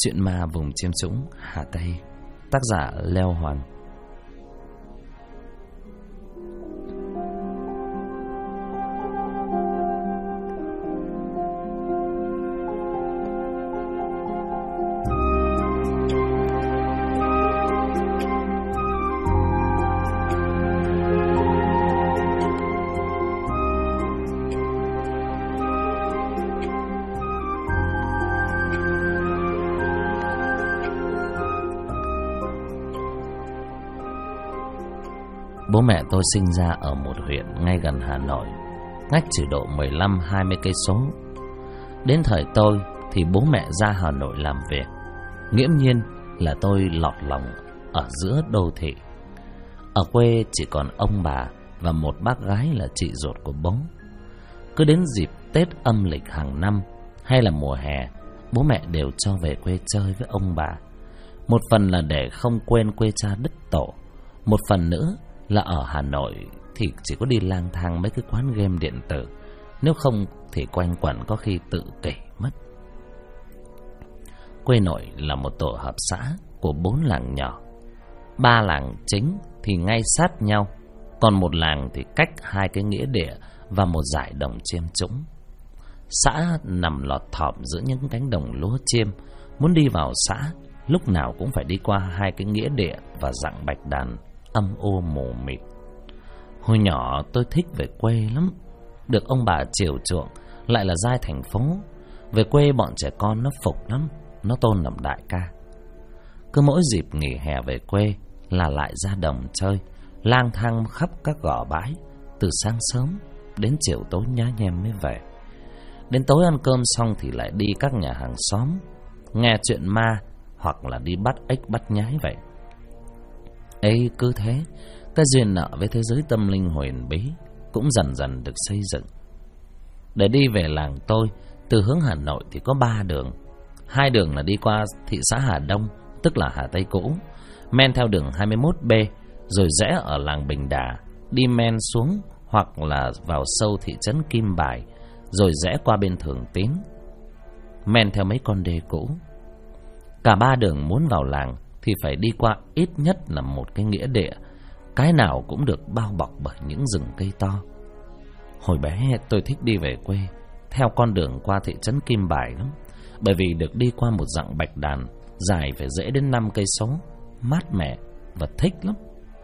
Chuyện ma vùng chiêm trũng Hà Tây. Tác giả Leo Hoàng. Bố mẹ tôi sinh ra ở một huyện ngay gần Hà Nội, cách chỉ độ 15-20 cây số. Đến thời tôi thì bố mẹ ra Hà Nội làm việc, nghiễm nhiên là tôi lọt lòng ở giữa đô thị. Ở quê chỉ còn ông bà và một bác gái là chị ruột của bố. Cứ đến dịp Tết âm lịch hàng năm hay là mùa hè, bố mẹ đều cho về quê chơi với ông bà. Một phần là để không quên quê cha đất tổ, một phần nữa là ở Hà Nội thì chỉ có đi lang thang mấy cái quán game điện tử, nếu không thì quanh quẩn có khi tự kỷ mất. Quê nội là một tổ hợp xã của 4 làng nhỏ. 3 làng chính thì ngay sát nhau, còn một làng thì cách 2 cái nghĩa địa và một dải đồng chiêm trũng. Xã nằm lọt thỏm giữa những cánh đồng lúa chiêm. Muốn đi vào xã lúc nào cũng phải đi qua 2 cái nghĩa địa và dặng bạch đàn âm u mù mịt. Hồi nhỏ tôi thích về quê lắm, được ông bà chiều chuộng, lại là giai thành phố. Về quê bọn trẻ con nó phục lắm, nó tôn làm đại ca. Cứ mỗi dịp nghỉ hè về quê là lại ra đồng chơi, lang thang khắp các gò bãi, từ sáng sớm đến chiều tối nhá nhem mới về. Đến tối ăn cơm xong thì lại đi các nhà hàng xóm, nghe chuyện ma hoặc là đi bắt ếch bắt nhái vậy. Ấy cứ thế, cái duyên nợ với thế giới tâm linh huyền bí cũng dần dần được xây dựng. Để đi về làng tôi, từ hướng Hà Nội thì có 3 đường. 2 đường là đi qua thị xã Hà Đông, tức là Hà Tây cũ, men theo đường 21B, rồi rẽ ở làng Bình Đà, đi men xuống hoặc là vào sâu thị trấn Kim Bài, rồi rẽ qua bên Thường Tín, men theo mấy con đê cũ. Cả 3 đường muốn vào làng thì phải đi qua ít nhất là một cái nghĩa địa, cái nào cũng được bao bọc bởi những rừng cây to. Hồi bé tôi thích đi về quê theo con đường qua thị trấn Kim Bài lắm, bởi vì được đi qua một dặng bạch đàn dài phải dễ đến 5 cây số, mát mẻ và thích lắm.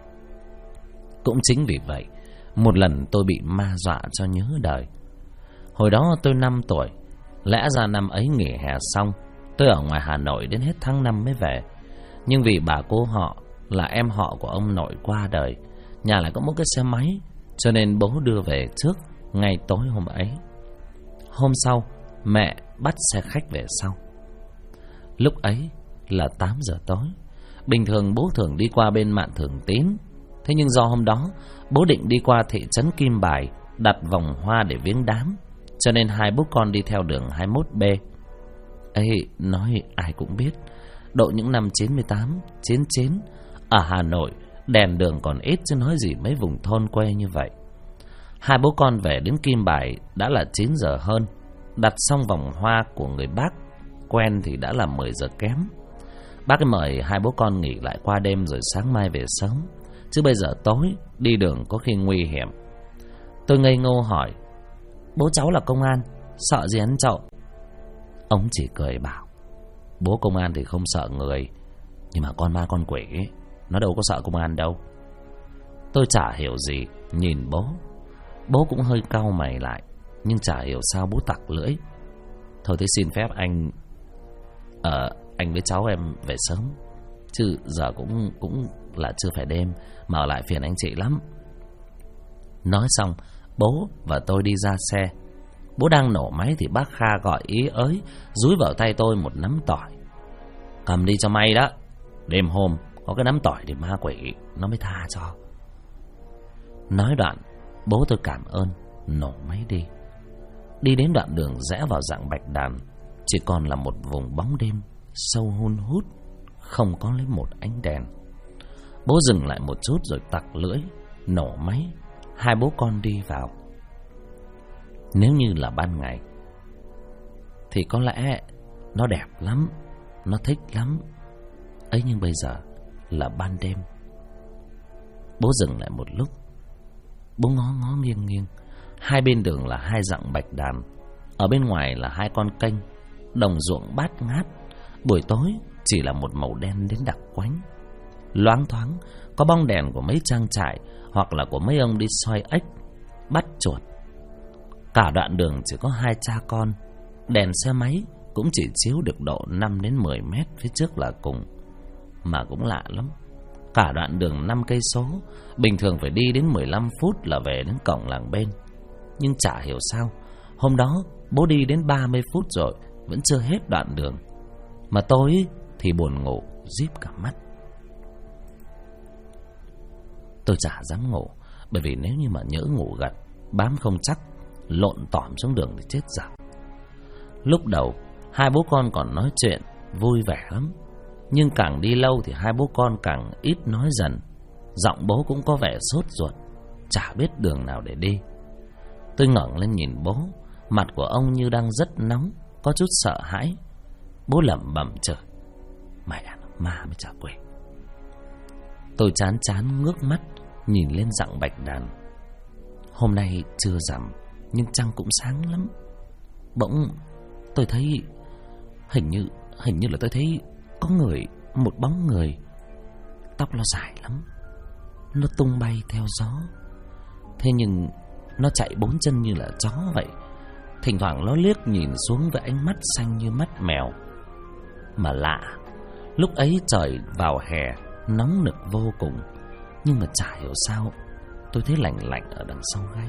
Cũng chính vì vậy, một lần tôi bị ma dọa cho nhớ đời. Hồi đó tôi 5 tuổi, lẽ ra năm ấy nghỉ hè xong, tôi ở ngoài Hà Nội đến hết tháng 5 mới về. Nhưng vì bà cô họ là em họ của ông nội qua đời, nhà lại có một cái xe máy, cho nên bố đưa về trước ngay tối hôm ấy. Hôm sau mẹ bắt xe khách về sau. Lúc ấy là 8 giờ tối. Bình thường bố thường đi qua bên Mạn Thường Tín, thế nhưng do hôm đó bố định đi qua thị trấn Kim Bài đặt vòng hoa để viếng đám, cho nên 2 bố con đi theo đường 21B. Ấy, nói ai cũng biết, độ những năm 98, 99, ở Hà Nội đèn đường còn ít chứ nói gì mấy vùng thôn quê như vậy. 2 bố con về đến Kim Bài đã là 9 giờ hơn. Đặt xong vòng hoa của người bác quen thì đã là 10 giờ kém. Bác ấy mời 2 bố con nghỉ lại qua đêm rồi sáng mai về sớm, chứ bây giờ tối đi đường có khi nguy hiểm. Tôi ngây ngô hỏi: bố cháu là công an, sợ gì ăn trộm? Ông chỉ cười bảo: bố công an thì không sợ người, nhưng mà con ma con quỷ ấy, nó đâu có sợ công an đâu. Tôi chả hiểu gì, nhìn bố. Bố cũng hơi cau mày lại, nhưng chả hiểu sao bố tặc lưỡi. Thôi thế xin phép anh anh với cháu em về sớm, chứ giờ cũng là chưa phải đêm mà ở lại phiền anh chị lắm. Nói xong, bố và tôi đi ra xe. Bố đang nổ máy thì bác Kha gọi ý ới, dúi vào tay tôi một nắm tỏi: cầm đi cho may đó, đêm hôm có cái nắm tỏi thì ma quỷ nó mới tha cho. Nói đoạn, bố tôi cảm ơn, nổ máy đi. Đi đến đoạn đường rẽ vào dặng bạch đàn, chỉ còn là một vùng bóng đêm sâu hun hút, không có lấy một ánh đèn. Bố dừng lại một chút rồi tặc lưỡi, nổ máy. 2 bố con đi vào. Nếu như là ban ngày thì có lẽ nó đẹp lắm, nó thích lắm. Ấy nhưng bây giờ là ban đêm. Bố dừng lại một lúc. Bố ngó ngó nghiêng nghiêng. Hai bên đường là hai dặng bạch đàn, ở bên ngoài là hai con kênh, đồng ruộng bát ngát. Buổi tối chỉ là một màu đen đến đặc quánh. Loáng thoáng có bóng đèn của mấy trang trại hoặc là của mấy ông đi soi ếch, bắt chuột. Cả đoạn đường chỉ có hai cha con. Đèn xe máy cũng chỉ chiếu được độ 5 đến 10 mét phía trước là cùng. Mà cũng lạ lắm, cả đoạn đường 5 cây số, bình thường phải đi đến 15 phút là về đến cổng làng bên. Nhưng chả hiểu sao hôm đó bố đi đến 30 phút rồi vẫn chưa hết đoạn đường. Mà tôi thì buồn ngủ díp cả mắt. Tôi chả dám ngủ, bởi vì nếu như mà nhỡ ngủ gật, bám không chắc, lộn tỏm xuống đường thì chết dở. Lúc đầu hai bố con còn nói chuyện vui vẻ lắm, nhưng càng đi lâu thì hai bố con càng ít nói dần. Giọng bố cũng có vẻ sốt ruột, chả biết đường nào để đi. Tôi ngẩng lên nhìn bố, mặt của ông như đang rất nóng, có chút sợ hãi. Bố lẩm bẩm chửi: "Mẹ ma mới trả quỷ." Tôi chán chán ngước mắt nhìn lên dặng bạch đàn. Hôm nay trưa rằm nhưng trăng cũng sáng lắm. Bỗng tôi thấy hình như là tôi thấy có một bóng người, tóc nó dài lắm, nó tung bay theo gió. Thế nhưng nó chạy 4 chân như là chó vậy. Thỉnh thoảng nó liếc nhìn xuống với ánh mắt xanh như mắt mèo. Mà lạ, lúc ấy trời vào hè nóng nực vô cùng, nhưng mà chả hiểu sao tôi thấy lạnh lạnh ở đằng sau gáy.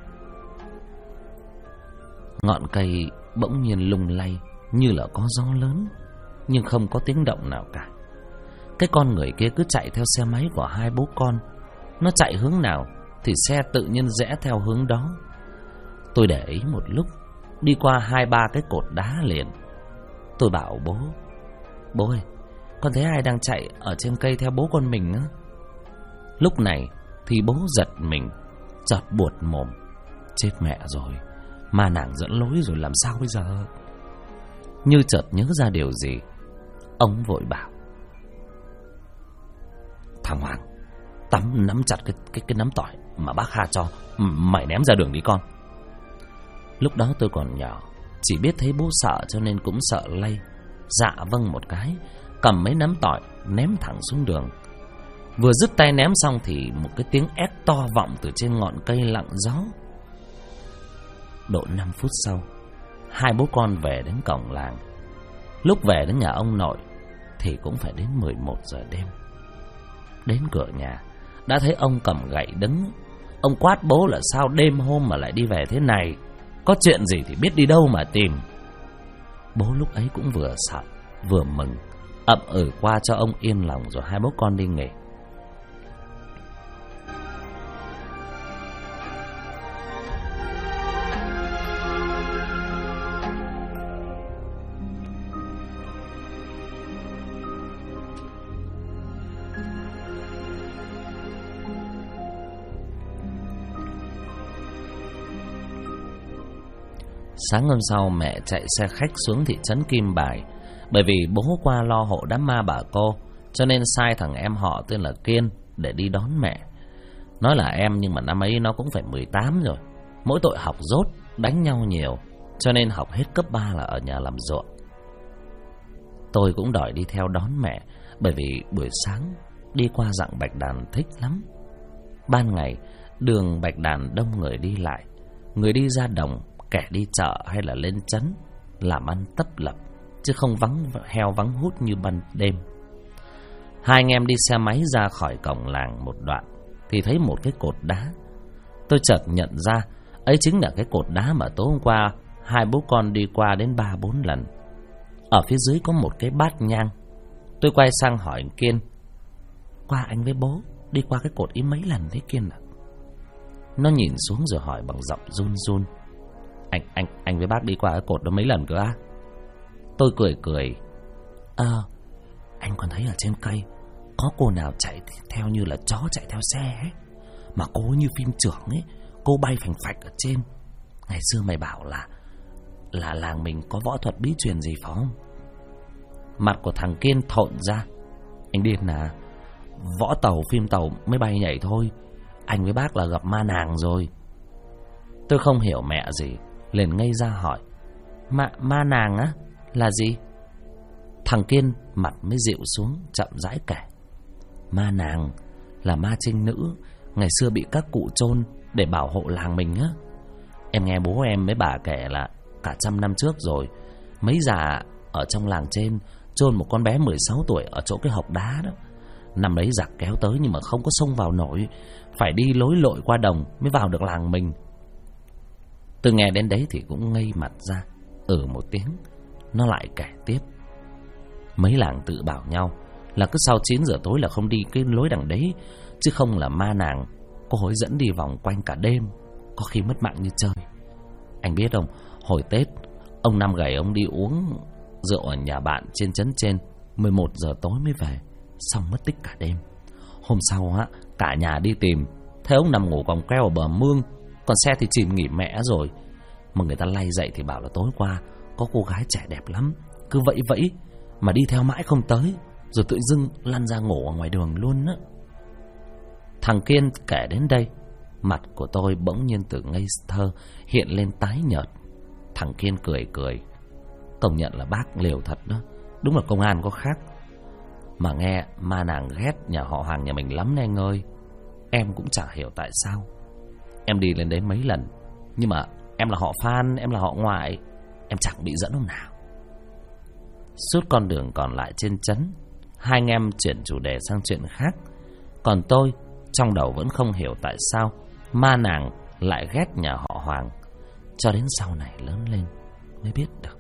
Ngọn cây bỗng nhiên lung lay như là có gió lớn, nhưng không có tiếng động nào cả. Cái con người kia cứ chạy theo xe máy của hai bố con. Nó chạy hướng nào thì xe tự nhiên rẽ theo hướng đó. Tôi để ý một lúc, đi qua 2-3 cái cột đá liền. Tôi bảo bố: "Bố ơi, con thấy ai đang chạy ở trên cây theo bố con mình á?" Lúc này thì bố giật mình, chợt buột mồm: "Chết mẹ rồi, ma nàng dẫn lối rồi, làm sao bây giờ?" Như chợt nhớ ra điều gì, ông vội bảo: "Thằng Hoàng, nắm chặt cái nắm tỏi mà bác Hà cho, mày ném ra đường đi con." Lúc đó tôi còn nhỏ, chỉ biết thấy bố sợ cho nên cũng sợ lay. Dạ vâng một cái, cầm mấy nắm tỏi ném thẳng xuống đường. Vừa dứt tay ném xong thì một cái tiếng ét to vọng từ trên ngọn cây lặng gió. Độ 5 phút sau, hai bố con về đến cổng làng. Lúc về đến nhà ông nội thì cũng phải đến 11 giờ đêm. Đến cửa nhà đã thấy ông cầm gậy đứng. Ông quát bố là sao đêm hôm mà lại đi về thế này, có chuyện gì thì biết đi đâu mà tìm. Bố lúc ấy cũng vừa sợ vừa mừng, ậm qua cho ông yên lòng rồi hai bố con đi nghỉ. Sáng hôm sau mẹ chạy xe khách xuống thị trấn Kim Bài, bởi vì bố qua lo hộ đám ma bà cô, cho nên sai thằng em họ tên là Kiên để đi đón mẹ. Nói là em nhưng mà năm ấy nó cũng phải 18 rồi. Mỗi tội học dốt, đánh nhau nhiều, cho nên học hết cấp 3 là ở nhà làm ruộng. Tôi cũng đòi đi theo đón mẹ, bởi vì buổi sáng đi qua dặng Bạch Đàn thích lắm. Ban ngày đường Bạch Đàn đông người đi lại, người đi ra đồng, kẻ đi chợ hay là lên trấn, làm ăn tấp lập, chứ không vắng heo vắng hút như ban đêm. Hai anh em đi xe máy ra khỏi cổng làng một đoạn thì thấy một cái cột đá. Tôi chợt nhận ra ấy chính là cái cột đá mà tối hôm qua hai bố con đi qua đến 3-4 lần. Ở phía dưới có một cái bát nhang. Tôi quay sang hỏi anh Kiên: "Qua anh với bố đi qua cái cột ý mấy lần thế Kiên ạ?" Nó nhìn xuống rồi hỏi bằng giọng run run: Anh với bác đi qua cái cột đó mấy lần cơ á?" Tôi cười: Anh còn thấy ở trên cây có cô nào chạy theo như là chó chạy theo xe ấy, mà cô như phim trưởng ấy, cô bay phành phạch ở trên. Ngày xưa mày bảo là làng mình có võ thuật bí truyền gì phải không?" Mặt của thằng Kiên thộn ra. Anh điên à? Võ tàu phim tàu mới bay nhảy thôi. Anh với bác là gặp ma nàng rồi. Tôi không hiểu mẹ gì, liền ngây ra hỏi: Ma nàng á? Là gì? Thằng Kiên mặt mới dịu xuống, chậm rãi kể: Ma nàng là ma trinh nữ, ngày xưa bị các cụ chôn để bảo hộ làng mình á. Em nghe bố em với bà kể là cả 100 năm trước rồi, mấy già ở trong làng trên chôn một con bé 16 tuổi ở chỗ cái hộc đá đó. Năm đấy giặc kéo tới nhưng mà không có xông vào nổi, phải đi lối lội qua đồng mới vào được làng mình. Tôi nghe đến đấy thì cũng ngây mặt ra, một tiếng. Nó lại kể tiếp: mấy làng tự bảo nhau là cứ sau 9 giờ tối là không đi cái lối đằng đấy, chứ không là ma nàng cô hối dẫn đi vòng quanh cả đêm, có khi mất mạng như chơi. Anh biết không, hồi Tết ông Năm Gầy ông đi uống rượu ở nhà bạn trên trấn trên, 11 giờ tối mới về, xong mất tích cả đêm. Hôm sau á, cả nhà đi tìm, thấy ông nằm ngủ còng keo ở bờ mương, còn xe thì chìm nghỉ mẹ rồi. Mà người ta lay dậy thì bảo là tối qua có cô gái trẻ đẹp lắm, cứ vẫy vẫy mà đi theo mãi không tới, rồi tự dưng lăn ra ngủ ở ngoài đường luôn á. Thằng Kiên kể đến đây, mặt của tôi bỗng nhiên từ ngây thơ hiện lên tái nhợt. Thằng Kiên cười cười: công nhận là bác liều thật đó, đúng là công an có khác. Mà nghe ma nàng ghét nhà họ Hoàng nhà mình lắm anh ơi. Em cũng chả hiểu tại sao. Em đi lên đấy mấy lần, nhưng mà em là họ Phan, em là họ ngoại, em chẳng bị dẫn hôm nào. Suốt con đường còn lại trên trấn, hai anh em chuyển chủ đề sang chuyện khác. Còn tôi trong đầu vẫn không hiểu tại sao ma nàng lại ghét nhà họ Hoàng. Cho đến sau này lớn lên mới biết được.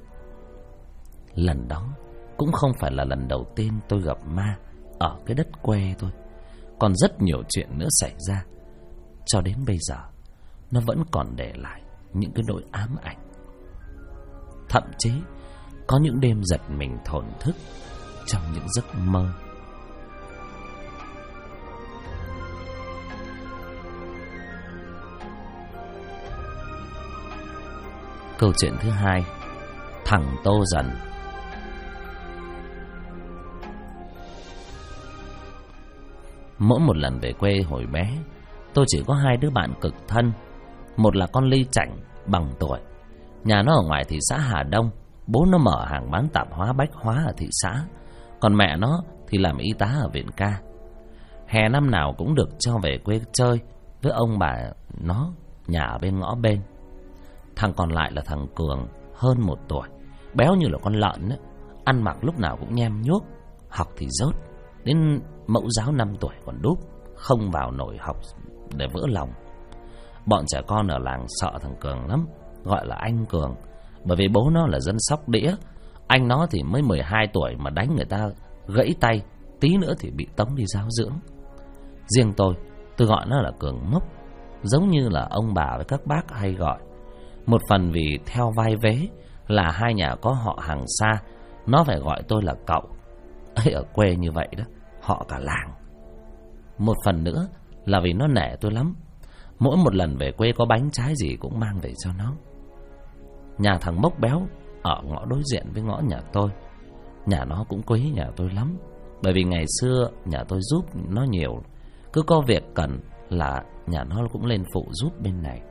Lần đó cũng không phải là lần đầu tiên tôi gặp ma ở cái đất quê thôi. Còn rất nhiều chuyện nữa xảy ra. Cho đến bây giờ nó vẫn còn để lại những cái nỗi ám ảnh. Thậm chí có những đêm giật mình thổn thức trong những giấc mơ. Câu chuyện thứ hai: thằng Tô Dần. Mỗi một lần về quê hồi bé, tôi chỉ có hai đứa bạn cực thân. Một là con Ly Chảnh bằng tuổi, nhà nó ở ngoài thị xã Hà Đông, bố nó mở hàng bán tạp hóa bách hóa ở thị xã, còn mẹ nó thì làm y tá ở viện ca. Hè năm nào cũng được cho về quê chơi với ông bà nó, nhà ở bên ngõ bên. Thằng còn lại là thằng Cường, hơn 1 tuổi, béo như là con lợn ấy, ăn mặc lúc nào cũng nhem nhuốc, học thì dốt, đến mẫu giáo 5 tuổi còn đúp, không vào nổi học để vỡ lòng. Bọn trẻ con ở làng sợ thằng Cường lắm, gọi là anh Cường, bởi vì bố nó là dân Sóc Đĩa. Anh nó thì mới 12 tuổi mà đánh người ta gãy tay, tí nữa thì bị tống đi giáo dưỡng. Riêng tôi gọi nó là Cường Mốc, giống như là ông bà với các bác hay gọi. Một phần vì theo vai vế là hai nhà có họ hàng xa, nó phải gọi tôi là cậu. Ấy, ở quê như vậy đó, họ cả làng. Một phần nữa là vì nó nể tôi lắm, mỗi một lần về quê có bánh trái gì cũng mang về cho nó. Nhà thằng Mốc béo ở ngõ đối diện với ngõ nhà tôi, nhà nó cũng quý nhà tôi lắm, bởi vì ngày xưa nhà tôi giúp nó nhiều, cứ có việc cần là nhà nó cũng lên phụ giúp bên này.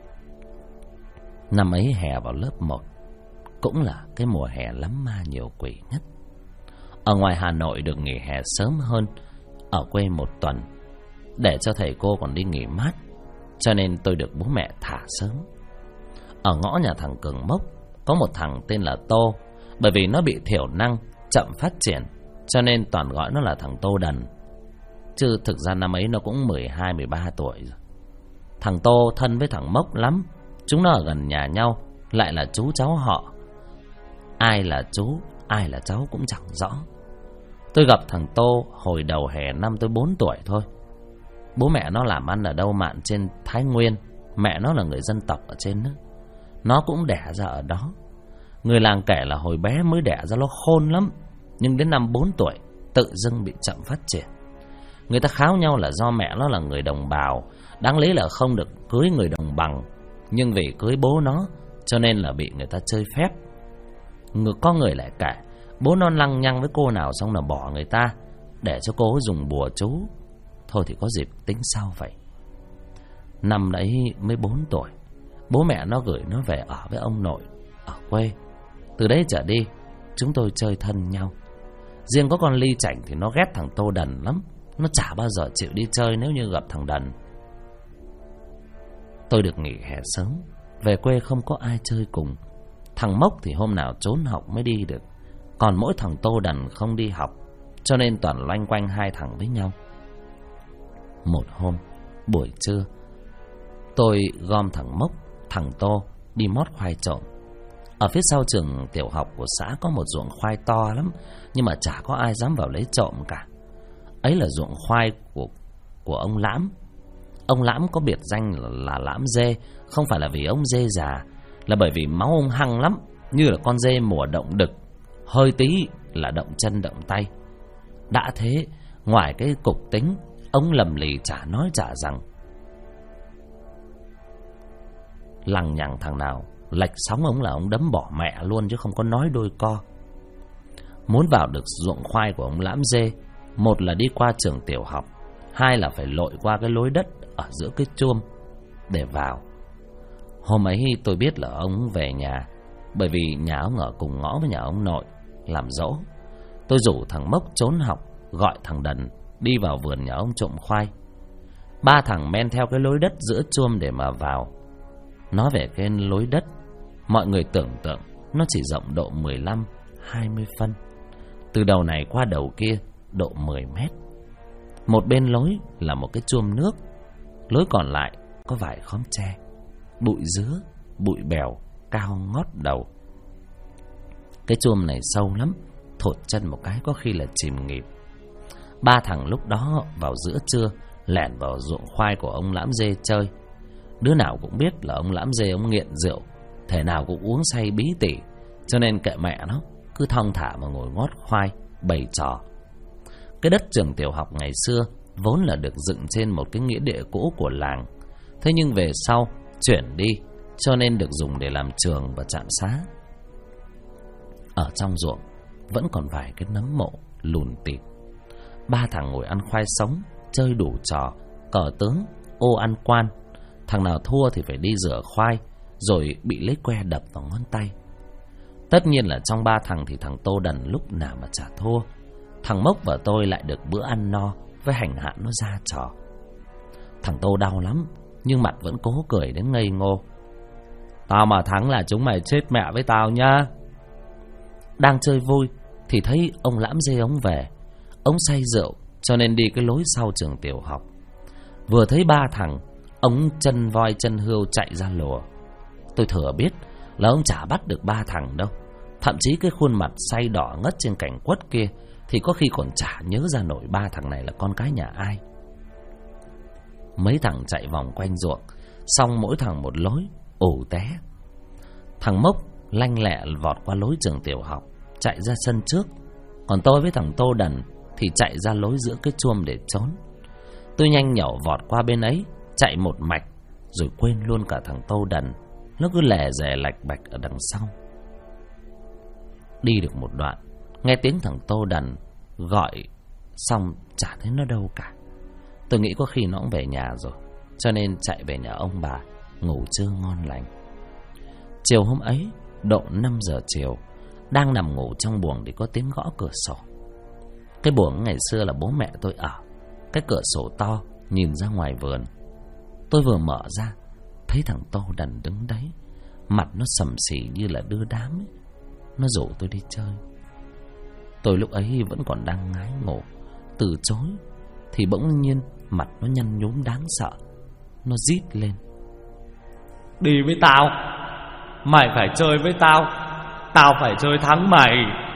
Năm ấy hè vào lớp 1, cũng là cái mùa hè lắm ma nhiều quỷ nhất. Ở ngoài Hà Nội được nghỉ hè sớm hơn ở quê 1 tuần, để cho thầy cô còn đi nghỉ mát, cho nên tôi được bố mẹ thả sớm. Ở ngõ nhà thằng Cường Mốc có một thằng tên là Tô, bởi vì nó bị thiểu năng, chậm phát triển, cho nên toàn gọi nó là thằng Tô Đần. Chứ thực ra năm ấy nó cũng 12-13 tuổi rồi. Thằng Tô thân với thằng Mốc lắm, chúng nó ở gần nhà nhau, lại là chú cháu họ. Ai là chú, ai là cháu cũng chẳng rõ. Tôi gặp thằng Tô hồi đầu hè năm tôi 4 tuổi thôi. Bố mẹ nó làm ăn ở đâu mạn trên Thái Nguyên, mẹ nó là người dân tộc ở trên đó. Nó cũng đẻ ra ở đó. Người làng kể là hồi bé mới đẻ ra nó khôn lắm, nhưng đến năm 4 tuổi tự dưng bị chậm phát triển. Người ta kháo nhau là do mẹ nó là người đồng bào, đáng lý là không được cưới người đồng bằng, nhưng vì cưới bố nó cho nên là bị người ta chơi phép. Có người lại kể Bố nó lăng nhăng với cô nào xong là bỏ người ta, để cho cô dùng bùa chú. Thôi thì có dịp tính sau vậy. Năm đấy mới 4 tuổi, bố mẹ nó gửi nó về ở với ông nội ở quê. Từ đấy trở đi, chúng tôi chơi thân nhau. Riêng có con Ly Chảnh thì nó ghét thằng Tô Đần lắm. Nó chả bao giờ chịu đi chơi nếu như gặp thằng Đần. Tôi được nghỉ hè sớm, về quê không có ai chơi cùng. Thằng Mốc thì hôm nào trốn học mới đi được, còn mỗi thằng Tô Đần không đi học, cho nên toàn loanh quanh hai thằng với nhau. Một hôm buổi trưa, tôi gom thằng Mốc, thằng Tô đi mót khoai trộm. Ở phía sau trường tiểu học của xã có một ruộng khoai to lắm, nhưng mà chả có ai dám vào lấy trộm cả. Ấy là ruộng khoai của ông Lãm. Ông Lãm có biệt danh là Lãm Dê, không phải là vì ông dê già, là bởi vì máu ông hăng lắm, như là con dê mùa động đực, hơi tí là động chân động tay. Đã thế, ngoài cái cục tính, ông lầm lì chả nói chả rằng. Lằng nhằng thằng nào lệch sóng ông là ông đấm bỏ mẹ luôn, chứ không có nói đôi co. Muốn vào được ruộng khoai của ông Lãm Dê, một là đi qua trường tiểu học, hai là phải lội qua cái lối đất ở giữa cái chuông để vào. Hôm ấy tôi biết là ông về nhà, bởi vì nhà ông ở cùng ngõ với nhà ông nội làm dỗ. Tôi rủ thằng Mốc trốn học, gọi thằng Đần đi vào vườn nhà ông trộm khoai. Ba thằng men theo cái lối đất giữa chuông để mà vào. Nói về cái lối đất, mọi người tưởng tượng nó chỉ rộng độ 15-20 phân, từ đầu này qua đầu kia độ 10 mét. Một bên lối là một cái chuông nước, lối còn lại có vài khóm tre, bụi dứa, bụi bèo cao ngót đầu. Cái chuông này sâu lắm, thụt chân một cái có khi là chìm nghỉm. Ba thằng lúc đó vào giữa trưa lẻn vào ruộng khoai của ông Lãm Dê chơi. Đứa nào cũng biết là ông Lãm Dê ông nghiện rượu, thể nào cũng uống say bí tỉ, cho nên kệ mẹ nó, cứ thong thả mà ngồi ngót khoai bày trò. Cái đất trường tiểu học ngày xưa vốn là được dựng trên một cái nghĩa địa cũ của làng, thế nhưng về sau chuyển đi, cho nên được dùng để làm trường và trạm xá. Ở trong ruộng vẫn còn vài cái nấm mộ lùn tịt. Ba thằng ngồi ăn khoai sống, chơi đủ trò cờ tướng, ô ăn quan. Thằng nào thua thì phải đi rửa khoai, rồi bị lấy que đập vào ngón tay. Tất nhiên là trong ba thằng thì thằng Tô Đần lúc nào mà chả thua. Thằng Mốc và tôi lại được bữa ăn no với hành hạ nó ra trò. Thằng Tô đau lắm, nhưng mặt vẫn cố cười đến ngây ngô. Tao mà thắng là chúng mày chết mẹ với tao nhá. Đang chơi vui thì thấy ông Lãm Dê ông về. Ông say rượu cho nên đi cái lối sau trường tiểu học. Vừa thấy ba thằng, ông chân voi chân hươu chạy ra lùa. Tôi thừa biết là ông chả bắt được ba thằng đâu. Thậm chí cái khuôn mặt say đỏ ngất trên cành quất kia thì có khi còn chả nhớ ra nổi ba thằng này là con cái nhà ai. Mấy thằng chạy vòng quanh ruộng, xong mỗi thằng một lối, ù té. Thằng Mốc lanh lẹ vọt qua lối trường tiểu học, chạy ra sân trước. Còn tôi với thằng Tô Đần thì chạy ra lối giữa cái chuông để trốn. Tôi nhanh nhẩu vọt qua bên ấy, chạy một mạch, rồi quên luôn cả thằng Tô Đần. Nó cứ lè dè lạch bạch ở đằng sau. Đi được một đoạn, nghe tiếng thằng Tô Đần gọi, xong chả thấy nó đâu cả. Tôi nghĩ có khi nó cũng về nhà rồi, cho nên chạy về nhà ông bà ngủ trưa ngon lành. Chiều hôm ấy, độ 5 giờ chiều, đang nằm ngủ trong buồng thì có tiếng gõ cửa sổ. Cái buồng ngày xưa là bố mẹ tôi ở, cái cửa sổ to nhìn ra ngoài vườn. Tôi vừa mở ra, thấy thằng Tô Đần đứng đấy, mặt nó sầm xì như là đưa đám ấy. Nó rủ tôi đi chơi. Tôi lúc ấy vẫn còn đang ngái ngủ, từ chối thì bỗng nhiên mặt nó nhăn nhúm đáng sợ. Nó rít lên: Đi với tao, mày phải chơi với tao, tao phải chơi thắng mày.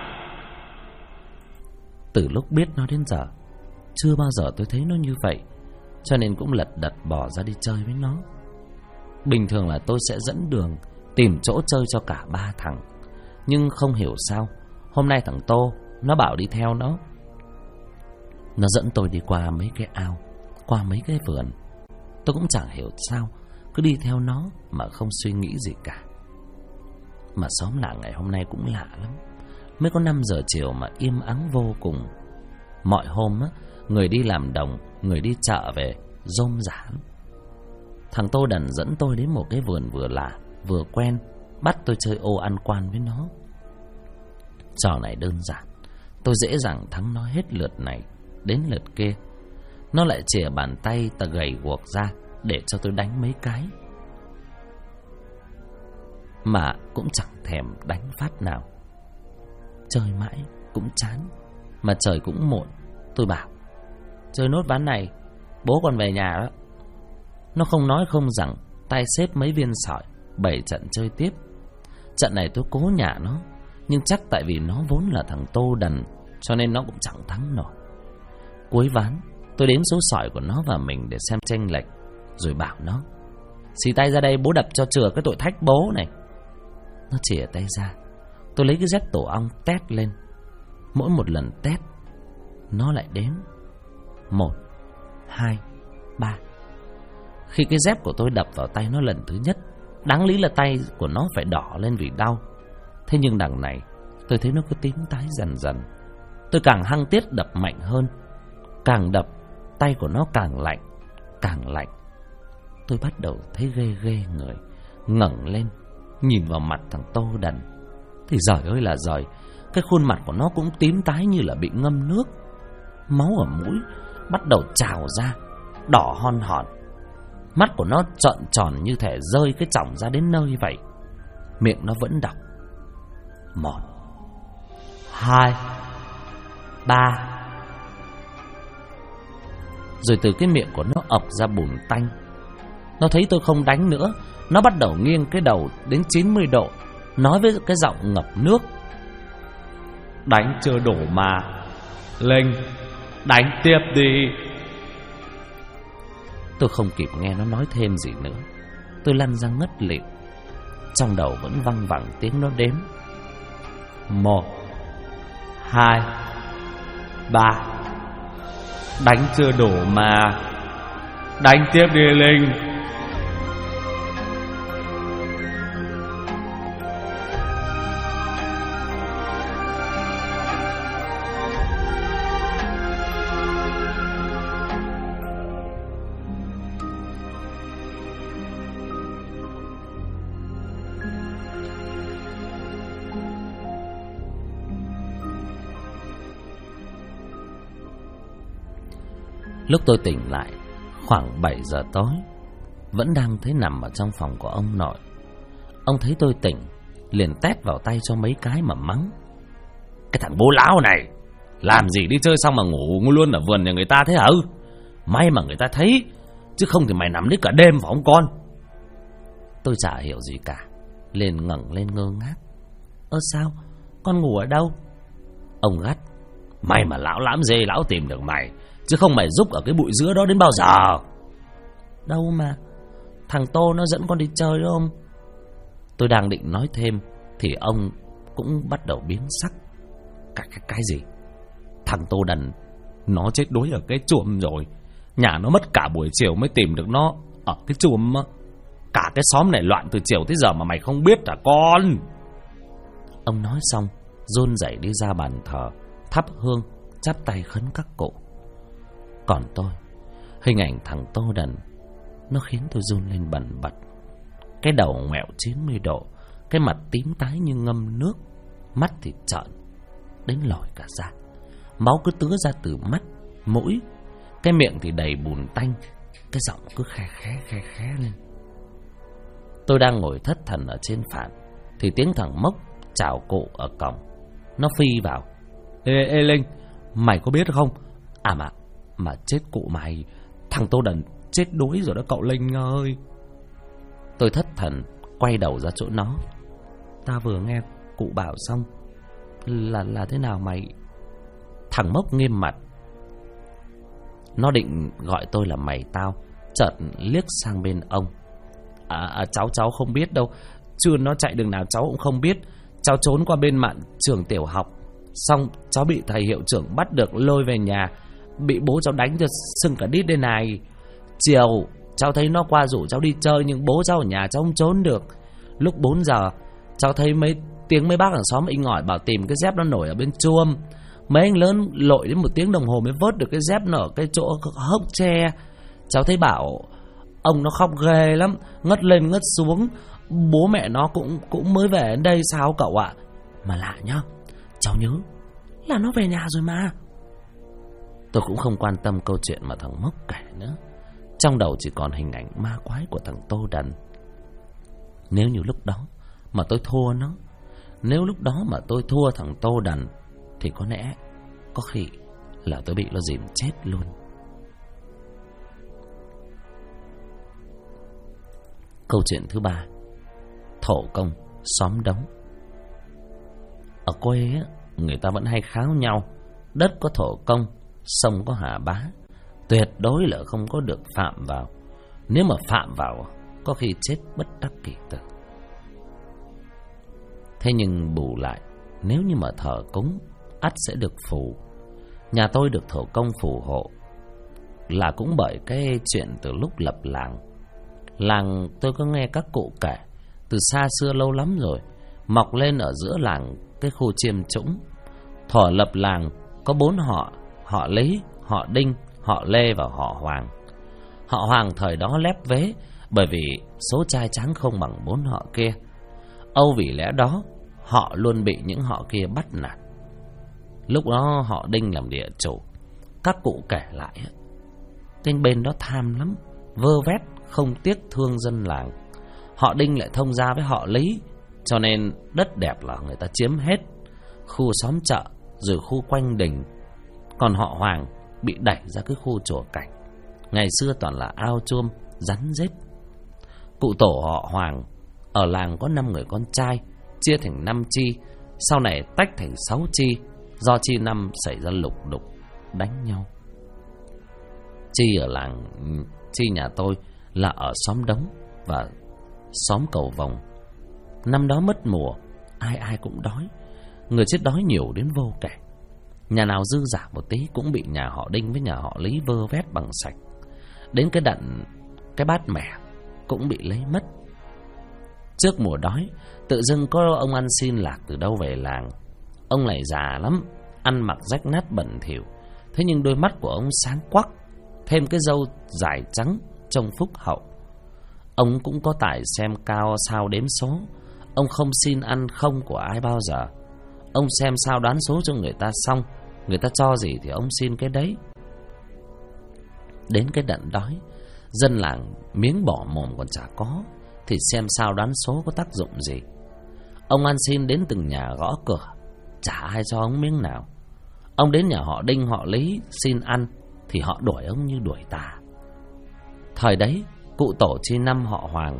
Từ lúc biết nó đến giờ, chưa bao giờ tôi thấy nó như vậy, cho nên cũng lật đật bỏ ra đi chơi với nó. Bình thường là tôi sẽ dẫn đường, tìm chỗ chơi cho cả ba thằng. Nhưng không hiểu sao hôm nay thằng Tô nó bảo đi theo nó. Nó dẫn tôi đi qua mấy cái ao, qua mấy cái vườn. Tôi cũng chẳng hiểu sao, cứ đi theo nó mà không suy nghĩ gì cả. Mà xóm làng ngày hôm nay cũng lạ lắm. Mới có 5 giờ chiều mà im ắng vô cùng. Mọi hôm á, người đi làm đồng, người đi chợ về rôm rả. Thằng Tô Đần dẫn tôi đến một cái vườn vừa lạ vừa quen, bắt tôi chơi ô ăn quan với nó. Trò này đơn giản, tôi dễ dàng thắng nó hết lượt này đến lượt kia. Nó lại chìa bàn tay ta gầy guộc ra để cho tôi đánh mấy cái, mà cũng chẳng thèm đánh phát nào. Chơi mãi cũng chán, mà trời cũng muộn. Tôi bảo chơi nốt ván này, bố còn về nhà đó. Nó không nói không rằng, tay xếp mấy viên sỏi, 7 trận chơi tiếp. Trận này tôi cố nhả nó, nhưng chắc tại vì nó vốn là thằng Tô Đần, cho nên nó cũng chẳng thắng nổi. Cuối ván, tôi đếm số sỏi của nó và mình để xem chênh lệch, rồi bảo nó: xì tay ra đây, bố đập cho chừa cái tội thách bố này. Nó chìa tay ra, tôi lấy cái dép tổ ong tét lên. Mỗi một lần tét, nó lại đếm 1, 2, 3. Khi cái dép của tôi đập vào tay nó lần thứ nhất, đáng lý là tay của nó phải đỏ lên vì đau. Thế nhưng đằng này, tôi thấy nó cứ tím tái dần dần. Tôi càng hăng tiết đập mạnh hơn. Càng đập, tay của nó càng lạnh. Tôi bắt đầu thấy ghê ghê người. Ngẩng lên, nhìn vào mặt thằng Tô Đần, thì giời ơi là giời, cái khuôn mặt của nó cũng tím tái như là bị ngâm nước. Máu ở mũi bắt đầu trào ra, đỏ hon hòn. Mắt của nó trợn tròn như thể rơi cái chỏng ra đến nơi vậy. Miệng nó vẫn đọc 1, 2, 3. Rồi từ cái miệng của nó ọc ra bùn tanh. Nó thấy tôi không đánh nữa, nó bắt đầu nghiêng cái đầu đến 90 độ, nói với cái giọng ngập nước: đánh chưa đổ mà, Linh, đánh tiếp đi. Tôi không kịp nghe nó nói thêm gì nữa, tôi lăn ra ngất lịm. Trong đầu vẫn văng vẳng tiếng nó đếm: 1, 2, 3. Đánh chưa đổ mà, đánh tiếp đi Linh. Lúc tôi tỉnh lại khoảng 7 giờ tối, vẫn đang thấy nằm ở trong phòng của ông nội. Ông thấy tôi tỉnh, liền tét vào tay cho mấy cái mà mắng: cái thằng bố láo này, làm gì đi chơi xong mà ngủ luôn ở vườn nhà người ta thế hả? May mà người ta thấy, chứ không thì mày nằm đấy cả đêm phải không con? Tôi chả hiểu gì cả, liền ngẩng lên ngơ ngác: ơ sao, con ngủ ở đâu? Ông gắt: mày mà lão lãm dê lão tìm được mày, chứ không mày giúp ở cái bụi dứa đó đến bao giờ. Đâu mà, thằng Tô nó dẫn con đi chơi đó ông. Tôi đang định nói thêm thì ông cũng bắt đầu biến sắc. Cái gì? Thằng Tô Đần nó chết đuối ở cái chuồng rồi. Nhà nó mất cả buổi chiều mới tìm được nó ở cái chuồng. Cả cái xóm này loạn từ chiều tới giờ mà mày không biết à con? Ông nói xong run rẩy đi ra bàn thờ, thắp hương, chắp tay khấn các cụ. Còn tôi, hình ảnh thằng Tô Đần nó khiến tôi run lên bần bật. Cái đầu ngoẹo 90 độ, cái mặt tím tái như ngâm nước, mắt thì trợn đến lòi cả da. Máu cứ tứa ra từ mắt, mũi, cái miệng thì đầy bùn tanh, cái giọng cứ khe khé lên. Tôi đang ngồi thất thần ở trên phản thì tiếng thằng Mốc chào cụ ở cổng. Nó phi vào: Ê Linh, mày có biết không? À mà chết cụ mày, thằng Tô Đần chết đuối rồi đó cậu Linh ơi. Tôi thất thần quay đầu ra chỗ nó. Ta vừa nghe cụ bảo xong. Là thế nào mày? Thằng Mốc nghiêm mặt. Nó định gọi tôi là mày tao, chợt liếc sang bên ông. Cháu không biết đâu. Trưa nó chạy đường nào cháu cũng không biết. Cháu trốn qua bên mạn trường tiểu học, xong cháu bị thầy hiệu trưởng bắt được lôi về nhà, bị bố cháu đánh cho sưng cả đít đây này. Chiều cháu thấy nó qua rủ cháu đi chơi, nhưng bố cháu ở nhà cháu không trốn được. Lúc 4 giờ cháu thấy mấy tiếng mấy bác hàng xóm inh ỏi bảo tìm cái dép nó nổi ở bên chuông. Mấy anh lớn lội đến 1 tiếng đồng hồ mới vớt được cái dép nó ở cái chỗ hốc tre. Cháu thấy bảo ông nó khóc ghê lắm, ngất lên ngất xuống. Bố mẹ nó cũng mới về đến đây sao cậu ạ? Mà lạ nhá, cháu nhớ là nó về nhà rồi mà. Tôi cũng không quan tâm câu chuyện mà thằng Mốc kể nữa. Trong đầu chỉ còn hình ảnh ma quái của thằng Tô Đần. Nếu như lúc đó mà tôi thua nó, nếu lúc đó mà tôi thua thằng Tô Đần, thì có lẽ có khi là tôi bị nó dìm chết luôn. Câu chuyện thứ 3, thổ công xóm đống. Ở quê á, người ta vẫn hay kháo nhau, đất có thổ công, sông có hà bá, tuyệt đối là không có được phạm vào. Nếu mà phạm vào, có khi chết bất đắc kỳ tử. Thế nhưng bù lại, nếu như mà thờ cúng, ắt sẽ được phù. Nhà tôi được thổ công phù hộ là cũng bởi cái chuyện từ lúc lập làng. Làng tôi có nghe các cụ kể, từ xa xưa lâu lắm rồi, mọc lên ở giữa làng cái khu chiêm trũng. Thuở lập làng có 4 họ: họ Lý, họ Đinh, họ Lê và họ Hoàng. Họ Hoàng thời đó lép vế, bởi vì số trai tráng không bằng 4 họ kia. Âu vì lẽ đó họ luôn bị những họ kia bắt nạt. Lúc đó họ Đinh làm địa chủ. Các cụ kể lại, tên bên đó tham lắm, vơ vét không tiếc thương dân làng. Họ Đinh lại thông gia với họ Lý, cho nên đất đẹp là người ta chiếm hết, khu xóm chợ rồi khu quanh đình. Còn họ Hoàng bị đẩy ra cái khu chùa cảnh. Ngày xưa toàn là ao chuông, rắn rết. Cụ tổ họ Hoàng ở làng có 5 người con trai, chia thành 5 chi, sau này tách thành 6 chi. Do chi 5 xảy ra lục đục, đánh nhau. Chi ở làng chi nhà tôi là ở xóm Đống và xóm Cầu Vồng. Năm đó mất mùa, ai ai cũng đói, người chết đói nhiều đến vô kể. Nhà nào dư giả một tí cũng bị nhà họ Đinh với nhà họ Lý vơ vét bằng sạch. Đến cái đặn, cái bát mẻ cũng bị lấy mất. Trước mùa đói, tự dưng có ông ăn xin lạc từ đâu về làng. Ông này già lắm, ăn mặc rách nát bẩn thỉu, thế nhưng đôi mắt của ông sáng quắc, thêm cái râu dài trắng trông phúc hậu. Ông cũng có tài xem cao sao đếm số. Ông không xin ăn không của ai bao giờ. Ông xem sao đoán số cho người ta xong, người ta cho gì thì ông xin cái đấy. Đến cái đận đói, dân làng miếng bỏ mồm còn chả có, thì xem sao đoán số có tác dụng gì. Ông ăn xin đến từng nhà gõ cửa, chả ai cho ông miếng nào. Ông đến nhà họ Đinh họ Lý xin ăn thì họ đuổi ông như đuổi tà. Thời đấy cụ tổ chi 5 họ Hoàng,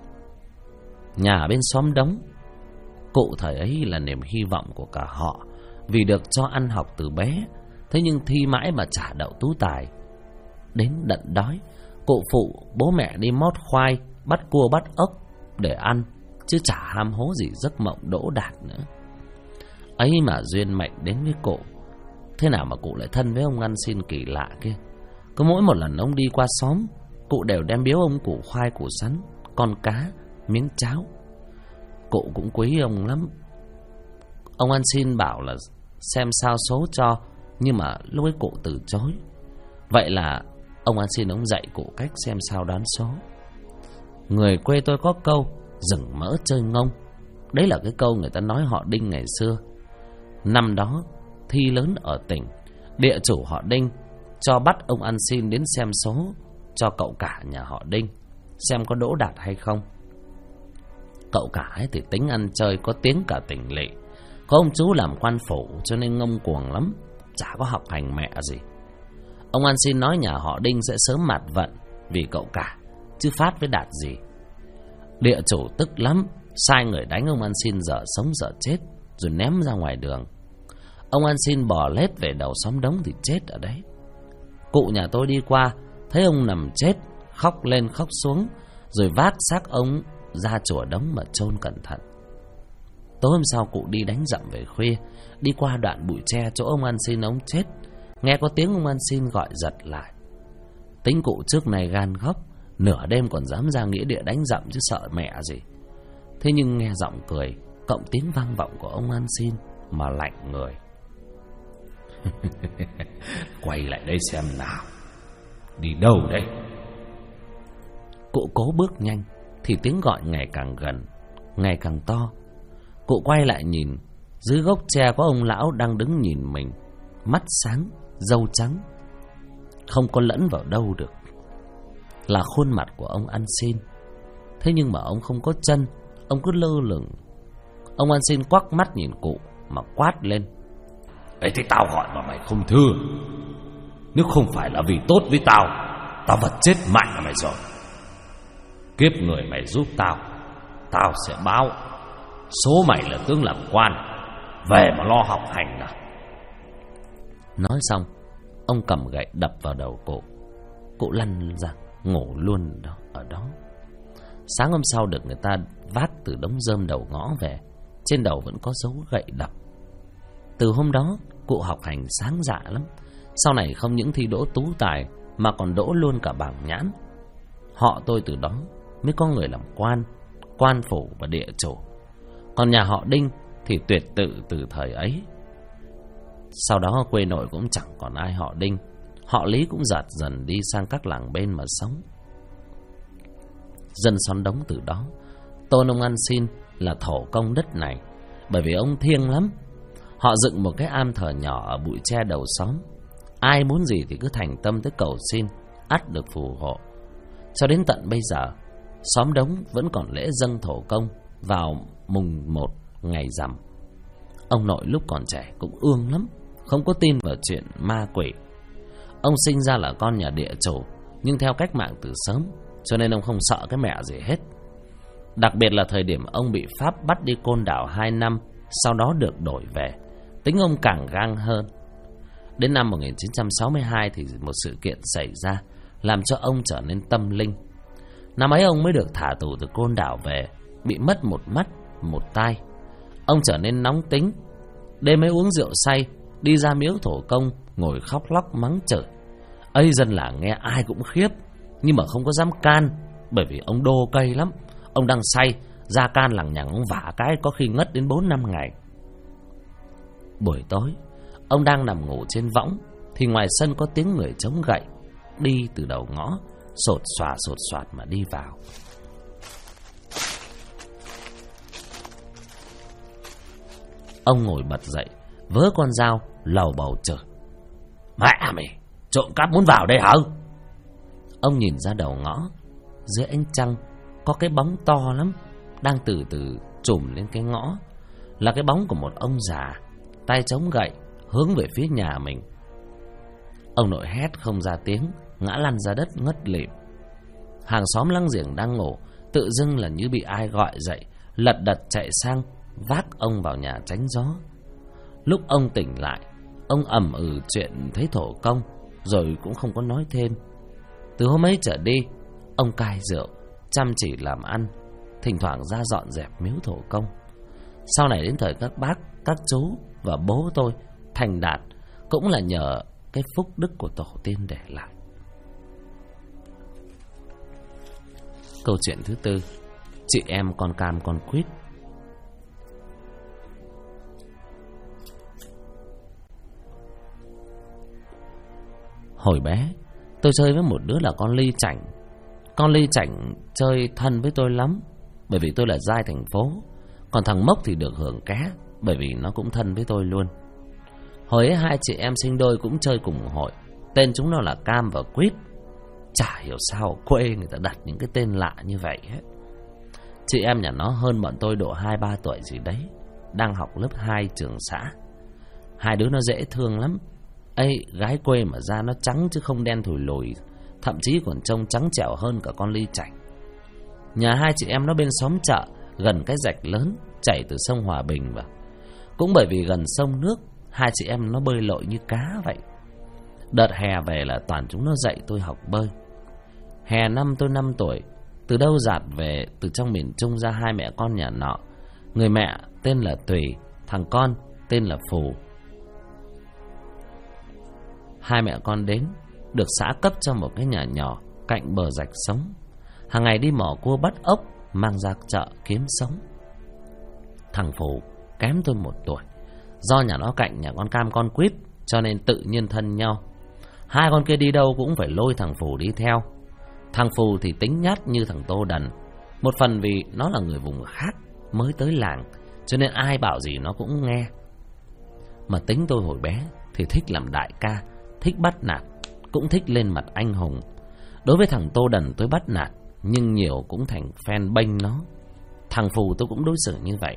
nhà bên xóm Đống. Cụ thời ấy là niềm hy vọng của cả họ, vì được cho ăn học từ bé. Thế nhưng thi mãi mà chả đậu tú tài. Đến đận đói, cụ phụ bố mẹ đi mót khoai, bắt cua bắt ốc để ăn, chứ chả ham hố gì giấc mộng đỗ đạt nữa. Ấy mà duyên mệnh đến với cụ. Thế nào mà cụ lại thân với ông ăn xin kỳ lạ kia. Cứ mỗi một lần ông đi qua xóm, cụ đều đem biếu ông củ khoai, củ sắn, con cá, miếng cháo. Cụ cũng quý ông lắm. Ông ăn xin bảo là xem sao số cho, nhưng mà lúc ấy cụ từ chối. Vậy là ông ăn xin ông dạy cụ cách xem sao đoán số. Người quê tôi có câu rừng mỡ chơi ngông. Đấy là cái câu người ta nói họ Đinh ngày xưa. Năm đó thi lớn ở tỉnh, địa chủ họ Đinh cho bắt ông ăn xin đến xem số cho cậu cả nhà họ Đinh, xem có đỗ đạt hay không. Cậu cả ấy thì tính ăn chơi có tiếng cả tỉnh lỵ. Có ông chú làm quan phủ cho nên ngông cuồng lắm, chả có học hành mẹ gì. Ông ăn xin nói nhà họ Đinh sẽ sớm mạt vận vì cậu cả, chứ phát với đạt gì. Địa chủ tức lắm, sai người đánh ông ăn xin dở sống dở chết, rồi ném ra ngoài đường. Ông ăn xin bò lết về đầu xóm Đống thì chết ở đấy. Cụ nhà tôi đi qua, thấy ông nằm chết, khóc lên khóc xuống, rồi vác xác ông ra chùa Đống mà chôn cẩn thận. Tối hôm sau cụ đi đánh dặm về khuya, đi qua đoạn bụi tre chỗ ông ăn xin ông chết, nghe có tiếng ông ăn xin gọi giật lại. Tính cụ trước này gan góc, nửa đêm còn dám ra nghĩa địa đánh dặm chứ sợ mẹ gì. Thế nhưng nghe giọng cười, cộng tiếng vang vọng của ông ăn xin mà lạnh người. Quay lại đây xem nào. Đi đâu đây? Cụ cố bước nhanh thì tiếng gọi ngày càng gần, ngày càng to. Cụ quay lại nhìn, dưới gốc tre có ông lão đang đứng nhìn mình, mắt sáng, râu trắng, không có lẫn vào đâu được. Là khuôn mặt của ông ăn xin. Thế nhưng mà ông không có chân, ông cứ lơ lửng. Ông ăn xin quắc mắt nhìn cụ mà quát lên: Ấy thế tao gọi mà mày không thưa. Nếu không phải là vì tốt với tao, tao vật chết mạnh là mày rồi. Kiếp người mày giúp tao, tao sẽ báo. Số mày là tướng làm quan, về mà lo học hành nào. Nói xong, ông cầm gậy đập vào đầu cụ. Cụ lăn ra ngủ luôn ở đó. Sáng hôm sau được người ta vác từ đống rơm đầu ngõ về, trên đầu vẫn có dấu gậy đập. Từ hôm đó cụ học hành sáng dạ lắm. Sau này không những thi đỗ tú tài mà còn đỗ luôn cả bảng nhãn. Họ tôi từ đó mới có người làm quan, quan phủ và địa chủ. Còn nhà họ Đinh thì tuyệt tự từ thời ấy. Sau đó quê nội cũng chẳng còn ai họ Đinh. Họ Lý cũng dạt dần đi sang các làng bên mà sống. Dân xóm Đống từ đó tôn ông ăn xin là thổ công đất này, bởi vì ông thiêng lắm. Họ dựng một cái am thờ nhỏ ở bụi tre đầu xóm. Ai muốn gì thì cứ thành tâm tới cầu xin, ắt được phù hộ. Cho đến tận bây giờ, xóm Đống vẫn còn lễ dâng thổ công vào mùng 1 ngày rằm. Ông nội lúc còn trẻ cũng ương lắm, không có tin vào chuyện ma quỷ. Ông sinh ra là con nhà địa chủ, nhưng theo cách mạng từ sớm, cho nên ông không sợ cái mẹ gì hết. Đặc biệt là thời điểm ông bị Pháp bắt đi Côn Đảo 2 năm, sau đó được đổi về, tính ông càng gang hơn. Đến năm 1962 thì một sự kiện xảy ra làm cho ông trở nên tâm linh. Năm ấy ông mới được thả tù từ Côn Đảo về, bị mất một mắt, một tai. Ông trở nên nóng tính, đêm ấy uống rượu say, đi ra miếu thổ công, ngồi khóc lóc mắng chửi. Ây, dân làng nghe ai cũng khiếp, nhưng mà không có dám can, bởi vì ông đô cây lắm. Ông đang say, ra can lằng nhằng ông vả cái có khi ngất đến 4-5 ngày. Buổi tối, ông đang nằm ngủ trên võng thì ngoài sân có tiếng người chống gậy đi từ đầu ngõ, sột soạt mà đi vào. Ông ngồi bật dậy, vớ con dao lầu bầu chửi: Mẹ mày, trộm cắp muốn vào đây hả? Ông nhìn ra đầu ngõ, dưới ánh trăng có cái bóng to lắm đang từ từ trùm lên cái ngõ. Là cái bóng của một ông già, tay chống gậy hướng về phía nhà mình. Ông nội hét không ra tiếng, ngã lăn ra đất ngất lịm. Hàng xóm láng giềng đang ngủ tự dưng là như bị ai gọi dậy, lật đật chạy sang vác ông vào nhà tránh gió. Lúc ông tỉnh lại, ông ầm chuyện thấy thổ công, rồi cũng không có nói thêm. Từ hôm ấy trở đi, ông cai rượu, chăm chỉ làm ăn, thỉnh thoảng ra dọn dẹp miếu thổ công. Sau này đến thời các bác, các chú và bố tôi thành đạt cũng là nhờ cái phúc đức của tổ tiên để lại. Câu chuyện thứ tư: chị em con cam con quýt. Hồi bé, tôi chơi với một đứa là con Ly Chảnh. Con Ly Chảnh chơi thân với tôi lắm, bởi vì tôi là giai thành phố. Còn thằng Mốc thì được hưởng ké, bởi vì nó cũng thân với tôi luôn. Hồi ấy hai chị em sinh đôi cũng chơi cùng hội. Tên chúng nó là Cam và Quýt. Chả hiểu sao quê người ta đặt những cái tên lạ như vậy hết. Chị em nhà nó hơn bọn tôi độ 2-3 tuổi gì đấy, đang học lớp 2 trường xã. Hai đứa nó dễ thương lắm. Ây, gái quê mà da nó trắng chứ không đen thùi lùi, thậm chí còn trông trắng trẻo hơn cả con Ly Chảnh. Nhà hai chị em nó bên xóm chợ, gần cái rạch lớn chảy từ sông Hòa Bình vào. Cũng bởi vì gần sông nước, hai chị em nó bơi lội như cá vậy. Đợt hè về là toàn chúng nó dạy tôi học bơi. Hè năm tôi 5 tuổi, từ đâu dạt về từ trong miền Trung ra hai mẹ con nhà nọ. Người mẹ tên là Tùy, thằng con tên là Phù. Hai mẹ con đến, được xã cấp cho một cái nhà nhỏ cạnh bờ rạch sống. Hàng ngày đi mò cua bắt ốc, mang ra chợ kiếm sống. Thằng Phù kém tôi 1 tuổi. Do nhà nó cạnh nhà con Cam con Quýt cho nên tự nhiên thân nhau. Hai con kia đi đâu cũng phải lôi thằng Phù đi theo. Thằng Phù thì tính nhát như thằng Tô Đần. Một phần vì nó là người vùng khác mới tới làng, cho nên ai bảo gì nó cũng nghe. Mà tính tôi hồi bé thì thích làm đại ca, thích bắt nạt, cũng thích lên mặt anh hùng. Đối với thằng Tô Đần tôi bắt nạt, nhưng nhiều cũng thành phen bênh nó. Thằng Phù tôi cũng đối xử như vậy.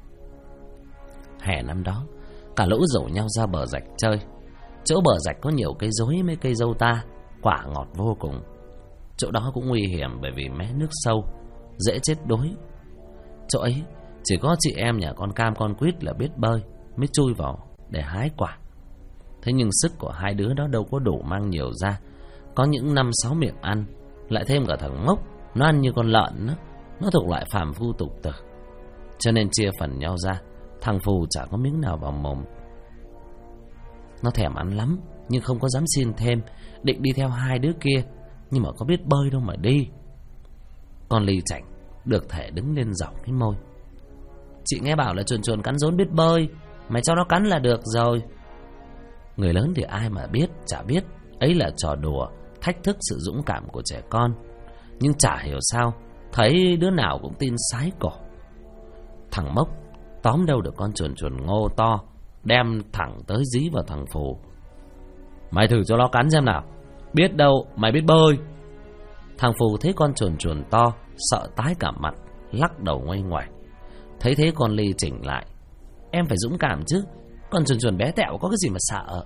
Hè năm đó, cả lũ rủ nhau ra bờ rạch chơi. Chỗ bờ rạch có nhiều cây dối mấy cây dâu ta, quả ngọt vô cùng. Chỗ đó cũng nguy hiểm bởi vì mé nước sâu, dễ chết đuối. Chỗ ấy chỉ có chị em nhà con Cam con Quýt là biết bơi mới chui vào để hái quả. Thế nhưng sức của hai đứa đó đâu có đủ mang nhiều ra. Có những 5-6 miệng ăn, lại thêm cả thằng Mốc, nó ăn như con lợn đó. Nó thuộc loại phàm phu tục tử, cho nên chia phần nhau ra. Thằng Phù chả có miếng nào vào mồm. Nó thèm ăn lắm, nhưng không có dám xin thêm, định đi theo hai đứa kia, nhưng mà có biết bơi đâu mà đi. Con Ly Chảnh được thể đứng lên dọc cái môi. Chị nghe bảo là chuồn chuồn cắn rốn biết bơi, mày cho nó cắn là được rồi. Người lớn thì ai mà biết, chả biết ấy là trò đùa, thách thức sự dũng cảm của trẻ con. Nhưng chả hiểu sao thấy đứa nào cũng tin sái cổ. Thằng Mốc tóm đâu được con chuồn chuồn ngô to, đem thẳng tới dí vào thằng Phù. Mày thử cho nó cắn xem nào, biết đâu mày biết bơi. Thằng Phù thấy con chuồn chuồn to, sợ tái cả mặt, lắc đầu ngoay ngoải. Thấy thế con Ly chỉnh lại. Em phải dũng cảm chứ, con chuồn chuồn bé tẹo có cái gì mà sợ.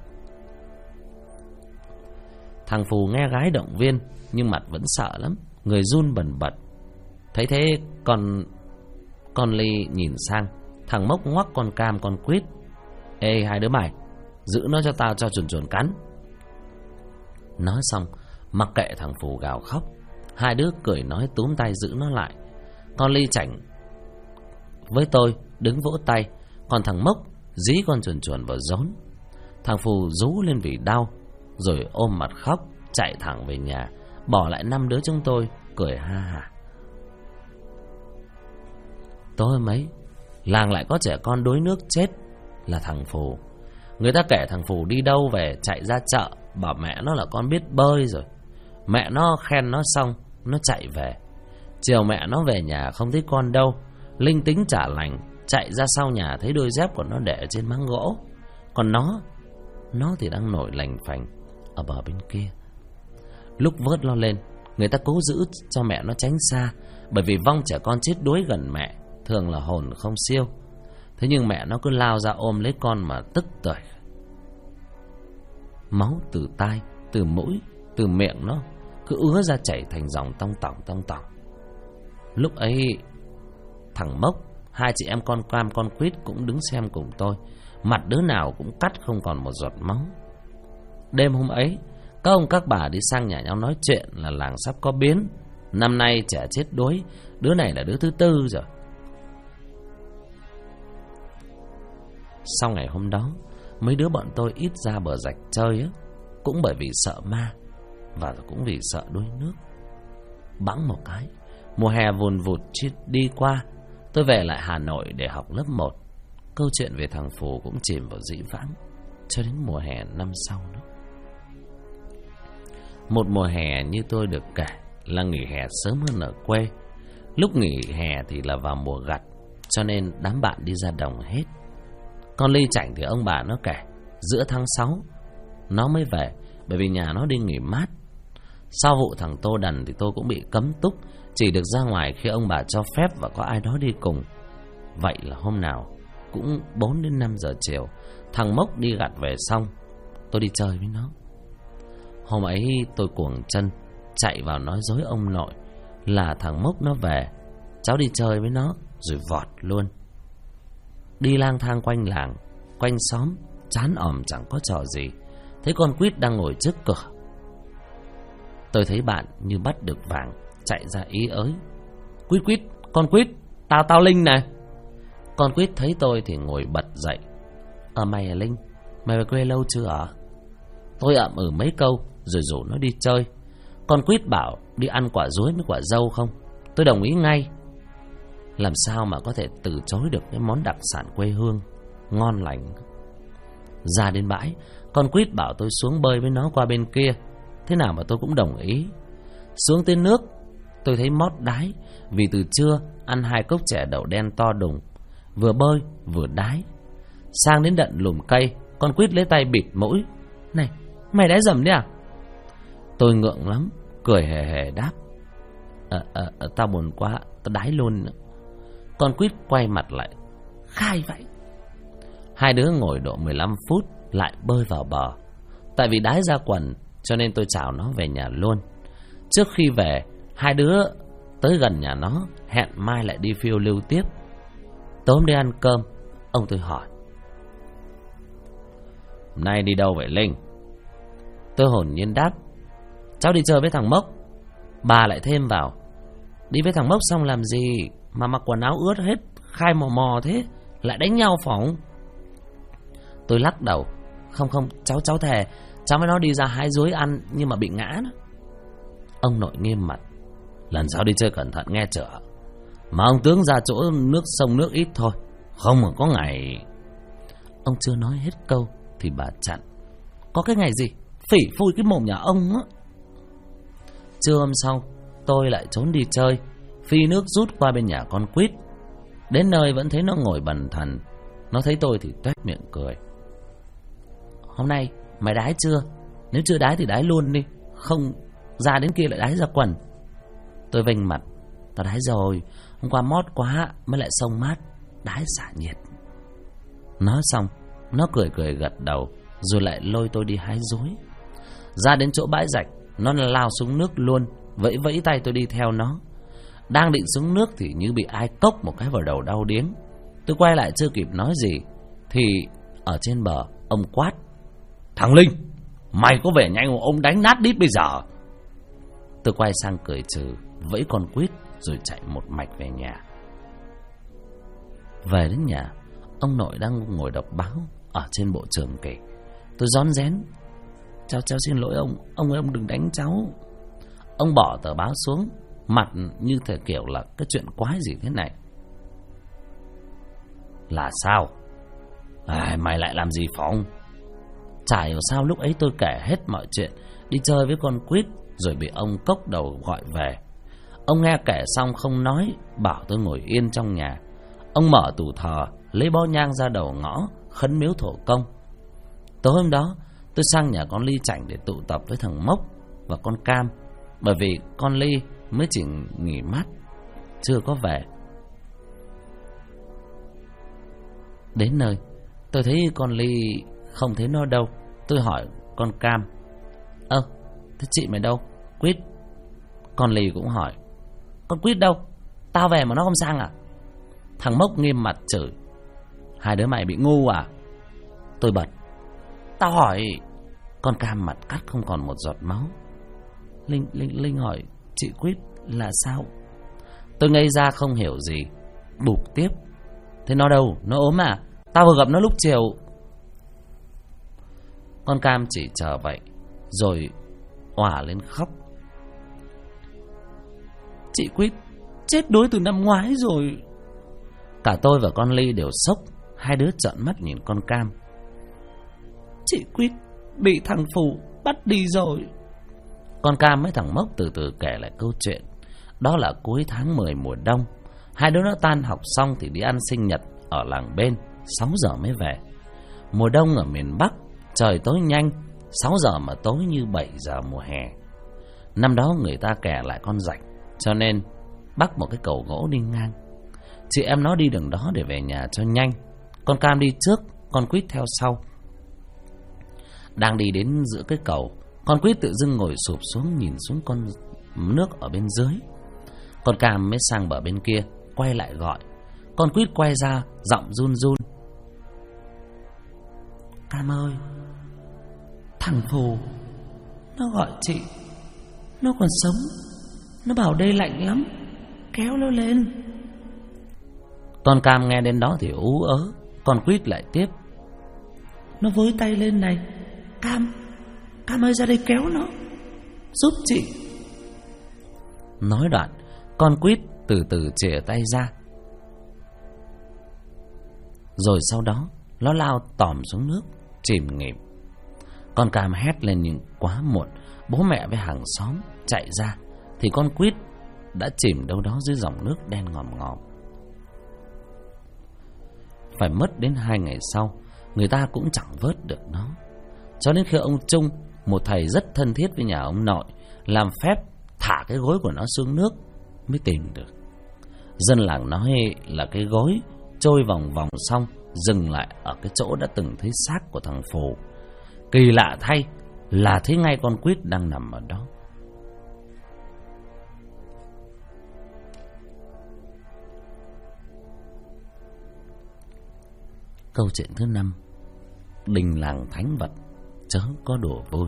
Thằng Phù nghe gái động viên, nhưng mặt vẫn sợ lắm, người run bần bật. Thấy thế con Ly nhìn sang. Thằng Mốc ngoắc con Cam con Quýt. Ê hai đứa mày, giữ nó cho tao cho chuồn chuồn cắn. Nói xong mặc kệ thằng Phù gào khóc, hai đứa cười nói túm tay giữ nó lại. Con Ly Chảnh với tôi đứng vỗ tay, còn thằng Mốc dí con chuồn chuồn vào rốn. Thằng Phù rú lên vì đau, rồi ôm mặt khóc chạy thẳng về nhà, bỏ lại 5 đứa chúng tôi cười ha hả. Tối hôm ấy, làng lại có trẻ con đuối nước chết là thằng Phù. Người ta kể thằng Phù đi đâu về chạy ra chợ, bảo mẹ nó là con biết bơi rồi. Mẹ nó khen nó xong, nó chạy về. Chiều mẹ nó về nhà không thấy con đâu, linh tính chả lành, chạy ra sau nhà thấy đôi dép của nó để trên máng gỗ. Còn nó thì đang nổi lành phành ở bờ bên kia. Lúc vớt nó lên, người ta cố giữ cho mẹ nó tránh xa, bởi vì vong trẻ con chết đuối gần mẹ thường là hồn không siêu. Thế nhưng mẹ nó cứ lao ra ôm lấy con mà tức tưởi. Máu từ tai, từ mũi, từ miệng nó cứ ứa ra chảy thành dòng tong tỏng. Lúc ấy thằng Mốc, hai chị em con Cam con Quýt cũng đứng xem cùng tôi. Mặt đứa nào cũng cắt không còn một giọt máu. Đêm hôm ấy, các ông các bà đi sang nhà nhau nói chuyện là làng sắp có biến. Năm nay trẻ chết đuối, đứa này là đứa thứ 4 rồi. Sau ngày hôm đó, mấy đứa bọn tôi ít ra bờ rạch chơi á, cũng bởi vì sợ ma và cũng vì sợ đuối nước. Bẵng một cái, mùa hè vùn vụt đi qua, tôi về lại Hà Nội để học lớp 1. Câu chuyện về thằng Phù cũng chìm vào dĩ vãng cho đến mùa hè năm sau đó. Một mùa hè như tôi được kể là nghỉ hè sớm hơn ở quê. Lúc nghỉ hè thì là vào mùa gặt, cho nên đám bạn đi ra đồng hết. Con Ly Chảnh thì ông bà nó kể giữa tháng 6 nó mới về, bởi vì nhà nó đi nghỉ mát. Sau vụ thằng Tô Đần thì tôi cũng bị cấm túc, chỉ được ra ngoài khi ông bà cho phép và có ai đó đi cùng. Vậy là hôm nào cũng 4 đến 5 giờ chiều, thằng Mốc đi gặt về xong, tôi đi chơi với nó. Hôm ấy tôi cuồng chân chạy vào nói dối ông nội là thằng Mốc nó về, cháu đi chơi với nó, rồi vọt luôn. Đi lang thang quanh làng, quanh xóm, chán òm chẳng có trò gì. Thấy con Quýt đang ngồi trước cửa, tôi thấy bạn như bắt được vàng, chạy ra ý ới. Quýt, con Quýt, tao Linh này. Con Quýt thấy tôi thì ngồi bật dậy. Mày là Linh, mày về quê lâu chưa? Tôi ậm mấy câu rồi rủ nó đi chơi. Con Quýt bảo đi ăn quả dối với quả dâu không? Tôi đồng ý ngay. làm sao mà có thể từ chối được cái món đặc sản quê hương ngon lành. Ra đến bãi, con quýt bảo tôi xuống bơi với nó qua bên kia. Thế nào mà tôi cũng đồng ý. Xuống tới nước, tôi thấy mót đái, vì từ trưa ăn 2 cốc chè đậu đen to đùng, vừa bơi vừa đái. Sang đến đận lùm cây, con quýt lấy tay bịt mũi. Này, mày đái dầm đấy à? Tôi ngượng lắm, cười hề hề đáp: Tao buồn quá, tao đái luôn nữa. Con quýt quay mặt lại: Khai vậy. Hai đứa ngồi độ 15 phút lại bơi vào bờ. Tại vì đái ra quần cho nên tôi chào nó về nhà luôn. Trước khi về, hai đứa tới gần nhà nó, hẹn mai lại đi phiêu lưu tiếp. Tối hôm đi ăn cơm, ông tôi hỏi: Nay đi đâu vậy Linh? Tôi hồn nhiên đáp: Cháu đi chơi với thằng Mốc. Bà lại thêm vào: Đi với thằng Mốc xong làm gì mà mặc quần áo ướt hết, khai mò mò thế, lại đánh nhau phỏng. Tôi lắc đầu: Không, cháu thề, cháu với nó đi ra hái dối ăn nhưng mà bị ngã đó. Ông nội nghiêm mặt: Lần sau đi chơi cẩn thận nghe chưa? Mà ông tướng ra chỗ nước sông nước ít thôi, không mà có ngày. Ông chưa nói hết câu thì bà chặn: Có cái ngày gì? Phỉ phui cái mồm nhà ông á. Trưa hôm sau, tôi lại trốn đi chơi, phi nước rút qua bên nhà con quýt. Đến nơi vẫn thấy nó ngồi bần thần. Nó thấy tôi thì toét miệng cười: Hôm nay mày đái chưa? Nếu chưa đái thì đái luôn đi, không ra đến kia lại đái ra quần. Tôi vênh mặt: Tao đái rồi, hôm qua mót quá mới lại sông mát, đái xả nhiệt. Nói xong, nó cười gật đầu, rồi lại lôi tôi đi hái dối. Ra đến chỗ bãi rạch, nó lao xuống nước luôn, vẫy tay tôi đi theo nó. Đang định xuống nước thì như bị ai cốc một cái vào đầu đau điếng. Tôi quay lại chưa kịp nói gì thì ở trên bờ ông quát: Thằng Linh, mày có vẻ nhanh ông đánh nát đít bây giờ. Tôi quay sang cười trừ, vẫy con quýt rồi chạy một mạch về nhà. Về đến nhà, ông nội đang ngồi đọc báo ở trên bộ trường kỷ. Tôi rón rén: Cháu xin lỗi ông ơi, ông đừng đánh cháu. Ông bỏ tờ báo xuống, mặt như thể kiểu là cái chuyện quái gì thế này. Là sao? Mày lại làm gì Phong? Chả hiểu sao lúc ấy tôi kể hết mọi chuyện đi chơi với con quýt rồi bị ông cốc đầu gọi về. Ông nghe kể xong không nói, bảo tôi ngồi yên trong nhà. Ông mở tủ thờ, lấy bó nhang ra đầu ngõ khấn miếu thổ công. Tối hôm đó tôi sang nhà con Ly Chảnh để tụ tập với thằng Mốc và con Cam, bởi vì con Ly mới chỉ nghỉ mát chưa có về. Đến nơi tôi thấy con Ly không thấy nó đâu. Tôi hỏi con Cam: Thế chị mày đâu? Quýt. Con Ly cũng hỏi: Con Quýt đâu? Tao về mà nó không sang à? Thằng Mốc nghiêm mặt chửi: Hai đứa mày bị ngu à? Tôi bật: Tao hỏi. Con Cam mặt cắt không còn một giọt máu. Linh hỏi chị Quýt là sao? Tôi ngây ra không hiểu gì, bụp tiếp: Thế nó đâu? Nó ốm à? Tao vừa gặp nó lúc chiều. Con Cam chỉ chờ vậy rồi òa lên khóc: Chị Quýt chết đuối từ năm ngoái rồi. Cả tôi và con Ly đều sốc. Hai đứa trợn mắt nhìn con Cam: Chị Quýt bị thằng Phù bắt đi rồi. Con Cam với thằng Mốc từ từ kể lại câu chuyện. Đó là cuối tháng 10 mùa đông. Hai đứa nó tan học xong thì đi ăn sinh nhật ở làng bên, 6 giờ mới về. Mùa đông ở miền Bắc trời tối nhanh, 6 giờ mà tối như 7 giờ mùa hè. Năm đó người ta kè lại con rạch, cho nên bắc một cái cầu gỗ đi ngang. Chị em nó đi đường đó để về nhà cho nhanh. Con Cam đi trước, con Quýt theo sau. Đang đi đến giữa cái cầu, con Quýt tự dưng ngồi sụp xuống nhìn xuống con nước ở bên dưới. Con Cam mới sang bờ bên kia, quay lại gọi. Con Quýt quay ra, giọng run run: Cam ơi, thằng Phù nó gọi chị, nó còn sống, nó bảo đây lạnh lắm, kéo nó lên. Con Cam nghe đến đó thì ú ớ. Con Quýt lại tiếp: Nó với tay lên này, Cam ơi ra đây kéo nó, giúp chị. Nói đoạn, con Quýt từ từ chìa tay ra. Rồi sau đó nó lao tòm xuống nước, chìm nghỉm. Con cam hét lên nhưng quá muộn. Bố mẹ với hàng xóm chạy ra thì con quýt đã chìm đâu đó dưới dòng nước đen ngòm ngòm. Phải mất đến 2 ngày sau, người ta cũng chẳng vớt được nó. Cho đến khi ông Trung, một thầy rất thân thiết với nhà ông nội, làm phép thả cái gối của nó xuống nước mới tìm được. Dân làng nói là cái gối trôi vòng vòng xong dừng lại ở cái chỗ đã từng thấy xác của thằng Phù. Kỳ lạ thay là thấy ngay con quýt đang nằm ở đó. Câu chuyện thứ 5: đình làng thánh vật chớ có đùa vui.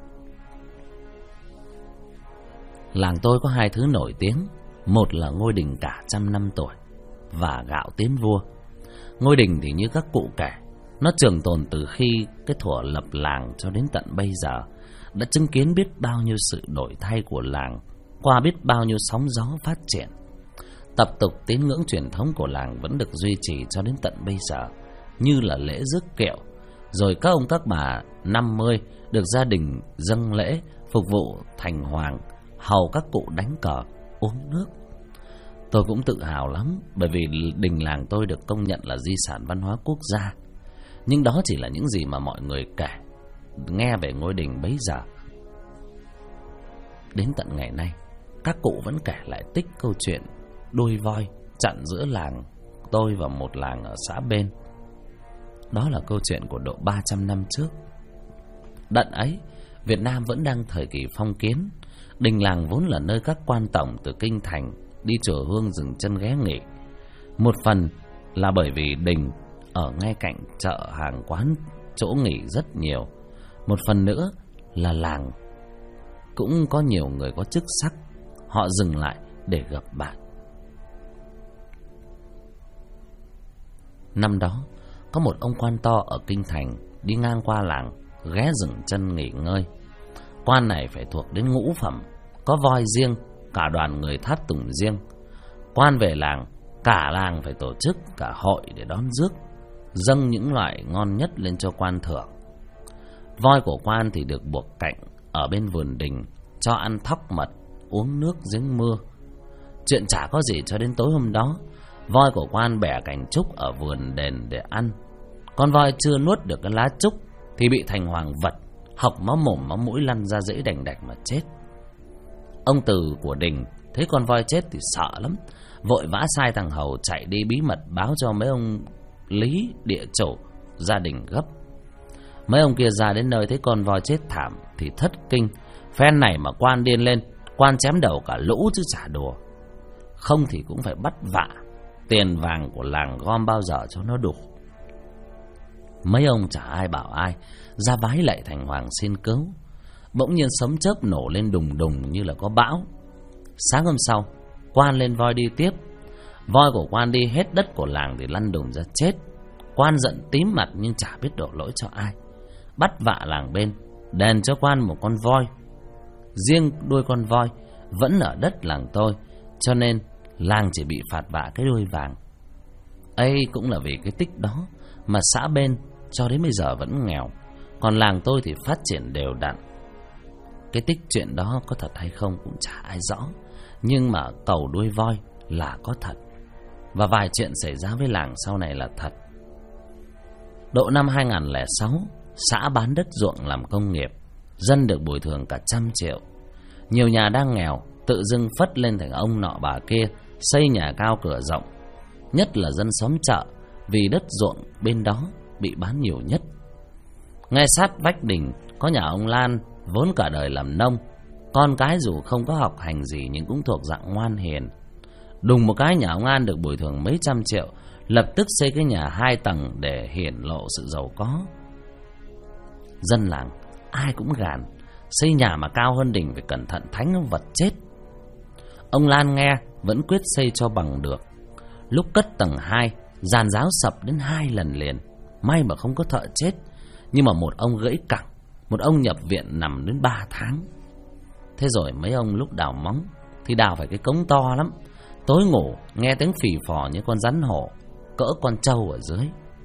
Làng tôi có 2 thứ nổi tiếng. Một là ngôi đình cả 100 năm tuổi và gạo tiến vua. Ngôi đình thì như các cụ kể, nó trường tồn từ khi cái thuở lập làng cho đến tận bây giờ, đã chứng kiến biết bao nhiêu sự đổi thay của làng, qua biết bao nhiêu sóng gió phát triển. Tập tục tín ngưỡng truyền thống của làng vẫn được duy trì cho đến tận bây giờ, như là lễ rước kiệu, rồi các ông các bà 50 được gia đình dâng lễ, phục vụ thành hoàng, hầu các cụ đánh cờ, uống nước. Tôi cũng tự hào lắm, bởi vì đình làng tôi được công nhận là di sản văn hóa quốc gia. Nhưng đó chỉ là những gì mà mọi người kể nghe về ngôi đình bấy giờ. Đến tận ngày nay, các cụ vẫn kể lại tích câu chuyện đuôi voi chặn giữa làng tôi và một làng ở xã bên. Đó là câu chuyện của độ 300 năm trước. Đận ấy, Việt Nam vẫn đang thời kỳ phong kiến. Đình làng vốn là nơi các quan tổng từ kinh thành đi chùa hương dừng chân ghé nghỉ. Một phần là bởi vì đình ở ngay cạnh chợ hàng quán, chỗ nghỉ rất nhiều. Một phần nữa là làng cũng có nhiều người có chức sắc, họ dừng lại để gặp bạn. Năm đó, có một ông quan to ở kinh thành đi ngang qua làng, ghé dừng chân nghỉ ngơi. Quan này phải thuộc đến ngũ phẩm, có voi riêng, cả đoàn người tháp tùng riêng. Quan về làng, cả làng phải tổ chức cả hội để đón rước, dâng những loại ngon nhất lên cho quan thưởng. Voi của quan thì được buộc cạnh ở bên vườn đình, cho ăn thóc mật, uống nước giếng mưa. Chuyện chả có gì cho đến tối hôm đó, voi của quan bẻ cành trúc ở vườn đền để ăn. Con voi chưa nuốt được cái lá trúc thì bị thành hoàng vật, hộc máu mồm máu mũi lăn ra rẫy đành đạch mà chết. Ông Từ của đình thấy con voi chết thì sợ lắm, vội vã sai thằng hầu chạy đi bí mật báo cho mấy ông lý địa chủ gia đình gấp. Mấy ông kia ra đến nơi thấy con voi chết thảm thì thất kinh. Phen này mà quan điên lên, quan chém đầu cả lũ chứ chả đùa. Không thì cũng phải bắt vạ, tiền vàng của làng gom bao giờ cho nó đủ. Mấy ông chả ai bảo ai, ra vái lạy thành hoàng xin cứu. Bỗng nhiên sấm chớp nổ lên đùng đùng như là có bão. Sáng hôm sau, quan lên voi đi tiếp. Voi của quan đi hết đất của làng thì lăn đùng ra chết. Quan giận tím mặt nhưng chả biết đổ lỗi cho ai. Bắt vạ làng bên, đền cho quan một con voi. Riêng đuôi con voi vẫn ở đất làng tôi, cho nên làng chỉ bị phạt vạ cái đuôi vàng. Ấy cũng là vì cái tích đó mà xã bên cho đến bây giờ vẫn nghèo, còn làng tôi thì phát triển đều đặn. Cái tích chuyện đó có thật hay không cũng chả ai rõ, nhưng mà cầu đuôi voi là có thật. Và vài chuyện xảy ra với làng sau này là thật. Độ năm 2006, xã bán đất ruộng làm công nghiệp, dân được bồi thường cả 100 triệu. Nhiều nhà đang nghèo tự dưng phất lên thành ông nọ bà kia, xây nhà cao cửa rộng. Nhất là dân xóm chợ, vì đất ruộng bên đó bị bán nhiều nhất. Ngay sát vách đình có nhà ông Lan, vốn cả đời làm nông. Con cái dù không có học hành gì nhưng cũng thuộc dạng ngoan hiền. Đùng một cái nhà ông An được bồi thường mấy trăm triệu, lập tức xây cái nhà 2 tầng để hiển lộ sự giàu có. Dân làng ai cũng gàn, xây nhà mà cao hơn đỉnh phải cẩn thận thánh vật chết. Ông Lan nghe vẫn quyết xây cho bằng được. Lúc cất tầng 2, giàn giáo sập đến 2 lần liền. May mà không có thợ chết, nhưng mà một ông gãy cẳng, một ông nhập viện nằm đến 3 tháng. Thế rồi mấy ông lúc đào móng thì đào phải cái cống to lắm. Tối ngủ nghe tiếng phì phò như con rắn hổ, cỡ con trâu ở dưới.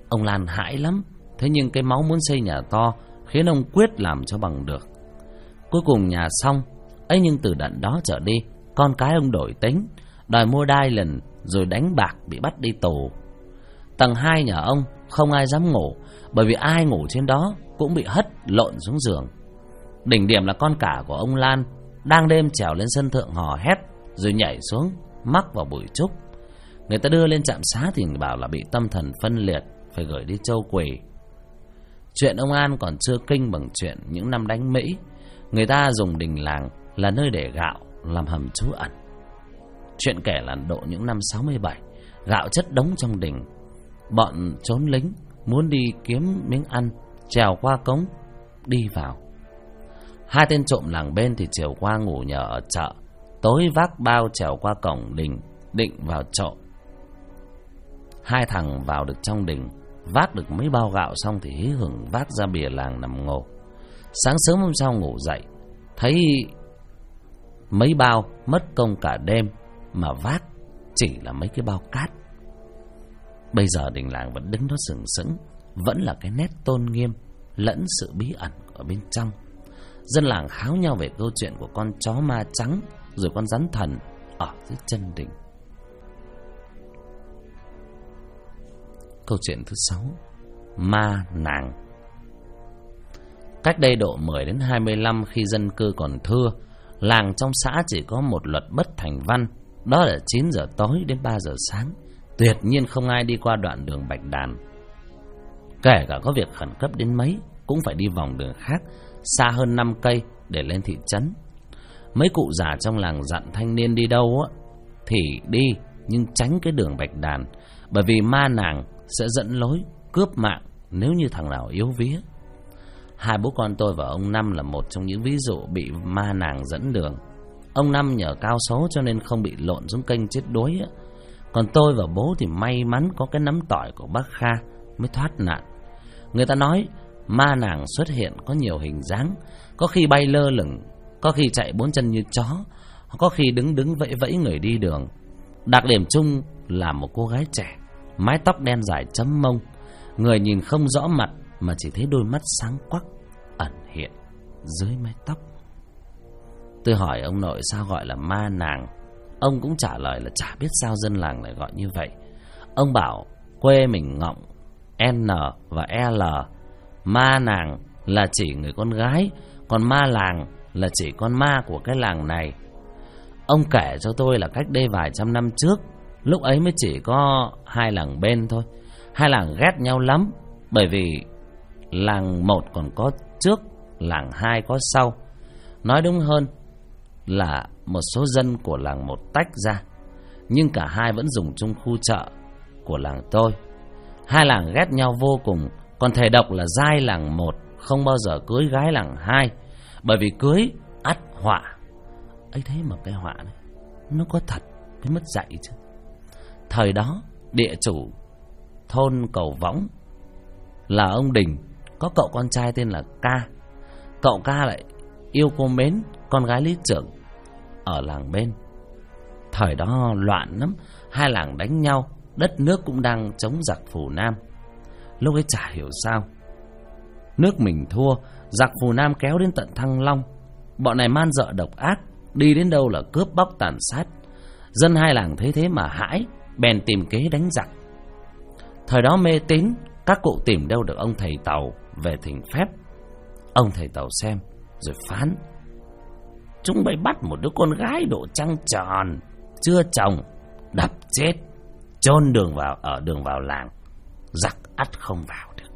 Ông Lan hãi lắm. Thế nhưng cái máu muốn xây nhà to khiến ông quyết làm cho bằng được. Cuối cùng nhà xong ấy, nhưng từ đợt đó trở đi, con cái ông đổi tính, đòi mua đai lần, rồi đánh bạc bị bắt đi tù. Tầng 2 nhà ông không ai dám ngủ, bởi vì ai ngủ trên đó cũng bị hất lộn xuống giường. Đỉnh điểm là con cả của ông Lan đang đêm trèo lên sân thượng hò hét, rồi nhảy xuống mắc vào bụi trúc. Người ta đưa lên trạm xá thì bảo là bị tâm thần phân liệt, phải gửi đi Châu Quỳ. Chuyện ông An còn chưa kinh bằng chuyện những năm đánh Mỹ. Người ta dùng đình làng là nơi để gạo, làm hầm trú ẩn. Chuyện kể là độ những năm 67, gạo chất đống trong đình. Bọn trốn lính muốn đi kiếm miếng ăn, trèo qua cống đi vào. Hai tên trộm làng bên thì chiều qua ngủ nhờ ở chợ, tối vác bao trèo qua cổng đình định vào trộm. Hai thằng vào được trong đình, vác được mấy bao gạo xong thì hí hửng vác ra bìa làng nằm ngủ. Sáng sớm hôm sau ngủ dậy, thấy mấy bao mất công cả đêm mà vác chỉ là mấy cái bao cát. Bây giờ đình làng vẫn đứng đó sừng sững, vẫn là cái nét tôn nghiêm lẫn sự bí ẩn ở bên trong. Dân làng kháo nhau về câu chuyện của con chó ma trắng, rồi con rắn thần ở dưới chân đình. Câu chuyện thứ 6, ma nàng. Cách đây độ 10 đến 25, khi dân cư còn thưa, làng trong xã chỉ có một luật bất thành văn, đó là 9 giờ tối đến 3 giờ sáng tuyệt nhiên không ai đi qua đoạn đường Bạch Đàn. Kể cả có việc khẩn cấp đến mấy cũng phải đi vòng đường khác, xa hơn 5 cây để lên thị trấn. Mấy cụ già trong làng dặn thanh niên đi đâu á thì đi, nhưng tránh cái đường Bạch Đàn, bởi vì ma nàng sẽ dẫn lối cướp mạng nếu như thằng nào yếu vía. Hai bố con tôi và ông Năm là một trong những ví dụ bị ma nàng dẫn đường. Ông Năm nhờ cao số cho nên không bị lộn xuống kênh chết đuối á. Còn tôi và bố thì may mắn có cái nắm tỏi của bác Kha mới thoát nạn. Người ta nói ma nàng xuất hiện có nhiều hình dáng, có khi bay lơ lửng, có khi chạy 4 chân như chó, có khi đứng vẫy vẫy người đi đường. Đặc điểm chung là một cô gái trẻ, mái tóc đen dài chấm mông, người nhìn không rõ mặt mà chỉ thấy đôi mắt sáng quắc ẩn hiện dưới mái tóc. Tôi hỏi ông nội sao gọi là ma nàng, ông cũng trả lời là chả biết sao dân làng lại gọi như vậy. Ông bảo quê mình ngọng N và L, ma nàng là chỉ người con gái, còn ma làng là chỉ con ma của cái làng này. Ông kể cho tôi là cách đây vài trăm năm trước, lúc ấy mới chỉ có 2 làng bên thôi. 2 làng ghét nhau lắm, bởi vì làng 1 còn có trước, làng 2 có sau. Nói đúng hơn là một số dân của làng 1 tách ra, nhưng cả hai vẫn dùng chung khu chợ của làng tôi. 2 làng ghét nhau vô cùng, còn thề độc là giai làng 1 không bao giờ cưới gái làng 2, bởi vì cưới ắt họa. Ấy thế mà cái họa này nó có thật mới mất dạy chứ. Thời đó địa chủ thôn Cầu Võng là ông Đình, có cậu con trai tên là Ca. Cậu Ca lại yêu cô Mến, con gái lý trưởng ở làng bên. Thời đó loạn lắm, 2 làng đánh nhau, đất nước cũng đang chống giặc Phù Nam. Lúc ấy chả hiểu sao nước mình thua, giặc Phù Nam kéo đến tận Thăng Long. Bọn này man dợ độc ác, đi đến đâu là cướp bóc tàn sát. Dân 2 làng thấy thế mà hãi, bèn tìm kế đánh giặc. Thời đó mê tín, các cụ tìm đâu được ông thầy Tàu về thỉnh phép. Ông thầy Tàu xem rồi phán: chúng bay bắt một đứa con gái độ trăng tròn chưa chồng, đập chết, chôn đường vào làng, giặc ắt không vào được.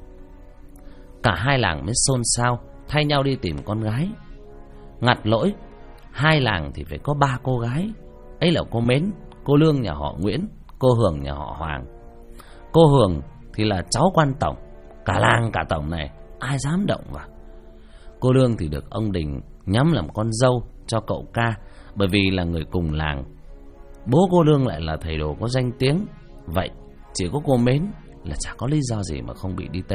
Cả 2 làng mới xôn xao thay nhau đi tìm con gái. Ngặt lỗi 2 làng thì phải có 3 cô gái. Ấy là cô Mến, cô Lương nhà họ Nguyễn, cô Hường nhà họ Hoàng. Cô Hường thì là cháu quan tổng, cả làng cả tổng này ai dám động vào. Cô Lương thì được ông Đình nhắm làm con dâu cho cậu Ca, bởi vì là người cùng làng. Bố cô Lương lại là thầy đồ có danh tiếng, vậy chỉ có cô Mến là chả có lý do gì mà không bị đi tế.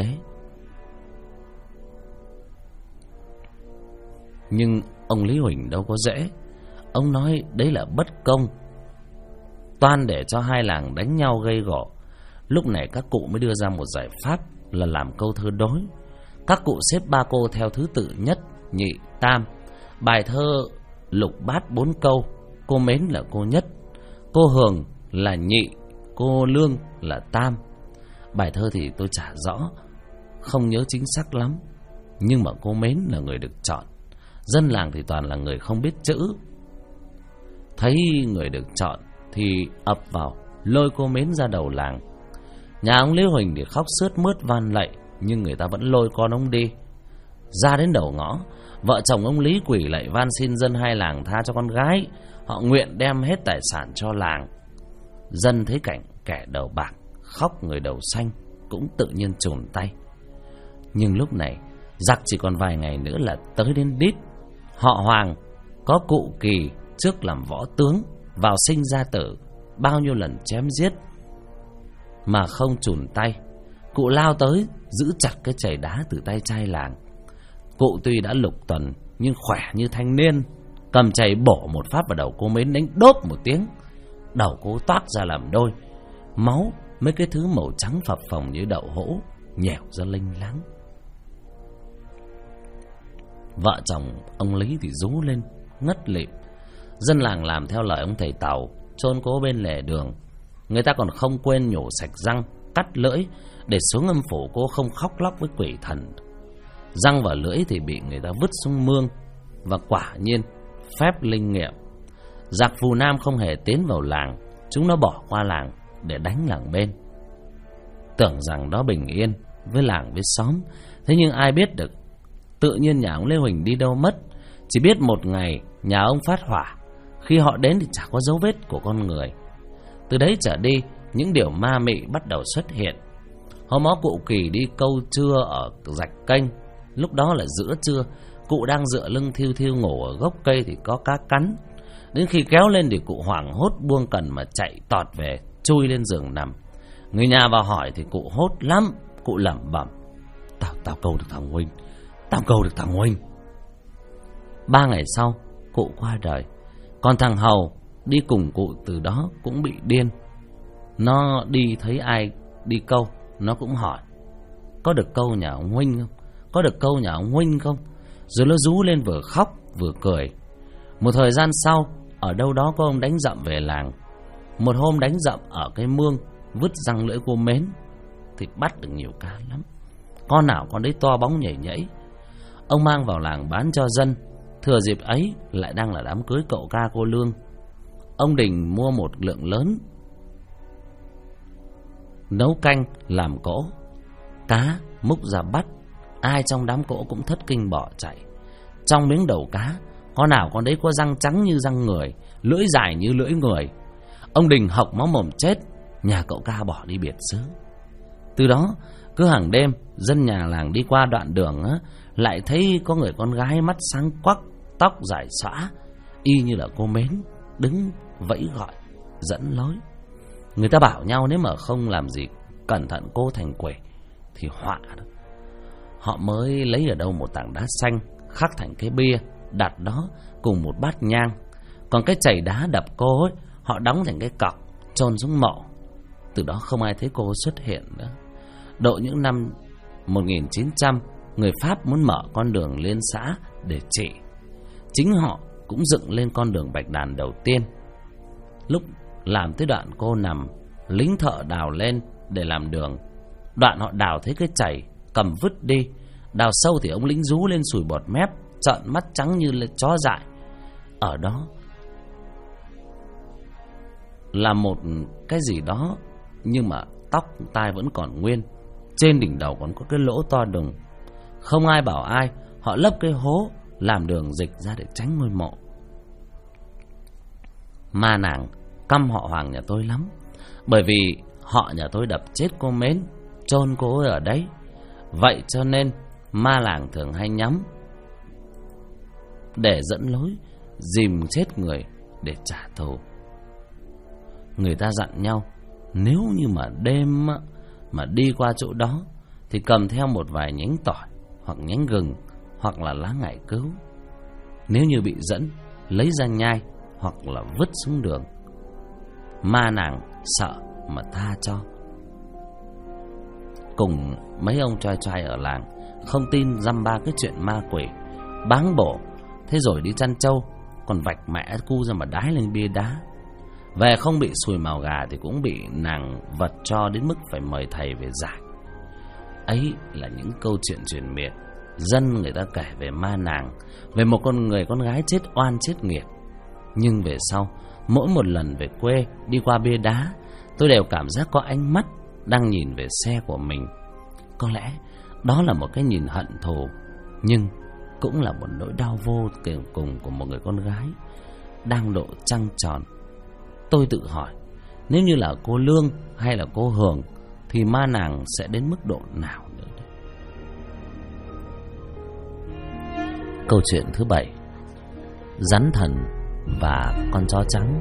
Nhưng ông Lý Huỳnh đâu có dễ. Ông nói đấy là bất công, toan để cho 2 làng đánh nhau gây gổ. Lúc này các cụ mới đưa ra một giải pháp là làm câu thơ đối. Các cụ xếp 3 cô theo thứ tự nhất, nhị, tam. Bài thơ lục bát 4 câu. Cô Mến là cô nhất, cô Hường là nhị, cô Lương là tam. Bài thơ thì tôi chả rõ, không nhớ chính xác lắm, nhưng mà cô Mến là người được chọn. Dân làng thì toàn là người không biết chữ. Thấy người được chọn thì ập vào lôi cô Mến ra đầu làng. Nhà ông Lý Huỳnh thì khóc sướt mướt van lạy, nhưng người ta vẫn lôi con ông đi. Ra đến đầu ngõ, vợ chồng ông Lý quỳ lạy van xin dân hai làng tha cho con gái. Họ nguyện đem hết tài sản cho làng. Dân thấy cảnh kẻ đầu bạc khóc người đầu xanh cũng tự nhiên chùn tay. Nhưng lúc này giặc chỉ còn vài ngày nữa là tới đến đít. Họ Hoàng có cụ Kỳ trước làm võ tướng, vào sinh ra tử, bao nhiêu lần chém giết mà không chùn tay. Cụ lao tới giữ chặt cái chày đá từ tay trai làng. Cụ tuy đã lục tuần nhưng khỏe như thanh niên, cầm chày bổ một phát vào đầu cô Mến, đánh đốp một tiếng. Đầu cô toát ra làm đôi, máu mấy cái thứ màu trắng phập phồng như đậu hũ nhèo ra linh láng. Vợ chồng ông Lý thì rú lên ngất lịm. Dân làng làm theo lời ông thầy Tàu, chôn cố bên lề đường. Người ta còn không quên nhổ sạch răng, cắt lưỡi để xuống âm phủ cô không khóc lóc với quỷ thần. Răng và lưỡi thì bị người ta vứt xuống mương. Và quả nhiên phép linh nghiệm, giặc Phù Nam không hề tiến vào làng. Chúng nó bỏ qua làng để đánh làng bên, tưởng rằng đó bình yên với làng với xóm. Thế nhưng ai biết được, tự nhiên nhà ông Lê Huỳnh đi đâu mất. Chỉ biết một ngày nhà ông phát hỏa, khi họ đến thì chả có dấu vết của con người. Từ đấy trở đi, những điều ma mị bắt đầu xuất hiện. Hôm đó cụ Kỳ đi câu trưa ở rạch kênh. Lúc đó là giữa trưa, cụ đang dựa lưng thiêu thiêu ngủ ở gốc cây thì có cá cắn. Đến khi kéo lên thì cụ hoảng hốt buông cần mà chạy tọt về, chui lên giường nằm. Người nhà vào hỏi thì cụ hốt lắm. Cụ lẩm bẩm: Tao câu được thằng Huynh, tao câu được thằng Huynh. 3 ngày sau cụ qua đời. Còn thằng Hầu đi cùng cụ từ đó cũng bị điên. Nó đi thấy ai đi câu, nó cũng hỏi: có được câu nhà ông Huynh không? Có được câu nhà ông Huynh không? Rồi nó rú lên vừa khóc vừa cười. Một thời gian sau, ở đâu đó có ông đánh dậm về làng. Một hôm đánh dậm ở cái mương, vứt răng lưỡi cô Mến thì bắt được nhiều cá lắm. Con nào con đấy to bóng nhảy nhảy. Ông mang vào làng bán cho dân. Thừa dịp ấy lại đang là đám cưới cậu ca cô Lương. Ông Đình mua một lượng lớn, nấu canh làm cỗ. Cá múc ra bắt, ai trong đám cỗ cũng thất kinh bỏ chạy. Trong miếng đầu cá, con nào con đấy có răng trắng như răng người, lưỡi dài như lưỡi người. Ông Đình hộc máu mồm chết. Nhà cậu ca bỏ đi biệt xứ. Từ đó cứ hàng đêm dân nhà làng đi qua đoạn đường á, lại thấy có người con gái mắt sáng quắc, tóc dài xõa, y như là cô Mến, đứng vẫy gọi dẫn lối. Người ta bảo nhau nếu mà không làm gì cẩn thận cô thành quỷ thì họa đó. Họ mới lấy ở đâu một tảng đá xanh khắc thành cái bia, đặt đó cùng một bát nhang. Còn cái chày đá đập cô ấy, họ đóng thành cái cọc chôn xuống mộ. Từ đó không ai thấy cô xuất hiện nữa. Độ những năm 1900, người Pháp muốn mở con đường liên xã để trị. Chính họ cũng dựng lên con đường Bạch Đàn đầu tiên. Lúc làm tới đoạn cô nằm, lính thợ đào lên để làm đường. Đoạn họ đào thấy cái chày, cầm vứt đi. Đào sâu thì ông lính rú lên sùi bọt mép, trợn mắt trắng như là chó dại. Ở đó là một cái gì đó, nhưng mà tóc tai vẫn còn nguyên. Trên đỉnh đầu còn có cái lỗ to đùng. Không ai bảo ai, họ lấp cái hố làm đường dịch ra để tránh ngôi mộ. Ma nàng căm họ Hoàng nhà tôi lắm, bởi vì họ nhà tôi đập chết cô Mến, chôn cô ấy ở đấy. Vậy cho nên ma làng thường hay nhắm để dẫn lối, dìm chết người để trả thù. Người ta dặn nhau, nếu như mà đêm mà đi qua chỗ đó thì cầm theo một vài nhánh tỏi hoặc nhánh gừng hoặc là lá ngải cứu. Nếu như bị dẫn, lấy ra nhai hoặc là vứt xuống đường. Ma nàng sợ mà tha cho. cùng mấy ông choai choai ở làng không tin dăm ba cái chuyện ma quỷ báng bổ, thế rồi đi chăn trâu còn vạch mẹ cu ra mà đái lên bia đá. Về không bị sùi màu gà thì cũng bị nàng vật cho đến mức phải mời thầy về giải. Ấy là những câu chuyện truyền miệng, dân người ta kể về ma nàng, về một con người con gái chết oan chết nghiệp. Nhưng về sau, mỗi một lần về quê đi qua bia đá, tôi đều cảm giác có ánh mắt đang nhìn về xe của mình. Có lẽ đó là một cái nhìn hận thù, nhưng cũng là một nỗi đau vô cùng của một người con gái đang độ trăng tròn. Tôi tự hỏi, nếu như là cô Lương hay là cô Hường thì ma nàng sẽ đến mức độ nào nữa đấy. Câu chuyện thứ 7: Rắn thần và con chó trắng.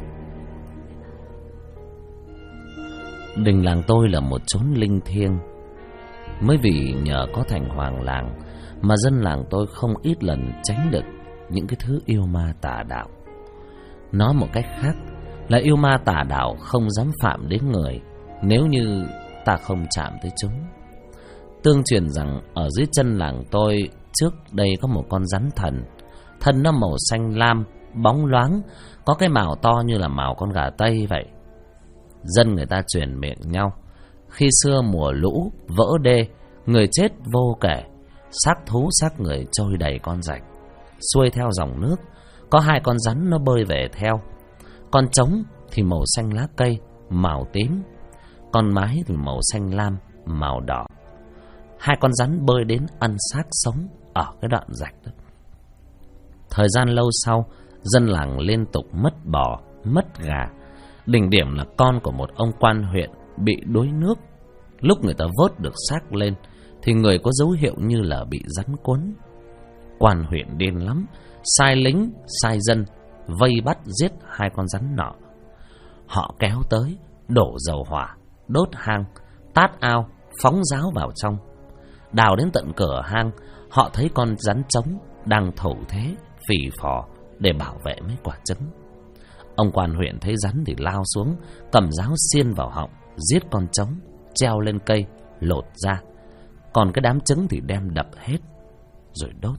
Đình làng tôi là một chốn linh thiêng. Mới vì nhờ có thành hoàng làng mà dân làng tôi không ít lần tránh được những cái thứ yêu ma tà đạo. Nói một cách khác là yêu ma tà đạo không dám phạm đến người nếu như ta không chạm tới chúng. Tương truyền rằng ở dưới chân làng tôi trước đây có một con rắn thần. Thân nó màu xanh lam, bóng loáng, có cái mào to như là mào con gà Tây vậy. Dân người ta truyền miệng nhau, khi xưa mùa lũ vỡ đê, người chết vô kể, xác thú xác người trôi đầy con rạch. Xuôi theo dòng nước, có hai con rắn nó bơi về theo. Con trống thì màu xanh lá cây, màu tím. Con mái thì màu xanh lam, màu đỏ. Hai con rắn bơi đến ăn xác sống ở cái đoạn rạch đó. Thời gian lâu sau, dân làng liên tục mất bò, mất gà. Đỉnh điểm là con của một ông quan huyện bị đuối nước. Lúc người ta vớt được xác lên thì người có dấu hiệu như là bị rắn cuốn. Quan huyện điên lắm, sai lính, sai dân vây bắt giết hai con rắn nọ. Họ kéo tới, đổ dầu hỏa, đốt hang, tát ao, phóng giáo vào trong. Đào đến tận cửa hang, họ thấy con rắn trống đang thủ thế, phì phò để bảo vệ mấy quả trứng. Ông quan huyện thấy rắn thì lao xuống, cầm giáo xiên vào họng, giết con trống, treo lên cây, lột ra. Còn cái đám trứng thì đem đập hết, rồi đốt.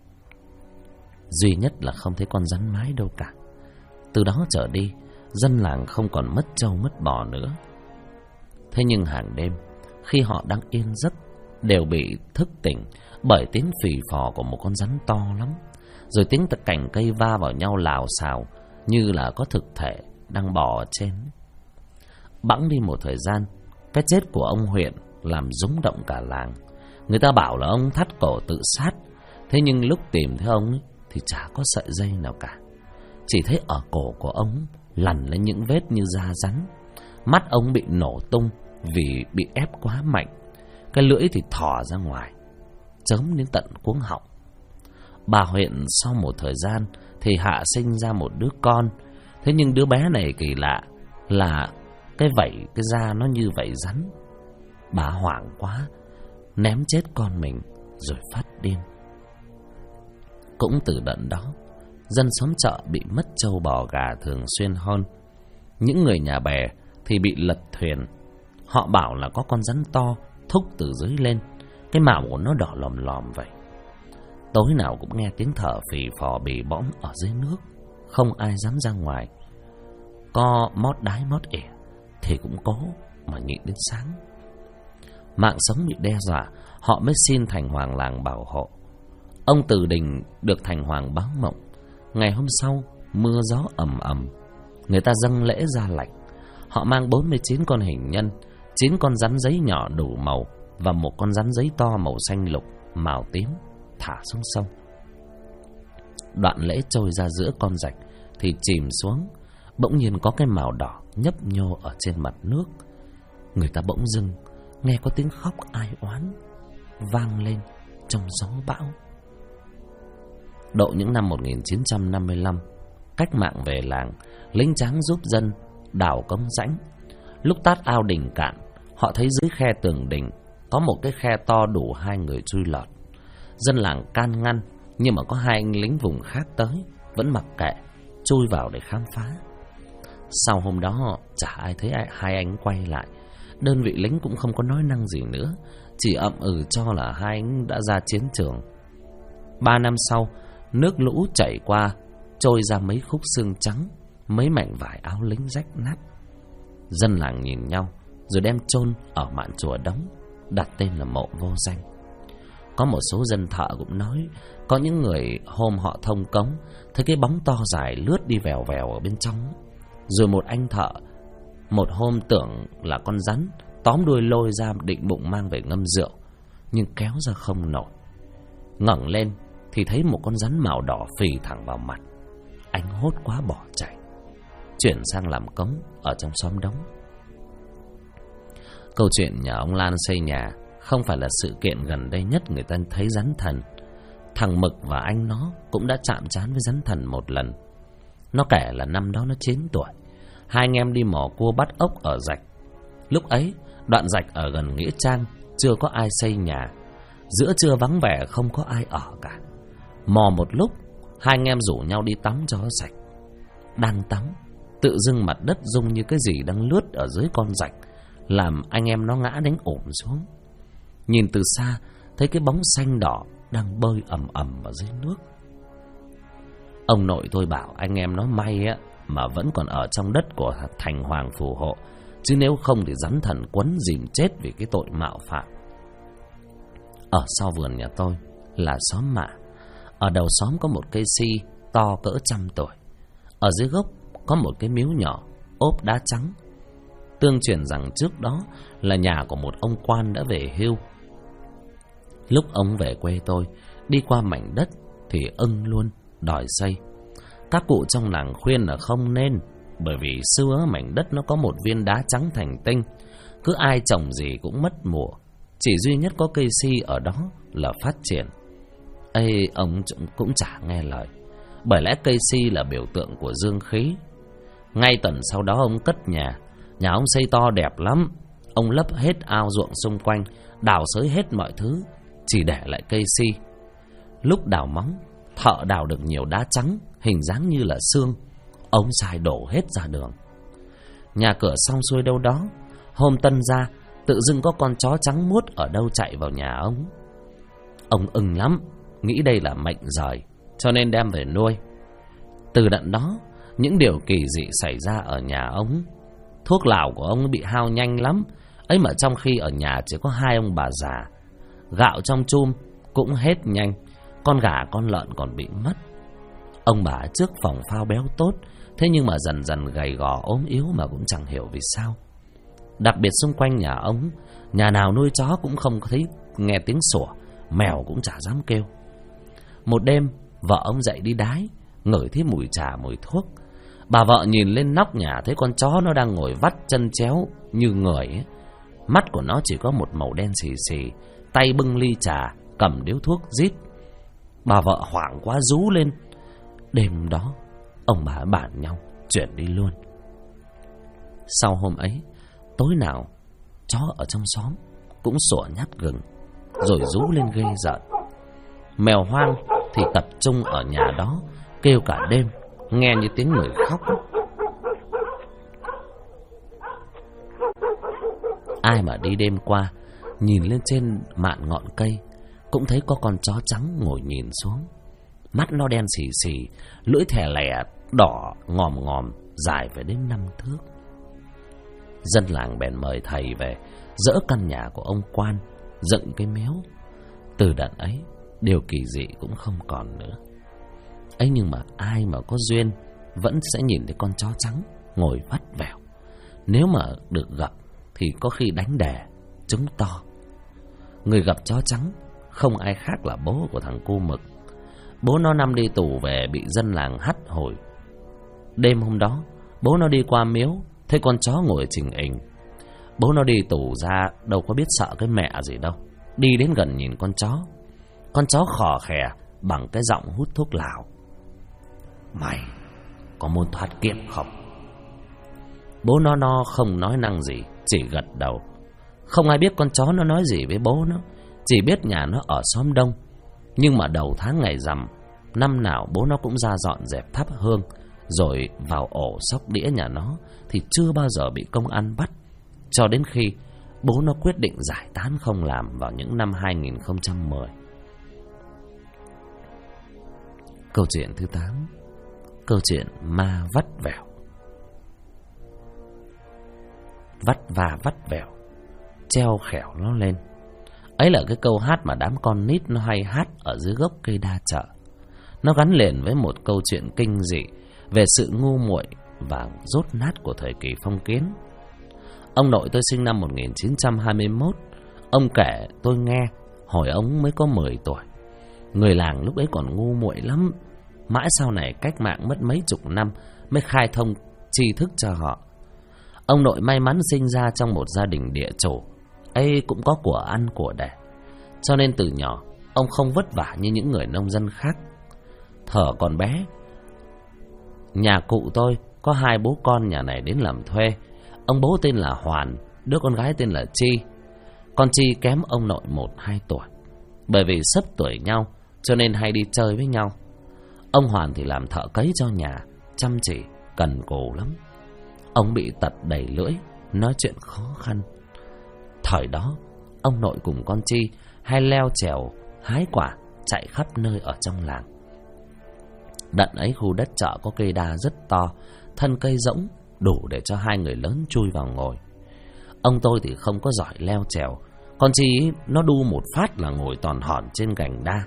Duy nhất là không thấy con rắn mái đâu cả. Từ đó trở đi, dân làng không còn mất trâu mất bò nữa. Thế nhưng hàng đêm, khi họ đang yên giấc, đều bị thức tỉnh bởi tiếng phì phò của một con rắn to lắm, rồi tiếng cành cây va vào nhau lào xào như là có thực thể đang bò ở trên. Bẵng đi một thời gian, cái chết của ông huyện làm rúng động cả làng. Người ta bảo là ông thắt cổ tự sát. Thế nhưng lúc tìm thấy ông ấy, thì chả có sợi dây nào cả. Chỉ thấy ở cổ của ông lằn lên những vết như da rắn. Mắt ông bị nổ tung vì bị ép quá mạnh. Cái lưỡi thì thò ra ngoài, chớm đến tận cuống họng. Bà huyện sau một thời gian thì hạ sinh ra một đứa con. Thế nhưng đứa bé này kỳ lạ là cái vảy, cái da nó như vảy rắn. Bà hoảng quá, ném chết con mình rồi phát điên. Cũng từ đợt đó, dân xóm chợ bị mất trâu bò gà thường xuyên hơn. Những người nhà bè thì bị lật thuyền. Họ bảo là có con rắn to thúc từ dưới lên, cái mào của nó đỏ lòm lòm vậy. Tối nào cũng nghe tiếng thở phì phò bì bõm ở dưới nước, không ai dám ra ngoài. Có mót đái mót ỉa thì cũng cố mà nhịn đến sáng. Mạng sống bị đe dọa, họ mới xin thành hoàng làng bảo hộ. Ông Từ Đình được thành hoàng báo mộng. Ngày hôm sau, mưa gió ầm ầm, người ta dâng lễ ra lạnh. Họ mang 49 con hình nhân, 9 con rắn giấy nhỏ đủ màu và một con rắn giấy to màu xanh lục, màu tím thả xuống sông. Đoạn lễ trôi ra giữa con rạch thì chìm xuống. Bỗng nhiên có cái màu đỏ nhấp nhô ở trên mặt nước. Người ta bỗng dưng nghe có tiếng khóc ai oán vang lên trong gió bão. Độ những năm 1955, cách mạng về làng, lính tráng giúp dân đào cống rãnh. Lúc tát ao đỉnh cạn, họ thấy dưới khe tường đỉnh có một cái khe to đủ 2 người chui lọt. Dân làng can ngăn, nhưng mà có 2 anh lính vùng khác tới, vẫn mặc kệ, chui vào để khám phá. Sau hôm đó chả ai thấy 2 anh quay lại. Đơn vị lính cũng không có nói năng gì nữa, chỉ ậm ừ cho là hai anh đã ra chiến trường. 3 năm sau, nước lũ chảy qua, trôi ra mấy khúc xương trắng, mấy mảnh vải áo lính rách nát. Dân làng nhìn nhau rồi đem chôn ở mạn chùa đống, đặt tên là mộ vô danh. Có một số dân thợ cũng nói, có những người hôm họ thông cống thấy cái bóng to dài lướt đi vèo vèo ở bên trong. Rồi một anh thợ một hôm tưởng là con rắn, tóm đuôi lôi ra định bụng mang về ngâm rượu, nhưng kéo ra không nổi. Ngẩng lên thì thấy một con rắn màu đỏ phì thẳng vào mặt. Anh hốt quá bỏ chạy, chuyển sang làm cống ở trong xóm đống. Câu chuyện nhà ông Lan xây nhà không phải là sự kiện gần đây nhất người ta thấy rắn thần. Thằng Mực và anh nó cũng đã chạm trán với rắn thần một lần. Nó kể là năm đó nó 9 tuổi, hai anh em đi mò cua bắt ốc ở rạch. Lúc ấy đoạn rạch ở gần nghĩa trang, chưa có ai xây nhà, giữa trưa vắng vẻ không có ai ở cả. Mò một lúc, hai anh em rủ nhau đi tắm cho sạch. Đang tắm, tự dưng mặt đất rung như cái gì đang lướt ở dưới con rạch, làm anh em nó ngã đánh ổm xuống. Nhìn từ xa thấy cái bóng xanh đỏ đang bơi ầm ầm ở dưới nước. Ông nội tôi bảo anh em nó may á mà vẫn còn ở trong đất của thành hoàng phù hộ, chứ nếu không thì rắn thần quấn dìm chết vì cái tội mạo phạm. Ở sau vườn nhà tôi là xóm Mạ. Ở đầu xóm có một cây si to cỡ 100 tuổi. Ở dưới gốc có một cái miếu nhỏ ốp đá trắng. Tương truyền rằng trước đó là nhà của một ông quan đã về hưu. Lúc ông về quê tôi, đi qua mảnh đất thì ưng luôn đòi xây. Các cụ trong làng khuyên là không nên, bởi vì xưa mảnh đất nó có một viên đá trắng thành tinh, cứ ai trồng gì cũng mất mùa, chỉ duy nhất có cây si ở đó là phát triển. Ê, ông cũng chả nghe lời, bởi lẽ cây si là biểu tượng của dương khí. Ngay tuần sau đó ông cất nhà ông xây to đẹp lắm. Ông lấp hết ao ruộng xung quanh, đào xới hết mọi thứ, chỉ để lại cây si. Lúc đào móng, thợ đào được nhiều đá trắng hình dáng như là xương, ông xài đổ hết ra đường. Nhà cửa xong xuôi đâu đó, hôm tân ra tự dưng có con chó trắng muốt ở đâu chạy vào nhà ông. Ông ưng lắm, nghĩ đây là mệnh rời, cho nên đem về nuôi. Từ đợt đó, những điều kỳ dị xảy ra ở nhà ông. Thuốc lào của ông bị hao nhanh lắm, ấy mà trong khi ở nhà chỉ có 2 ông bà già. Gạo trong chum cũng hết nhanh, con gà con lợn còn bị mất. Ông bà trước phòng phao béo tốt, thế nhưng mà dần dần gầy gò ốm yếu mà cũng chẳng hiểu vì sao. Đặc biệt xung quanh nhà ông, nhà nào nuôi chó cũng không thấy nghe tiếng sủa, mèo cũng chả dám kêu. Một đêm, vợ ông dậy đi đái, ngửi thấy mùi trà mùi thuốc. Bà vợ nhìn lên nóc nhà thấy con chó nó đang ngồi vắt chân chéo như người ấy. Mắt của nó chỉ có một màu đen xì xì, tay bưng ly trà, cầm điếu thuốc rít. Bà vợ hoảng quá rú lên. Đêm đó, ông bà bàn nhau chuyển đi luôn. Sau hôm ấy, tối nào chó ở trong xóm cũng sủa nhát gừng, rồi rú lên ghê rợn. Mèo hoang thì tập trung ở nhà đó, kêu cả đêm, nghe như tiếng người khóc. Ai mà đi đêm qua, nhìn lên trên mạn ngọn cây, cũng thấy có con chó trắng ngồi nhìn xuống. Mắt nó đen xì xì, lưỡi thè lè, đỏ ngòm ngòm, dài phải đến 5 thước. Dân làng bèn mời thầy về, dỡ căn nhà của ông quan, dựng cái miếu. Từ đợt ấy, điều kỳ dị cũng không còn nữa. Ấy nhưng mà ai mà có duyên vẫn sẽ nhìn thấy con chó trắng ngồi vắt vẻo. Nếu mà được gặp thì có khi đánh đẻ trứng to. Người gặp chó trắng không ai khác là bố của thằng cu Mực. Bố nó năm đi tù về bị dân làng hắt hồi. Đêm hôm đó, bố nó đi qua miếu, thấy con chó ngồi chình ình. Bố nó đi tù ra đâu có biết sợ cái mẹ gì đâu, đi đến gần nhìn con chó. Con chó khò khè bằng cái giọng hút thuốc lào: "Mày có muốn thoát kiếp không?" Bố nó không nói năng gì, chỉ gật đầu. Không ai biết con chó nó nói gì với bố nó, chỉ biết nhà nó ở xóm Đông. Nhưng mà đầu tháng ngày rằm, năm nào bố nó cũng ra dọn dẹp thắp hương, rồi vào ổ sóc đĩa nhà nó, thì chưa bao giờ bị công an bắt. Cho đến khi bố nó quyết định giải tán không làm vào những năm 2010. Câu chuyện thứ 8. Câu chuyện ma vắt vẻo. Vắt và vắt vẻo, treo khẻo nó lên. Ấy là cái câu hát mà đám con nít nó hay hát ở dưới gốc cây đa chợ. Nó gắn liền với một câu chuyện kinh dị về sự ngu muội và dốt nát của thời kỳ phong kiến. Ông nội tôi sinh năm 1921. Ông kể tôi nghe hồi ông mới có 10 tuổi. Người làng lúc ấy còn ngu muội lắm. Mãi sau này cách mạng mất mấy chục năm mới khai thông tri thức cho họ. Ông nội may mắn sinh ra trong một gia đình địa chủ, ấy cũng có của ăn của đẻ, cho nên từ nhỏ ông không vất vả như những người nông dân khác. Thở còn bé, nhà cụ tôi có 2 bố con nhà này đến làm thuê. Ông bố tên là Hoàn, đứa con gái tên là Chi. Con Chi kém ông nội 1-2 tuổi. Bởi vì xấp tuổi nhau cho nên hay đi chơi với nhau. Ông Hoàn thì làm thợ cấy cho nhà, chăm chỉ, cần cù lắm. Ông bị tật đầy lưỡi, nói chuyện khó khăn. Thời đó, ông nội cùng con Chi hay leo trèo, hái quả, chạy khắp nơi ở trong làng. Đận ấy khu đất chợ có cây đa rất to, thân cây rỗng, đủ để cho 2 người lớn chui vào ngồi. Ông tôi thì không có giỏi leo trèo, con Chi nó đu một phát là ngồi tòn hòn trên cành đa.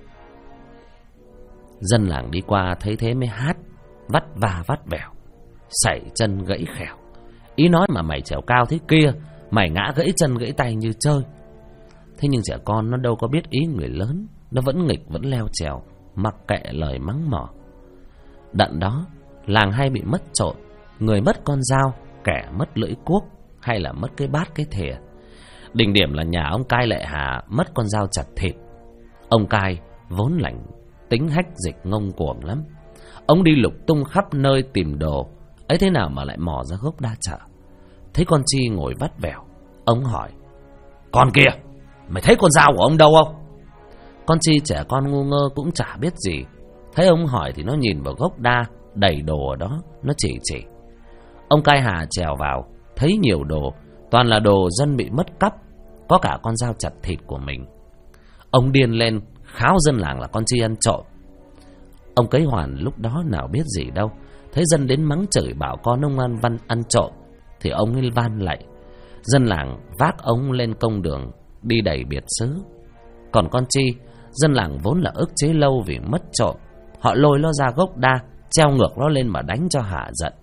Dân làng đi qua thấy thế mới hát vắt và vắt vẻo, sảy chân gãy khẻo. Ý nói mà mày trèo cao thế kia, mày ngã gãy chân gãy tay như chơi. Thế nhưng trẻ con nó đâu có biết ý người lớn, nó vẫn nghịch vẫn leo trèo, mặc kệ lời mắng mỏ. Đận đó làng hay bị mất trộm, người mất con dao, kẻ mất lưỡi cuốc, hay là mất cái bát cái thìa. Đỉnh điểm là nhà ông Cai Lệ Hà mất con dao chặt thịt. Ông Cai vốn lành tính hách dịch ngông cuồng lắm. Ông đi lục tung khắp nơi tìm đồ, ấy thế nào mà lại mò ra gốc đa chợ. Thấy con Chi ngồi vắt vẻo, ông hỏi: "Con kia, mày thấy con dao của ông đâu không?" Con Chi trẻ con ngu ngơ cũng chả biết gì. Thấy ông hỏi thì nó nhìn vào gốc đa đầy đồ ở đó, nó chỉ. Ông Cai Hà trèo vào, thấy nhiều đồ, toàn là đồ dân bị mất cắp, có cả con dao chặt thịt của mình. Ông điên lên kháo dân làng là con Chi ăn trộm. Ông Cấy Hoàn lúc đó nào biết gì đâu, thấy dân đến mắng chửi bảo con ông ăn trộm thì ông ấy van lạy. Dân làng vác ông lên công đường đi đầy biệt xứ. Còn con Chi, dân làng vốn là ức chế lâu vì mất trộm, họ lôi nó ra gốc đa, treo ngược nó lên mà đánh cho hả giận.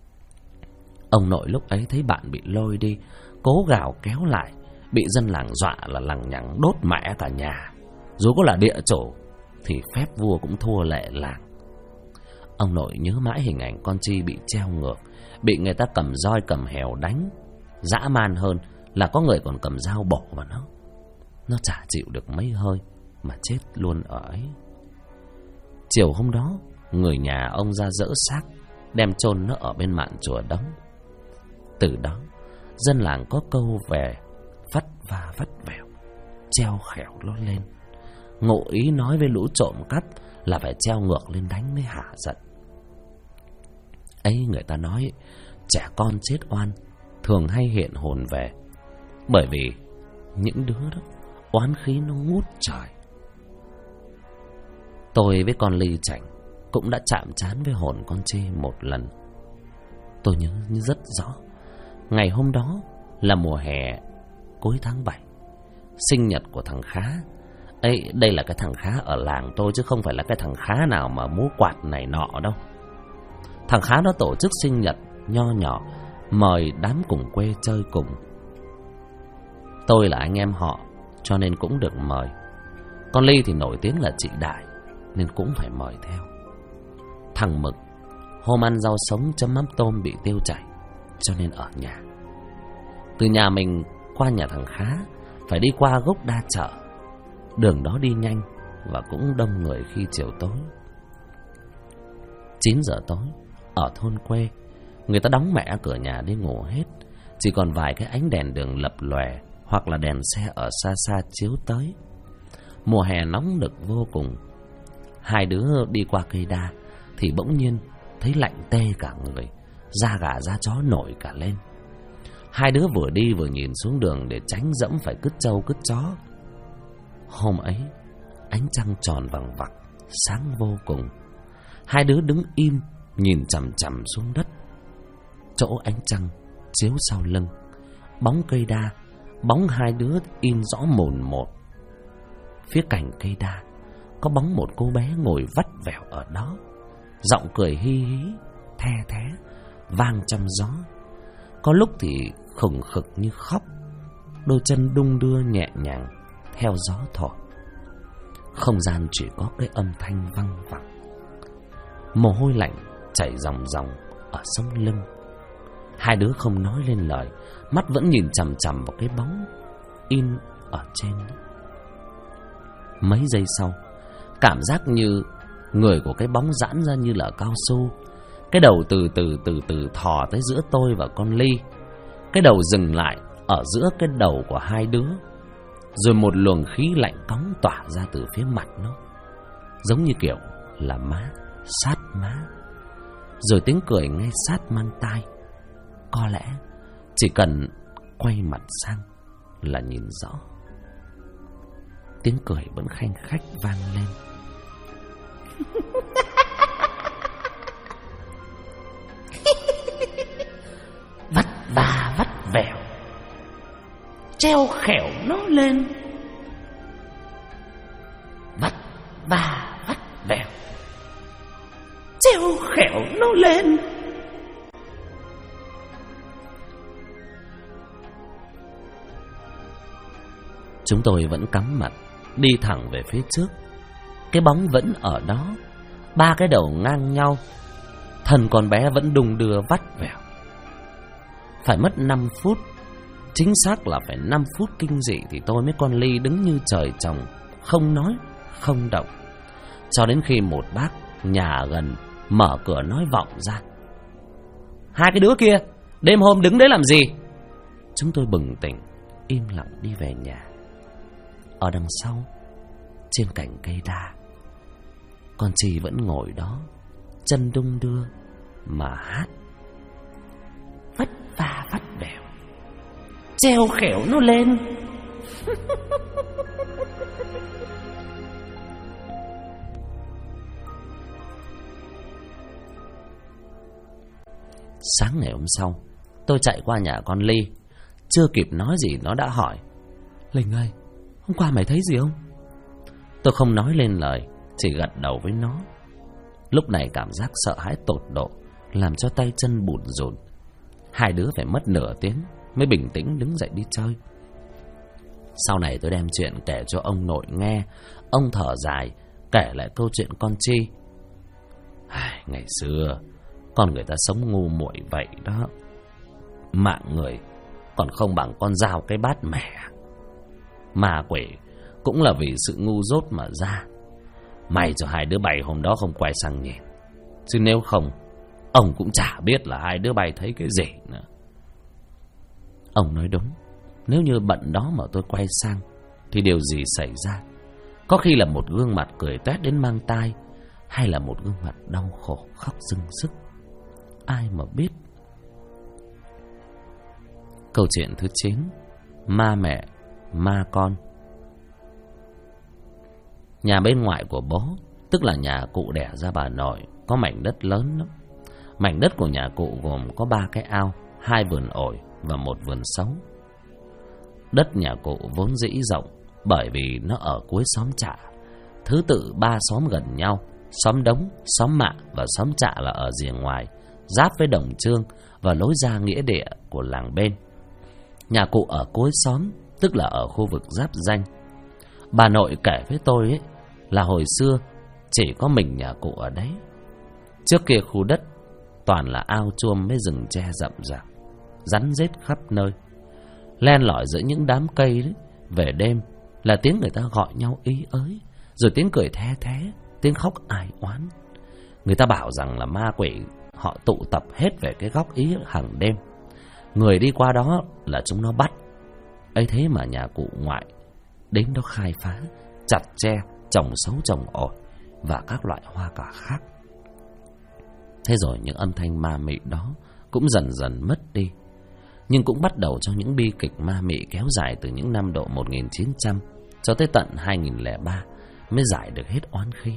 Ông nội lúc ấy thấy bạn bị lôi đi, cố gào kéo lại, bị dân làng dọa là lằng nhằng đốt mẹ cả nhà. Dù có là địa chủ thì phép vua cũng thua lệ làng. Ông nội nhớ mãi hình ảnh con Chi bị treo ngược, bị người ta cầm roi cầm hèo đánh. Dã man hơn là có người còn cầm dao bổ vào nó. Nó chả chịu được mấy hơi mà chết luôn ở ấy. Chiều hôm đó, người nhà ông ra dỡ xác, đem chôn nó ở bên mạn chùa Đống. Từ đó, dân làng có câu về vắt và vắt vẻo, treo khẻo nó lên. Ngụ ý nói với lũ trộm cắp là phải treo ngược lên đánh mới hả giận. Ấy người ta nói trẻ con chết oan thường hay hiện hồn về, bởi vì những đứa đó oán khí nó ngút trời. Tôi với con Ly Chảnh cũng đã chạm trán với hồn con Chi một lần. Tôi nhớ rất rõ, ngày hôm đó là mùa hè cuối tháng 7, sinh nhật của thằng Khá. Ấy, đây là cái thằng Khá ở làng tôi chứ không phải là cái thằng Khá nào mà múa quạt này nọ đâu. Thằng Khá nó tổ chức sinh nhật nho nhỏ, mời đám cùng quê chơi cùng. Tôi là anh em họ cho nên cũng được mời. Con Ly thì nổi tiếng là chị đại nên cũng phải mời theo. Thằng Mực hôm ăn rau sống chấm mắm tôm bị tiêu chảy cho nên ở nhà. Từ nhà mình qua nhà thằng Khá phải đi qua gốc đa chợ. Đường đó đi nhanh và cũng đông người khi chiều tối. 9 giờ tối, ở thôn quê, người ta đóng mẹ cửa nhà đi ngủ hết. Chỉ còn vài cái ánh đèn đường lập lòe hoặc là đèn xe ở xa xa chiếu tới. Mùa hè nóng nực vô cùng. Hai đứa đi qua cây đa thì bỗng nhiên thấy lạnh tê cả người, da gà da chó nổi cả lên. Hai đứa vừa đi vừa nhìn xuống đường để tránh dẫm phải cứt trâu cứt chó. Hôm ấy ánh trăng tròn vằng vặc, sáng vô cùng. Hai đứa đứng im nhìn chằm chằm xuống đất. Chỗ ánh trăng chiếu sau lưng, bóng cây đa, bóng hai đứa in rõ mồn một. Phía cạnh cây đa có bóng một cô bé ngồi vắt vẻo ở đó, giọng cười hi hí, the thé, vang trong gió. Có lúc thì khủng khực như khóc, đôi chân đung đưa nhẹ nhàng theo gió thổi. Không gian chỉ có cái âm thanh văng vẳng. Mồ hôi lạnh chảy ròng ròng ở sống lưng. Hai đứa không nói lên lời, mắt vẫn nhìn chằm chằm vào cái bóng in ở trên. Mấy giây sau, cảm giác như người của cái bóng giãn ra như là cao su. Cái đầu từ từ thò tới giữa tôi và con Ly. Cái đầu dừng lại ở giữa cái đầu của hai đứa. Rồi một luồng khí lạnh cóng tỏa ra từ phía mặt nó, giống như kiểu là má sát má. Rồi tiếng cười ngay sát mang tai. Có lẽ chỉ cần quay mặt sang là nhìn rõ. Tiếng cười vẫn khanh khách vang lên. Vắt và vắt vẻo, treo khẻo nó lên. Vắt và vắt vẻo, treo khẻo nó lên. Chúng tôi vẫn cắm mặt đi thẳng về phía trước. Cái bóng vẫn ở đó, ba cái đầu ngang nhau. Thân con bé vẫn đung đưa vắt vẻo. Phải mất 5 phút, chính xác là phải 5 phút kinh dị thì tôi với con Ly đứng như trời trồng, không nói, không động. Cho đến khi một bác nhà gần mở cửa nói vọng ra: "Hai cái đứa kia, đêm hôm đứng đấy làm gì?" Chúng tôi bừng tỉnh, im lặng đi về nhà. Ở đằng sau, trên cành cây đa, con Chi vẫn ngồi đó, chân đung đưa mà hát. Vắt và vắt vẻo, treo khẻo nó lên. Sáng ngày hôm sau, tôi chạy qua nhà con Ly. Chưa kịp nói gì nó đã hỏi: "Linh ơi, hôm qua mày thấy gì không?" Tôi không nói lên lời, chỉ gật đầu với nó. Lúc này cảm giác sợ hãi tột độ làm cho tay chân bủn rủn. Hai đứa phải mất nửa tiếng mới bình tĩnh đứng dậy đi chơi. Sau này tôi đem chuyện kể cho ông nội nghe. Ông thở dài kể lại câu chuyện con Chi. Ngày xưa con người ta sống ngu muội vậy đó. Mạng người còn không bằng con dao cái bát mẻ. Ma quỷ cũng là vì sự ngu dốt mà ra. May cho hai đứa bay hôm đó không quay sang nhìn, chứ nếu không ông cũng chả biết là hai đứa bay thấy cái gì nữa. Ông nói đúng. Nếu như bận đó mà tôi quay sang thì điều gì xảy ra? Có khi là một gương mặt cười toét đến mang tai, hay là một gương mặt đau khổ khóc rưng rức, ai mà biết. Câu chuyện thứ 9: Ma mẹ ma con. Nhà bên ngoại của bố, tức là nhà cụ đẻ ra bà nội, có mảnh đất lớn lắm. Mảnh đất của nhà cụ gồm có 3 cái ao, 2 vườn ổi và 1 vườn sấu. Đất nhà cụ vốn dĩ rộng, bởi vì nó ở cuối xóm Trạ. Thứ tự 3 xóm gần nhau: xóm Đống, xóm Mạ và xóm Trạ là ở rìa ngoài, giáp với Đồng Trương và lối ra nghĩa địa của làng bên. Nhà cụ ở cuối xóm, tức là ở khu vực giáp ranh. Bà nội kể với tôi ấy, là hồi xưa chỉ có mình nhà cụ ở đấy. Trước kia khu đất toàn là ao chuông với rừng tre rậm rạp, rắn rết khắp nơi. Len lỏi giữa những đám cây đấy, về đêm là tiếng người ta gọi nhau ý ới, rồi tiếng cười the thé, tiếng khóc ai oán. Người ta bảo rằng là ma quỷ họ tụ tập hết về cái góc ý hàng đêm. Người đi qua đó là chúng nó bắt. ấy thế mà nhà cụ ngoại đến đó khai phá, chặt tre, trồng sấu trồng ổi và các loại hoa quả khác. Thế rồi những âm thanh ma mị đó cũng dần dần mất đi. nhưng cũng bắt đầu cho những bi kịch ma mị kéo dài từ những năm độ 1900 cho tới tận 2003 mới giải được hết oán khí.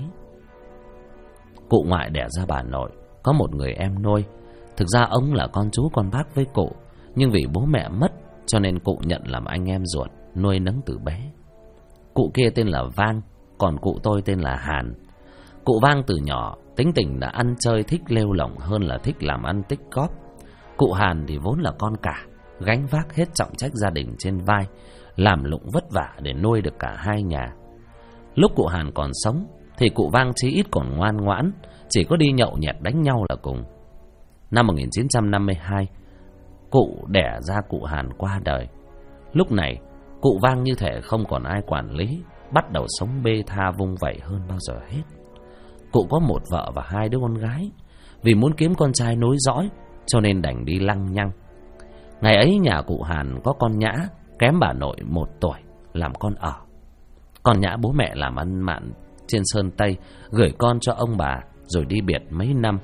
Cụ ngoại đẻ ra bà nội, có một người em nuôi. Thực ra ông là con chú con bác với cụ, nhưng vì bố mẹ mất cho nên cụ nhận làm anh em ruột, nuôi nấng từ bé. Cụ kia tên là Vang, còn cụ tôi tên là Hàn. Cụ Vang từ nhỏ tính tình đã ăn chơi thích lêu lỏng hơn là thích làm ăn tích góp. Cụ Hàn thì vốn là con cả, gánh vác hết trọng trách gia đình trên vai, làm lụng vất vả để nuôi được cả hai nhà. Lúc cụ Hàn còn sống thì cụ Vang chí ít còn ngoan ngoãn, chỉ có đi nhậu nhẹt đánh nhau là cùng. Năm 1952, cụ đẻ ra cụ Hàn qua đời. Lúc này, cụ Vang như thể không còn ai quản lý, bắt đầu sống bê tha vung vẩy hơn bao giờ hết. Cụ có một vợ và hai đứa con gái. Vì muốn kiếm con trai nối dõi cho nên đành đi lăng nhăng. Ngày ấy nhà cụ Hàn có con Nhã, kém bà nội 1 tuổi, làm con ở. Con Nhã bố mẹ làm ăn mạn trên Sơn Tây, gửi con cho ông bà rồi đi biệt mấy năm.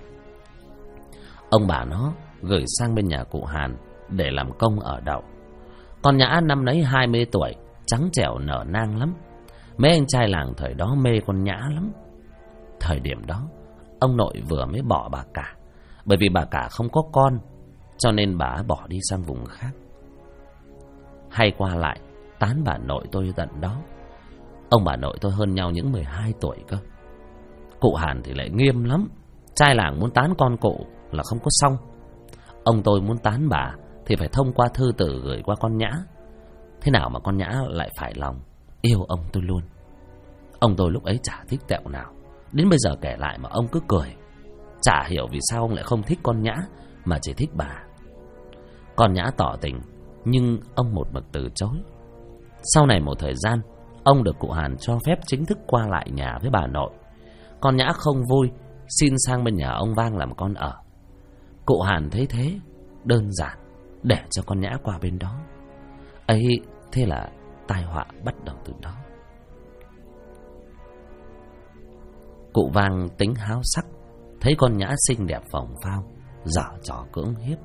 Ông bà nó gửi sang bên nhà cụ Hàn để làm công ở đậu. Con Nhã năm nấy 20 tuổi, trắng trẻo nở nang lắm. Mấy anh trai làng thời đó mê con Nhã lắm. Thời điểm đó, ông nội vừa mới bỏ bà cả, bởi vì bà cả không có con, cho nên bà bỏ đi sang vùng khác. Hay qua lại tán bà nội tôi tận đó. Ông bà nội tôi hơn nhau những 12 tuổi cơ. Cụ Hàn thì lại nghiêm lắm, trai làng muốn tán con cụ là không có xong. Ông tôi muốn tán bà thì phải thông qua thư tử gửi qua con Nhã. Thế nào mà con Nhã lại phải lòng yêu ông tôi luôn. Ông tôi lúc ấy chả thích tẹo nào. Đến bây giờ kể lại mà ông cứ cười. Chả hiểu vì sao ông lại không thích con Nhã mà chỉ thích bà. Con Nhã tỏ tình, nhưng ông một mực từ chối. Sau này một thời gian, ông được cụ Hàn cho phép chính thức qua lại nhà với bà nội. Con Nhã không vui, xin sang bên nhà ông Vang làm con ở. Cụ Hàn thấy thế, đơn giản, để cho con Nhã qua bên đó. Ấy, thế là tai họa bắt đầu từ đó. Cụ Vang tính háo sắc, thấy con Nhã xinh đẹp phồng phao, giở trò cưỡng hiếp.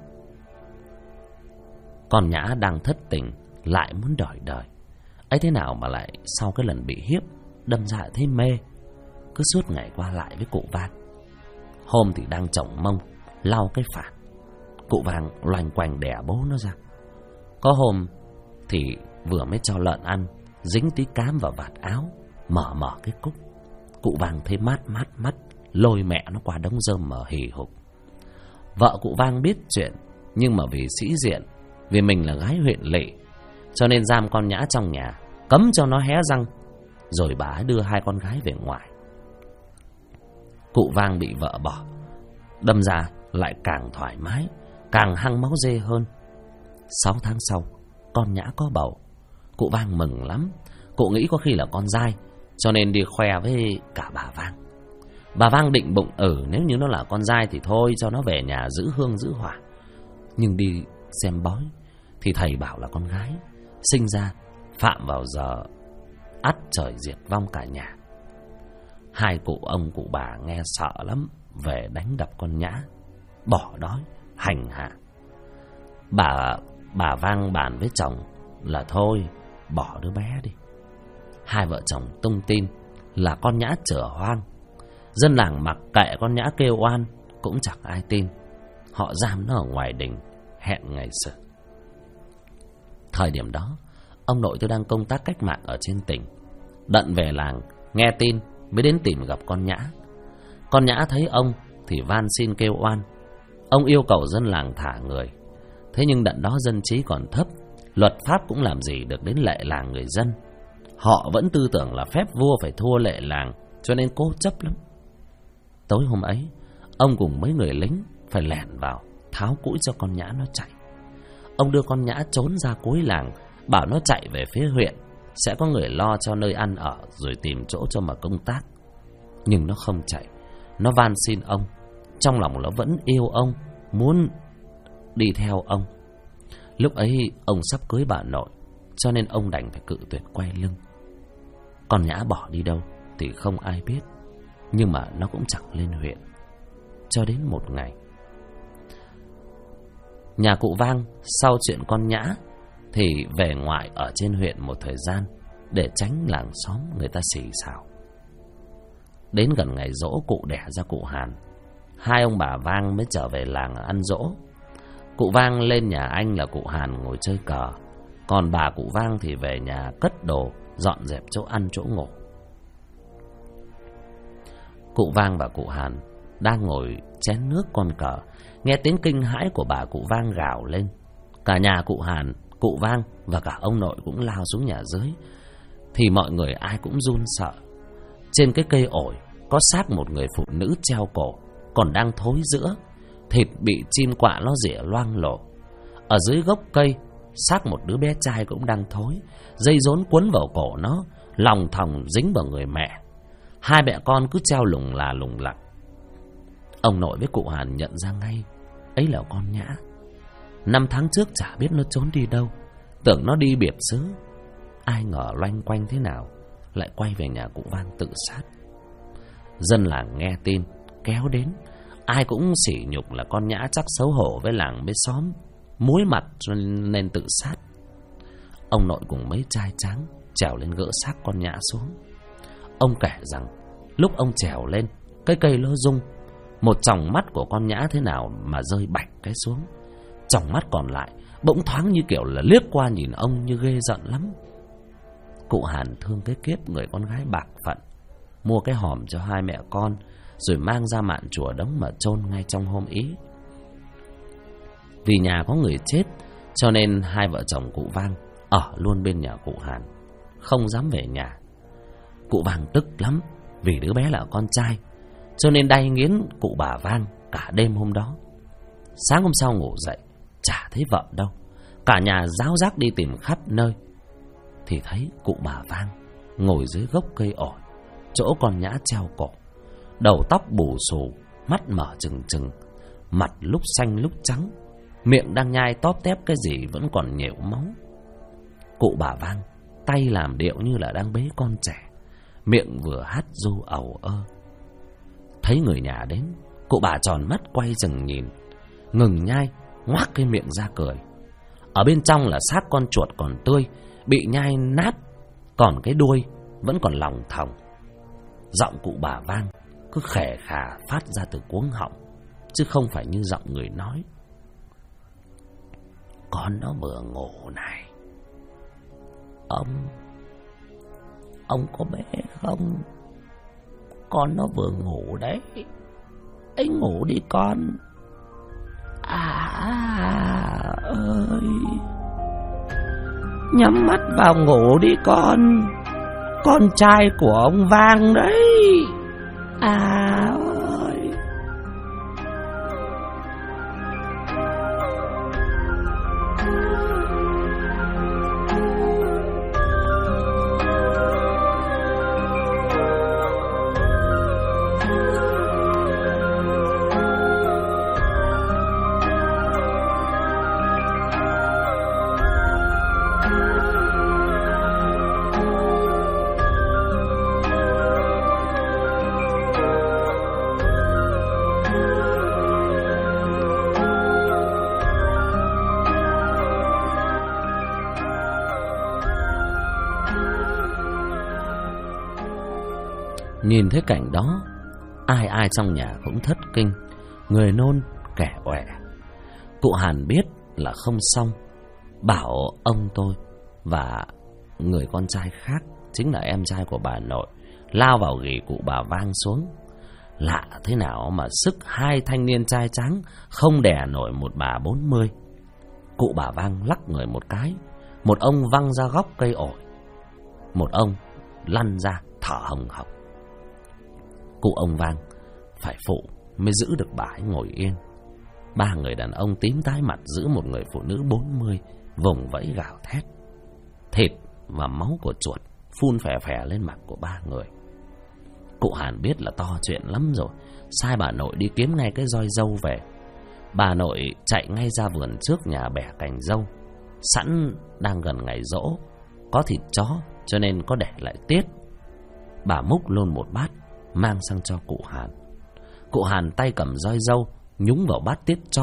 Con Nhã đang thất tình, lại muốn đòi đời. Ấy thế nào mà lại sau cái lần bị hiếp, đâm ra thấy mê, cứ suốt ngày qua lại với cụ Vang. Hôm thì đang chổng mông, lau cái phản, cụ Vang loanh quanh đẻ bố nó ra. Có hôm thì vừa mới cho lợn ăn, dính tí cám vào vạt áo, mở cái cúc. Cụ Vang thấy mát mắt, lôi mẹ nó qua đống rơm mà hì hục. Vợ cụ Vang biết chuyện, nhưng mà vì sĩ diện, vì mình là gái huyện lỵ, cho nên giam con Nhã trong nhà, cấm cho nó hé răng, rồi bà đưa hai con gái về ngoài. Cụ Vang bị vợ bỏ, đâm ra lại càng thoải mái, càng hăng máu dê hơn. 6 tháng sau, con Nhã có bầu. Cụ Vang mừng lắm. Cụ nghĩ có khi là con dai, cho nên đi khoe với cả bà Vang. Bà Vang định bụng nếu như nó là con dai thì thôi, cho nó về nhà giữ hương giữ hỏa. Nhưng đi xem bói thì thầy bảo là con gái, sinh ra phạm vào giờ ắt trời diệt vong cả nhà. Hai cụ ông cụ bà nghe sợ lắm, về đánh đập con Nhã, bỏ đói hành hạ. Bà Vang bàn với chồng là thôi, bỏ đứa bé đi. Hai vợ chồng tung tin là con Nhã chửa hoang. Dân làng mặc kệ con Nhã kêu oan, cũng chẳng ai tin. Họ giam nó ở ngoài đình, hẹn ngày xử. Thời điểm đó, ông nội tôi đang công tác cách mạng ở trên tỉnh. Đận về làng, nghe tin mới đến tìm gặp con Nhã. Con Nhã thấy ông thì van xin kêu oan. Ông yêu cầu dân làng thả người. Thế nhưng đận đó dân trí còn thấp, luật pháp cũng làm gì được đến lệ làng người dân. Họ vẫn tư tưởng là phép vua phải thua lệ làng, cho nên cố chấp lắm. Tối hôm ấy, ông cùng mấy người lính phải lẻn vào, tháo cũi cho con Nhã nó chạy. Ông đưa con Nhã trốn ra cuối làng, bảo nó chạy về phía huyện, sẽ có người lo cho nơi ăn ở, rồi tìm chỗ cho mà công tác. Nhưng nó không chạy, nó van xin ông, trong lòng nó vẫn yêu ông, muốn đi theo ông. Lúc ấy ông sắp cưới bà nội, cho nên ông đành phải cự tuyệt quay lưng. Con Nhã bỏ đi đâu thì không ai biết, nhưng mà nó cũng chẳng lên huyện. Cho đến một ngày, Nhà cụ Vang sau chuyện con Nhã thì về ngoại ở trên huyện một thời gian để tránh làng xóm người ta xì xào. Đến gần ngày giỗ cụ đẻ ra cụ Hàn, hai ông bà Vang mới trở về làng ăn giỗ. Cụ Vang lên nhà anh là cụ Hàn ngồi chơi cờ, còn bà cụ Vang thì về nhà cất đồ, dọn dẹp chỗ ăn chỗ ngủ. Cụ Vang và cụ Hàn đang ngồi chén nước con cờ, nghe tiếng kinh hãi của bà cụ Vang gào lên. Cả nhà cụ Hàn, cụ Vang và cả ông nội cũng lao xuống nhà dưới, thì mọi người ai cũng run sợ. Trên cái cây ổi có xác một người phụ nữ treo cổ, còn đang thối rữa, thịt bị chim quạ nó rỉa loang lổ. Ở dưới gốc cây, xác một đứa bé trai cũng đang thối, dây rốn quấn vào cổ nó, lòng thòng dính vào người mẹ. Hai mẹ con cứ treo lủng là lủng lẳng. Ông nội với cụ Hàn nhận ra ngay ấy là con Nhã. 5 tháng trước chả biết nó trốn đi đâu, tưởng nó đi biệt xứ. Ai ngờ loanh quanh thế nào lại quay về nhà cụ Vang tự sát. Dân làng nghe tin kéo đến, ai cũng sỉ nhục là con Nhã chắc xấu hổ với làng với xóm, muối mặt cho nên tự sát. Ông nội cùng mấy trai tráng trèo lên gỡ xác con Nhã xuống. Ông kể rằng lúc ông trèo lên, cái cây nó rung, một tròng mắt của con Nhã thế nào mà rơi bạch cái xuống. Tròng mắt còn lại bỗng thoáng như kiểu là liếc qua nhìn ông như ghê giận lắm. Cụ Hàn thương cái kiếp người con gái bạc phận, mua cái hòm cho hai mẹ con, rồi mang ra mạn chùa đống mà chôn ngay trong hôm ý. Vì nhà có người chết, cho nên hai vợ chồng cụ Vang ở luôn bên nhà cụ Hàn, không dám về nhà. Cụ Vang tức lắm vì đứa bé là con trai, cho nên đay nghiến cụ bà Vang cả đêm hôm đó. Sáng hôm sau ngủ dậy chả thấy vợ đâu, cả nhà ráo rác đi tìm khắp nơi, thì thấy cụ bà Vang ngồi dưới gốc cây ổi, chỗ con Nhã treo cổ, đầu tóc bù xù, mắt mở trừng trừng, mặt lúc xanh lúc trắng, miệng đang nhai tóp tép cái gì vẫn còn nhễu máu. Cụ bà Vang tay làm điệu như là đang bế con trẻ, miệng vừa hát ru ầu ơ. Thấy người nhà đến, cụ bà tròn mắt quay chừng nhìn, ngừng nhai, ngoác cái miệng ra cười. Ở bên trong là xác con chuột còn tươi, bị nhai nát, còn cái đuôi vẫn còn lòng thòng. Giọng cụ bà Vang cứ khè khà phát ra từ cuống họng, chứ không phải như giọng người nói. Con nó vừa ngủ này, ông có bé không? Con nó vừa ngủ đấy, ấy ngủ đi con. Ơi, nhắm mắt vào ngủ đi con trai của ông Vang đấy. Ơi. Nhìn thấy cảnh đó, ai ai trong nhà cũng thất kinh, người nôn kẻ ọe. Cụ Hàn biết là không xong, bảo ông tôi và người con trai khác, chính là em trai của bà nội, lao vào ghì cụ bà Vang xuống. Lạ thế nào mà sức hai thanh niên trai trắng không đè nổi một bà 40. Cụ bà Vang lắc người một cái, một ông văng ra góc cây ổi, một ông lăn ra thở hồng hộc. Cụ ông Vang phải phụ mới giữ được bà ấy ngồi yên. Ba người đàn ông tím tái mặt giữ một người phụ nữ 40 vùng vẫy gào thét. Thịt và máu của chuột phun phè phè lên mặt của ba người. Cụ Hàn biết là to chuyện lắm rồi, sai bà nội đi kiếm ngay cái roi dâu về. Bà nội chạy ngay ra vườn trước nhà bẻ cành dâu, sẵn đang gần ngày giỗ, có thịt chó cho nên có để lại tiết. Bà múc luôn một bát mang sang cho cụ Hàn. Cụ Hàn tay cầm roi dâu nhúng vào bát tiết chó,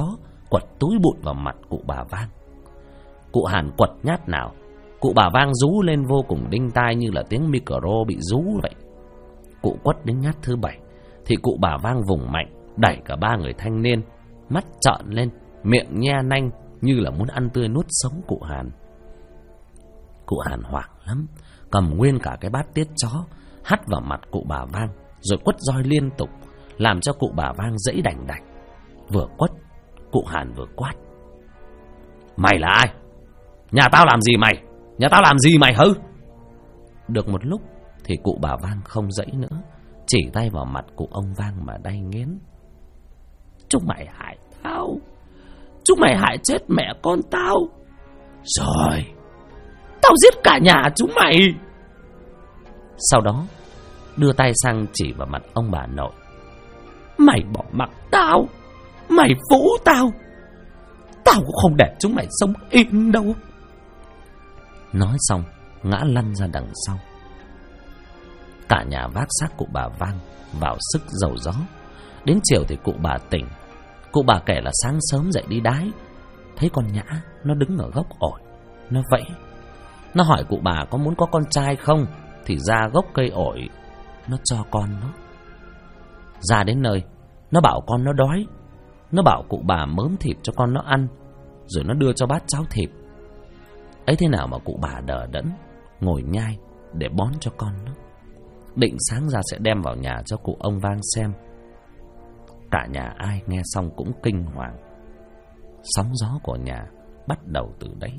quật túi bụi vào mặt cụ bà Vang. Cụ Hàn quật nhát nào, cụ bà Vang rú lên vô cùng đinh tai như là tiếng micro bị rú vậy. Cụ quất đến nhát thứ 7 thì cụ bà Vang vùng mạnh, đẩy cả 3 người thanh niên, mắt trợn lên, miệng nhe nanh như là muốn ăn tươi nuốt sống cụ Hàn. Cụ Hàn hoảng lắm, cầm nguyên cả cái bát tiết chó hắt vào mặt cụ bà Vang, rồi quất roi liên tục, làm cho cụ bà Vang dẫy đành đạch. Vừa quất, cụ Hàn vừa quát: "Mày là ai? Nhà tao làm gì mày? Nhà tao làm gì mày hứ?" Được một lúc thì cụ bà Vang không dẫy nữa, chỉ tay vào mặt cụ ông Vang mà đay nghiến: "Chúng mày hại tao, chúng mày hại chết mẹ con tao, rồi tao giết cả nhà chúng mày." Sau đó đưa tay sang chỉ vào mặt ông bà nội: "Mày bỏ mặc tao, mày phũ tao, tao cũng không để chúng mày sống yên đâu." Nói xong ngã lăn ra đằng sau. Cả nhà vác xác cụ bà Vang vào sức dầu gió. Đến chiều thì cụ bà tỉnh. Cụ bà kể là sáng sớm dậy đi đái, thấy con Nhã nó đứng ở gốc ổi, nó vẫy. Nó hỏi cụ bà có muốn có con trai không, thì ra gốc cây ổi nó cho con nó. Ra đến nơi, nó bảo con nó đói, nó bảo cụ bà mớm thịt cho con nó ăn, rồi nó đưa cho bát cháo thịt. Ấy thế nào mà cụ bà đờ đẫn ngồi nhai để bón cho con nó, định sáng ra sẽ đem vào nhà cho cụ ông Vang xem. Cả nhà ai nghe xong cũng kinh hoàng. Sóng gió của nhà bắt đầu từ đấy.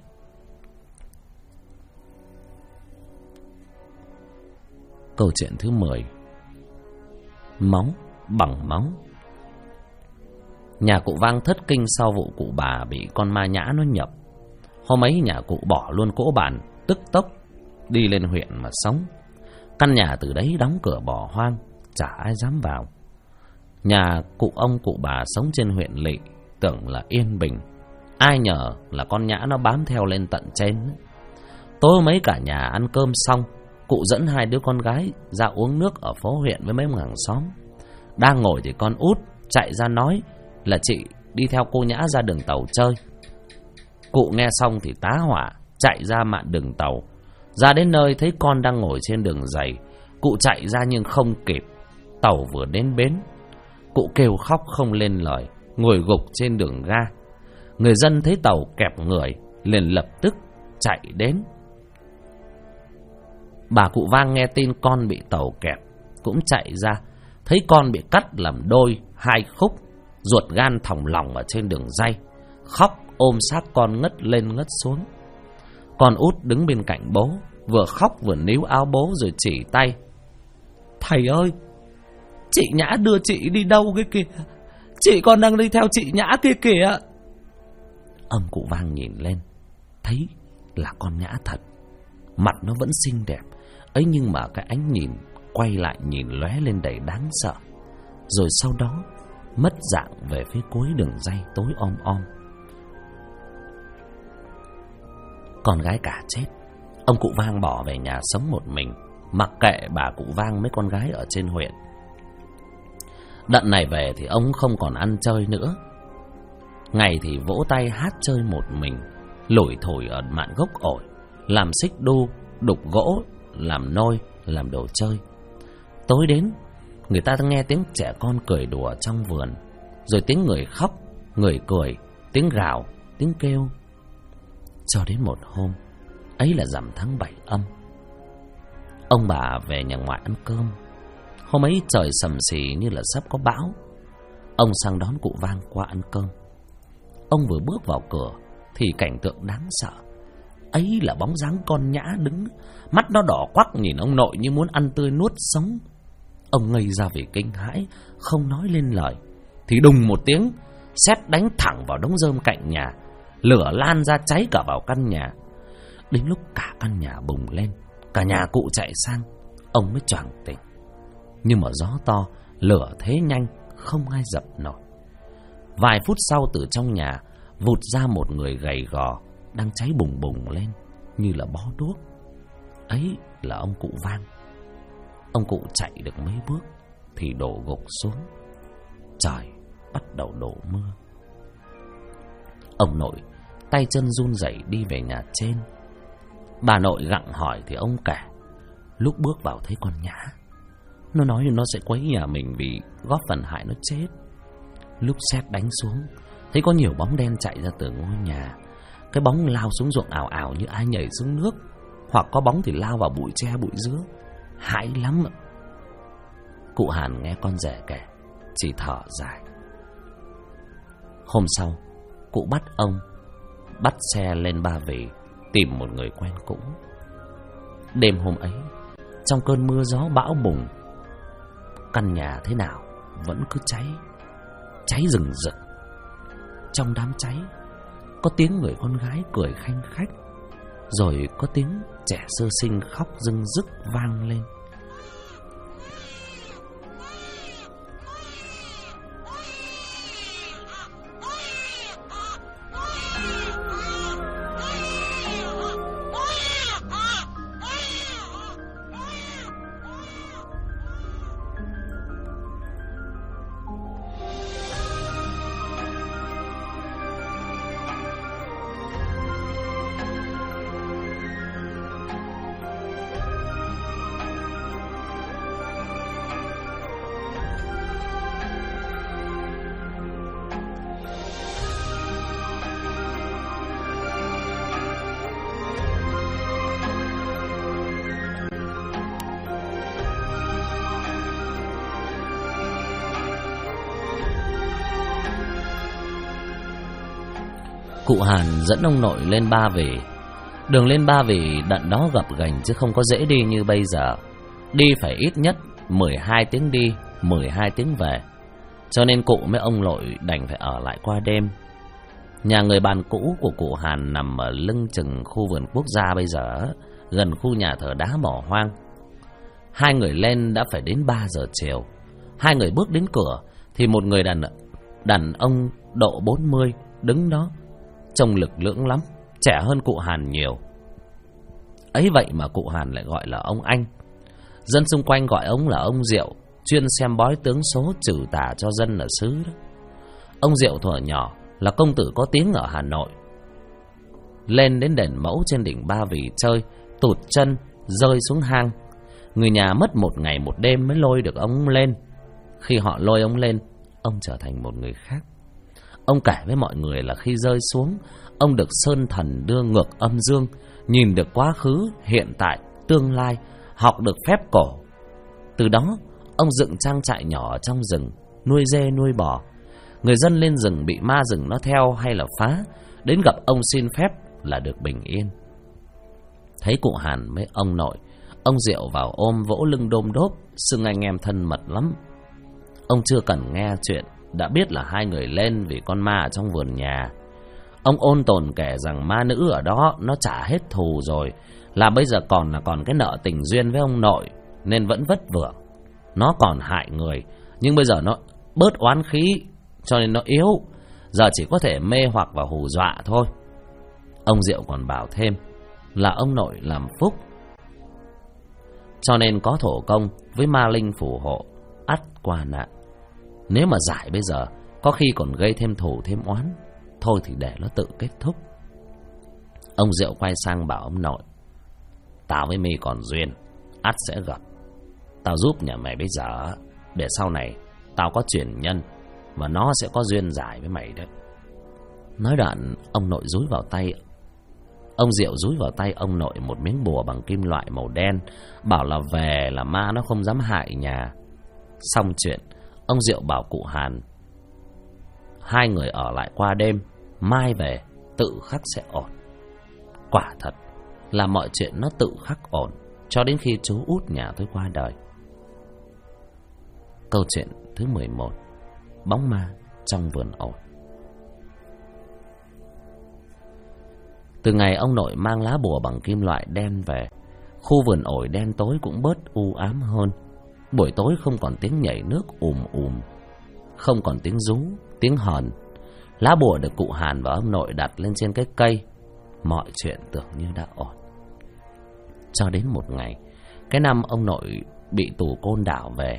Câu chuyện thứ 10: Máu bằng máu. Nhà cụ Vang thất kinh sau vụ cụ bà bị con ma Nhã nó nhập. Hôm ấy nhà cụ bỏ luôn cỗ bàn, tức tốc đi lên huyện mà sống. Căn nhà từ đấy đóng cửa bỏ hoang, chả ai dám vào. Nhà cụ ông cụ bà sống trên huyện lỵ, tưởng là yên bình, ai ngờ là con Nhã nó bám theo lên tận trên. Tối mấy cả nhà ăn cơm xong, cụ dẫn 2 đứa con gái ra uống nước ở phố huyện với mấy hàng xóm. Đang ngồi thì con út chạy ra nói là chị đi theo cô Nhã ra đường tàu chơi. Cụ nghe xong thì tá hỏa, chạy ra mạn đường tàu. Ra đến nơi thấy con đang ngồi trên đường dày, cụ chạy ra nhưng không kịp. Tàu vừa đến bến, cụ kêu khóc không lên lời, ngồi gục trên đường ga. Người dân thấy tàu kẹp người liền lập tức chạy đến. Bà cụ Vang nghe tin con bị tàu kẹp cũng chạy ra, thấy con bị cắt làm đôi 2 khúc, ruột gan thòng lòng ở trên đường ray, khóc ôm sát con ngất lên ngất xuống. Con út đứng bên cạnh bố, vừa khóc vừa níu áo bố rồi chỉ tay: "Thầy ơi, chị Nhã đưa chị đi đâu cái kìa, chị còn đang đi theo chị Nhã kia kìa." Ông cụ Vang nhìn lên, thấy là con Nhã thật. Mặt nó vẫn xinh đẹp ấy, nhưng mà cái ánh nhìn quay lại nhìn lóe lên đầy đáng sợ. Rồi sau đó mất dạng về phía cuối đường ray tối om om. Con gái cả chết, ông cụ Vang bỏ về nhà sống một mình, mặc kệ bà cụ Vang mấy con gái ở trên huyện. Đợt này về thì ông không còn ăn chơi nữa. Ngày thì vỗ tay hát chơi một mình, lủi thủi ở mạn gốc ổi, làm xích đu, đục gỗ, làm nôi, làm đồ chơi. Tối đến, người ta nghe tiếng trẻ con cười đùa trong vườn, rồi tiếng người khóc, người cười, tiếng gào, tiếng kêu. Cho đến một hôm, ấy là rằm tháng 7 âm, ông bà về nhà ngoại ăn cơm. Hôm ấy trời sầm xì như là sắp có bão. Ông sang đón cụ Vang qua ăn cơm. Ông vừa bước vào cửa thì cảnh tượng đáng sợ ấy là bóng dáng con Nhã đứng, mắt nó đỏ quắc nhìn ông nội như muốn ăn tươi nuốt sống. Ông ngây ra vì kinh hãi, không nói lên lời. Thì đùng một tiếng, sét đánh thẳng vào đống rơm cạnh nhà, lửa lan ra cháy cả vào căn nhà. Đến lúc cả căn nhà bùng lên, cả nhà cụ chạy sang, ông mới choàng tỉnh. Nhưng mà gió to, lửa thế nhanh, không ai dập nổi. Vài phút sau, từ trong nhà vụt ra một người gầy gò, đang cháy bùng bùng lên như là bó đuốc. Ấy là ông cụ Vang. Ông cụ chạy được mấy bước thì đổ gục xuống. Trời bắt đầu đổ mưa. Ông nội tay chân run rẩy đi về nhà trên. Bà nội gặng hỏi thì ông kể lúc bước vào thấy con Nhã. Nó nói nó sẽ quấy nhà mình vì góp phần hại nó chết. Lúc sét đánh xuống thấy có nhiều bóng đen chạy ra từ ngôi nhà. Cái bóng lao xuống ruộng ảo ảo như ai nhảy xuống nước, hoặc có bóng thì lao vào bụi tre bụi dứa. Hãi lắm ạ. Cụ Hàn nghe con rể kể chỉ thở dài. Hôm sau cụ bắt xe lên Ba Vì tìm một người quen cũ. Đêm hôm ấy, trong cơn mưa gió bão bùng, căn nhà thế nào vẫn cứ cháy rừng rực. Trong đám cháy có tiếng người con gái cười khanh khách, rồi có tiếng trẻ sơ sinh khóc rưng rức vang lên. Cụ Hàn dẫn ông nội lên Ba Vì. Đường lên Ba Vì đận đó gập ghềnh chứ không có dễ đi như bây giờ. Đi phải ít nhất 12 tiếng đi, 12 tiếng về. Cho nên cụ với ông nội đành phải ở lại qua đêm. Nhà người bạn cũ của cụ Hàn nằm ở lưng chừng khu vườn quốc gia bây giờ, gần khu nhà thờ đá bỏ hoang. Hai người lên đã phải đến 3 giờ chiều. Hai người bước đến cửa thì một người đàn ông độ 40 đứng đó, trông lực lưỡng lắm, trẻ hơn cụ Hàn nhiều. Ấy vậy mà cụ Hàn lại gọi là ông Anh. Dân xung quanh gọi ông là ông Diệu, chuyên xem bói tướng số trừ tà cho dân ở xứ đó. Ông Diệu thuở nhỏ là công tử có tiếng ở Hà Nội. Lên đến đền Mẫu trên đỉnh Ba Vì chơi, tụt chân rơi xuống hang. Người nhà mất 1 ngày 1 đêm mới lôi được ông lên. Khi họ lôi ông lên, ông trở thành một người khác. Ông kể với mọi người là khi rơi xuống, ông được sơn thần đưa ngược âm dương, nhìn được quá khứ, hiện tại, tương lai, học được phép cổ. Từ đó, ông dựng trang trại nhỏ ở trong rừng, nuôi dê nuôi bò. Người dân lên rừng bị ma rừng nó theo hay là phá, đến gặp ông xin phép là được bình yên. Thấy cụ Hàn với ông nội, ông Diệu vào ôm vỗ lưng đôm đốp, xưng anh em thân mật lắm. Ông chưa cần nghe chuyện đã biết là hai người lên vì con ma ở trong vườn nhà. Ông ôn tồn kể rằng ma nữ ở đó nó trả hết thù rồi, là bây giờ còn cái nợ tình duyên với ông nội, nên vẫn vất vưởng. Nó còn hại người, nhưng bây giờ nó bớt oán khí, cho nên nó yếu, giờ chỉ có thể mê hoặc và hù dọa thôi. Ông Diệu còn bảo thêm là ông nội làm phúc, cho nên có thổ công với ma linh phù hộ, ắt qua nạn. Nếu mà giải bây giờ, có khi còn gây thêm thù thêm oán. Thôi thì để nó tự kết thúc. Ông Diệu quay sang bảo ông nội: tao với mi còn duyên, ắt sẽ gặp. Tao giúp nhà mày bây giờ, để sau này tao có truyền nhân, và nó sẽ có duyên giải với mày đấy. Nói đoạn, ông Diệu dúi vào tay ông nội một miếng bùa bằng kim loại màu đen, bảo là về là ma nó không dám hại nhà. Xong chuyện, ông Diệu bảo cụ Hàn hai người ở lại qua đêm, mai về tự khắc sẽ ổn. Quả thật là mọi chuyện nó tự khắc ổn cho đến khi chú út nhà tôi qua đời. Câu chuyện thứ 11: Bóng ma trong vườn ổi. Từ ngày ông nội mang lá bùa bằng kim loại đen về, khu vườn ổi đen tối cũng bớt u ám hơn. Buổi tối không còn tiếng nhảy nước không còn tiếng rú, tiếng hòn. Lá bùa được cụ Hàn và ông nội đặt lên trên cái cây. Mọi chuyện tưởng như đã ổn. Cho đến một ngày, cái năm ông nội bị tù Côn Đảo về,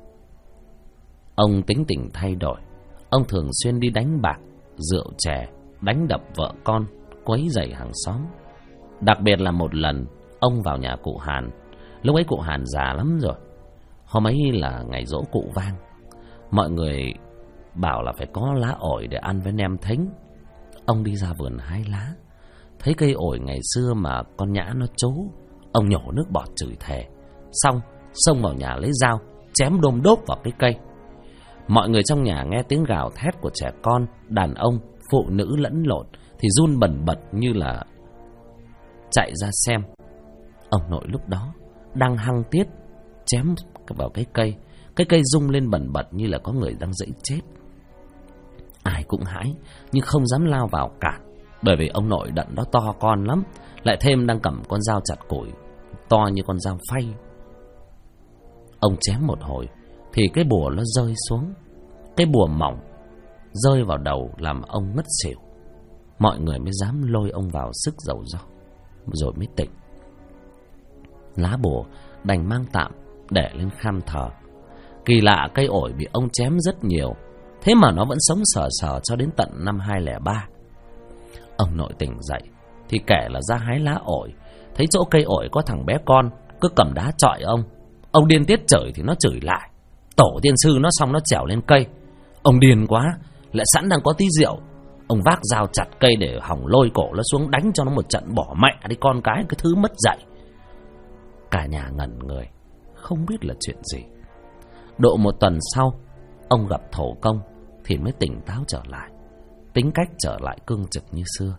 ông tính tình thay đổi. Ông thường xuyên đi đánh bạc, rượu chè, đánh đập vợ con, quấy rầy hàng xóm. Đặc biệt là một lần ông vào nhà cụ Hàn. Lúc ấy cụ Hàn già lắm rồi. Hôm ấy là ngày giỗ cụ Vang. Mọi người bảo là phải có lá ổi để ăn với nem thính. Ông đi ra vườn hái lá, thấy cây ổi ngày xưa mà con nhã nó trố. Ông nhổ nước bọt chửi thề, xong xông vào nhà lấy dao chém đôm đốp vào cái cây. Mọi người trong nhà nghe tiếng gào thét của trẻ con, đàn ông, phụ nữ lẫn lộn thì run bần bật như là chạy ra xem. Ông nội lúc đó đang hăng tiết chém vào cái cây. Cái cây rung lên bần bật như là có người đang dẫy chết. Ai cũng hãi nhưng không dám lao vào cản, bởi vì ông nội đận đó to con lắm, lại thêm đang cầm con dao chặt củi to như con dao phay. Ông chém một hồi thì cái bùa nó rơi xuống. Cái bùa mỏng rơi vào đầu làm ông ngất xỉu. Mọi người mới dám lôi ông vào sức dầu do, rồi mới tỉnh. Lá bùa đành mang tạm để lên kham thờ. Kỳ lạ, cây ổi bị ông chém rất nhiều, thế mà nó vẫn sống sờ sờ cho đến tận năm 2003. Ông nội tỉnh dậy thì kể là ra hái lá ổi, thấy chỗ cây ổi có thằng bé con cứ cầm đá chọi ông. Ông điên tiết chửi thì nó chửi lại. Tổ tiên sư nó xong nó trèo lên cây. Ông điên quá, lại sẵn đang có tí rượu, ông vác dao chặt cây để hỏng lôi cổ nó xuống đánh cho nó một trận bỏ mẹ đi con cái thứ mất dạy. Cả nhà ngẩn người, không biết là chuyện gì. Độ một tuần sau, ông gặp thổ công thì mới tỉnh táo trở lại, tính cách trở lại cương trực như xưa.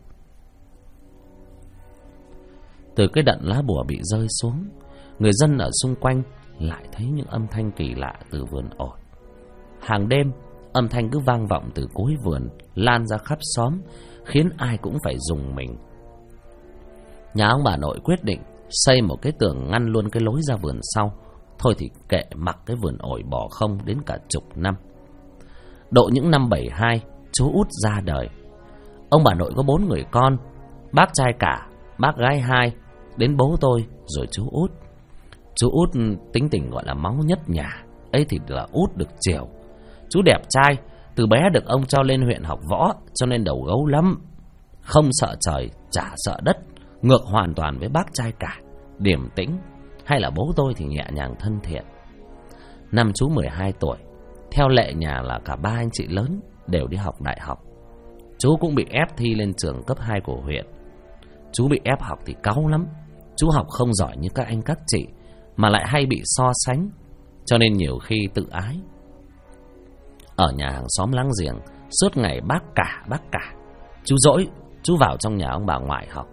Từ cái đận lá bùa bị rơi xuống, người dân ở xung quanh lại thấy những âm thanh kỳ lạ từ vườn ổi. Hàng đêm, âm thanh cứ vang vọng từ cuối vườn lan ra khắp xóm, khiến ai cũng phải rùng mình. Nhà ông bà nội quyết định xây một cái tường ngăn luôn cái lối ra vườn sau. Thôi thì kệ mặc cái vườn ổi bỏ không đến cả chục năm. Độ những năm 72, chú út ra đời. Ông bà nội có 4 người con, bác trai cả, bác gái 2, đến bố tôi, rồi chú út. Chú út tính tình gọi là máu nhất nhà, ấy thì là út được chiều. Chú đẹp trai, từ bé được ông cho lên huyện học võ, cho nên đầu gấu lắm. Không sợ trời, chả sợ đất, ngược hoàn toàn với bác trai cả, điềm tĩnh. Hay là bố tôi thì nhẹ nhàng thân thiện. Năm chú 12 tuổi, theo lệ nhà là cả 3 anh chị lớn đều đi học đại học. Chú cũng bị ép thi lên trường cấp 2 của huyện. Chú bị ép học thì cáu lắm. Chú học không giỏi như các anh các chị, mà lại hay bị so sánh, cho nên nhiều khi tự ái. Ở nhà hàng xóm láng giềng, suốt ngày bác cả. Chú dỗi, chú vào trong nhà ông bà ngoại học.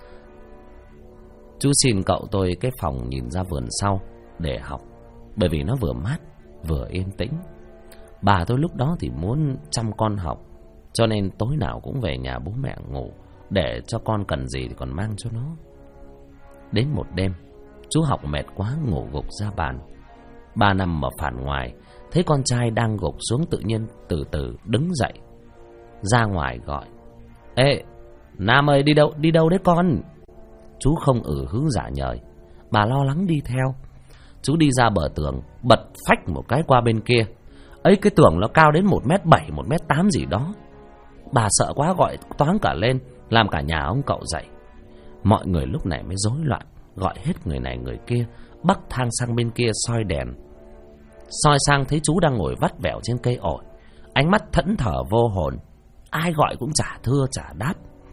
Chú xin cậu tôi cái phòng nhìn ra vườn sau để học, bởi vì nó vừa mát vừa yên tĩnh. Bà tôi lúc đó thì muốn chăm con học, cho nên tối nào cũng về nhà bố mẹ ngủ, để cho con cần gì thì còn mang cho nó. Đến một đêm, chú học mệt quá ngủ gục ra bàn. Bà nằm ở phản ngoài, thấy con trai đang gục xuống, tự nhiên từ từ đứng dậy, ra ngoài gọi: "Ê, Nam ơi, đi đâu đấy con?" Chú không hứ giả nhời. Bà lo lắng đi theo. Chú đi ra bờ tường, bật phách một cái qua bên kia. Ấy, cái tường nó cao đến 1m7, 1m8 gì đó. Bà sợ quá gọi toáng cả lên, làm cả nhà ông cậu dậy. Mọi người lúc này mới rối loạn, gọi hết người này người kia, bắc thang sang bên kia soi đèn. Soi sang thấy chú đang ngồi vắt vẻo trên cây ổi, ánh mắt thẫn thờ vô hồn. Ai gọi cũng chả thưa chả đáp.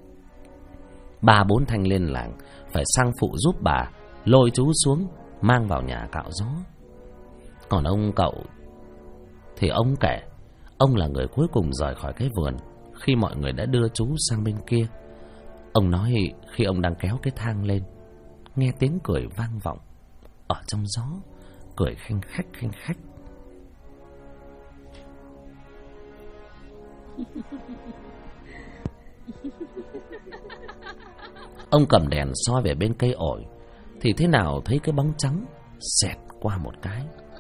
3-4 thanh liên làng phải sang phụ giúp bà, lôi chú xuống mang vào nhà cạo gió. Còn ông cậu thì ông kể, ông là người cuối cùng rời khỏi cái vườn khi mọi người đã đưa chú sang bên kia. Ông nói khi ông đang kéo cái thang lên, nghe tiếng cười vang vọng ở trong gió, cười khanh khách. Ông cầm đèn soi về bên cây ổi thì thế nào thấy cái bóng trắng xẹt qua một cái.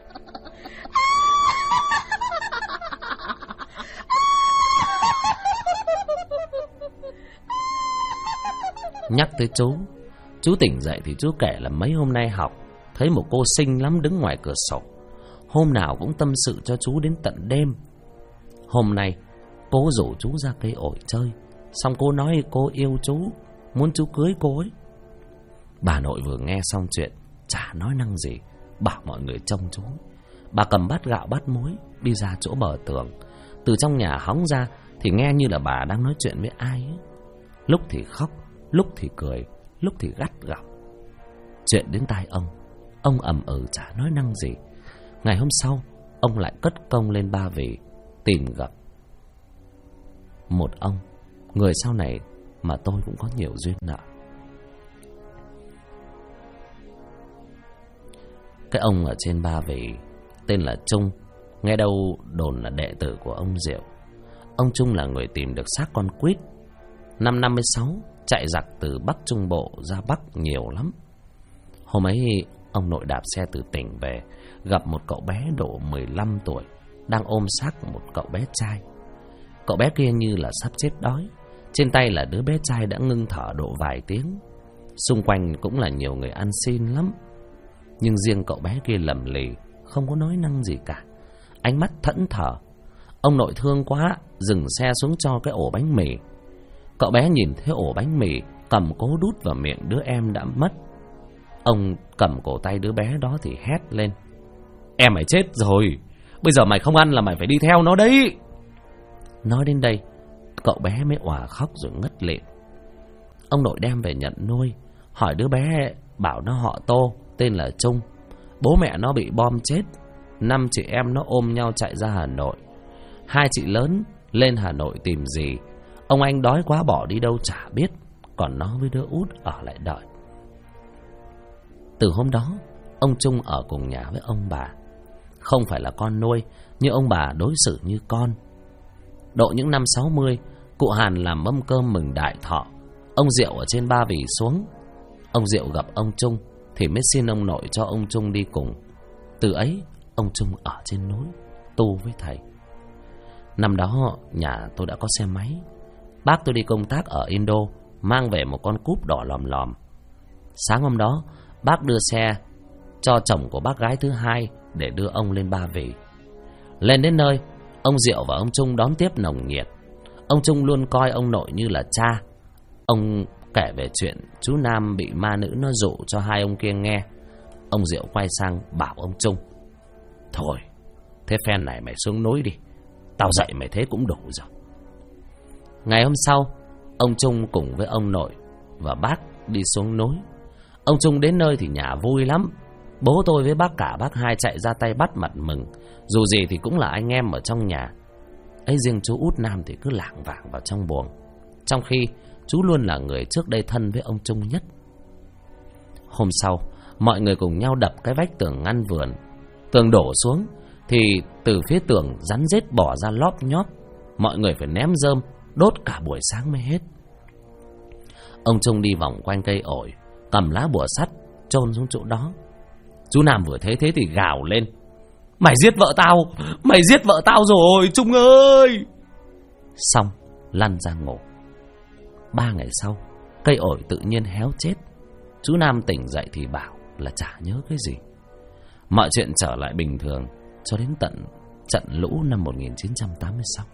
Nhắc tới chú tỉnh dậy thì chú kể là mấy hôm nay học thấy một cô xinh lắm đứng ngoài cửa sổ, hôm nào cũng tâm sự cho chú đến tận đêm. Hôm nay cô rủ chú ra cây ổi chơi, Xong cô nói cô yêu chú, muốn chú cưới cô ấy. Bà nội vừa nghe xong chuyện chả nói năng gì, bảo mọi người trông chú. Bà cầm bát gạo bát muối đi ra chỗ bờ tường. Từ trong nhà hóng ra thì nghe như là bà đang nói chuyện với ai ấy. Lúc thì khóc, lúc thì cười, lúc thì gắt gỏng. Chuyện đến tai ông ầm chả nói năng gì. Ngày hôm sau, ông lại cất công lên Ba Vì tìm gặp một ông, người sau này mà tôi cũng có nhiều duyên nợ. Cái ông ở trên Ba Vì tên là Trung, nghe đâu đồn là đệ tử của ông Diệu. Ông Trung là người tìm được xác con quýt. Năm 56 chạy giặc từ Bắc Trung Bộ ra Bắc nhiều lắm. Hôm ấy ông nội đạp xe từ tỉnh về, gặp một cậu bé độ 15 tuổi đang ôm xác một cậu bé trai. Cậu bé kia như là sắp chết đói. Trên tay là đứa bé trai đã ngưng thở độ vài tiếng. Xung quanh cũng là nhiều người ăn xin lắm. Nhưng riêng cậu bé kia lầm lì, không có nói năng gì cả, ánh mắt thẫn thờ. Ông nội thương quá, dừng xe xuống cho cái ổ bánh mì. Cậu bé nhìn thấy ổ bánh mì, cầm cố đút vào miệng đứa em đã mất. Ông cầm cổ tay đứa bé đó thì hét lên: "Em mày chết rồi, bây giờ mày không ăn là mày phải đi theo nó đấy." Nói đến đây, cậu bé mới òa khóc rồi ngất lịm. Ông nội đem về nhận nuôi, hỏi đứa bé, bảo nó họ Tô, tên là Trung. Bố mẹ nó bị bom chết. 5 chị em nó ôm nhau chạy ra Hà Nội. 2 chị lớn lên Hà Nội tìm gì. Ông anh đói quá bỏ đi đâu chả biết, còn nó với đứa út ở lại đợi. Từ hôm đó, ông Trung ở cùng nhà với ông bà. Không phải là con nuôi, nhưng ông bà đối xử như con. Độ những năm 60, cụ Hàn làm mâm cơm mừng đại thọ. Ông Diệu ở trên Ba Vì xuống. Ông Diệu gặp ông Trung thì mới xin ông nội cho ông Trung đi cùng. Từ ấy, ông Trung ở trên núi tu với thầy. Năm đó nhà tôi đã có xe máy. Bác tôi đi công tác ở Indo, mang về một con cúp đỏ lòm lòm. Sáng hôm đó, bác đưa xe cho chồng của bác gái thứ hai để đưa ông lên Ba Vì. Lên đến nơi, ông Diệu và ông Trung đón tiếp nồng nhiệt. Ông Trung luôn coi ông nội như là cha. Ông kể về chuyện chú Nam bị ma nữ nó dụ cho hai ông kia nghe. Ông Diệu quay sang bảo ông Trung: "Thôi, thế phen này mày xuống núi đi, tao dạy mày thế cũng đủ rồi." Ngày hôm sau, ông Trung cùng với ông nội và bác đi xuống núi. Ông Trung đến nơi thì nhà vui lắm. Bố tôi với bác cả bác hai chạy ra tay bắt mặt mừng. Dù gì thì cũng là anh em ở trong nhà. Ấy riêng chú út Nam thì cứ lảng vảng vào trong buồng, trong khi chú luôn là người trước đây thân với ông Trung nhất. Hôm sau, mọi người cùng nhau đập cái vách tường ngăn vườn. Tường đổ xuống thì từ phía tường rắn rết bỏ ra lóp nhóp. Mọi người phải ném rơm, đốt cả buổi sáng mới hết. Ông Trung đi vòng quanh cây ổi, cầm lá bùa sắt chôn xuống chỗ đó. Chú Nam vừa thấy thế thì gào lên: "Mày giết vợ tao! Mày giết vợ tao rồi, Trung ơi!" Xong lăn ra ngủ. 3 ngày sau, cây ổi tự nhiên héo chết. Chú Nam tỉnh dậy thì bảo là chả nhớ cái gì. Mọi chuyện trở lại bình thường cho đến tận trận lũ năm 1986.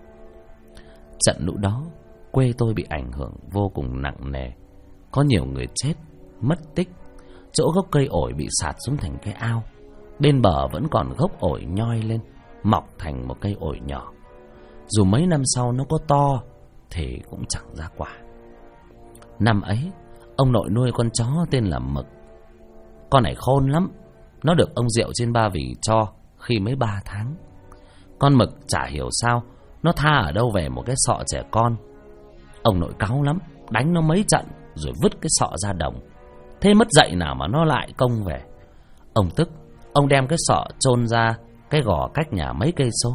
Trận lũ đó, quê tôi bị ảnh hưởng vô cùng nặng nề. Có nhiều người chết, mất tích. Chỗ gốc cây ổi bị sạt xuống thành cái ao. Bên bờ vẫn còn gốc ổi nhoi lên, mọc thành một cây ổi nhỏ. Dù mấy năm sau nó có to thì cũng chẳng ra quả. Năm ấy, ông nội nuôi con chó tên là Mực. Con này khôn lắm. Nó được ông Diệu trên Ba Vì cho khi mới 3 tháng. Con Mực chả hiểu sao nó tha ở đâu về một cái sọ trẻ con. Ông nội cáu lắm, đánh nó mấy trận rồi vứt cái sọ ra đồng. Thế mất dạy nào mà nó lại công về. Ông tức, ông đem cái sọ chôn ra cái gò cách nhà mấy cây số.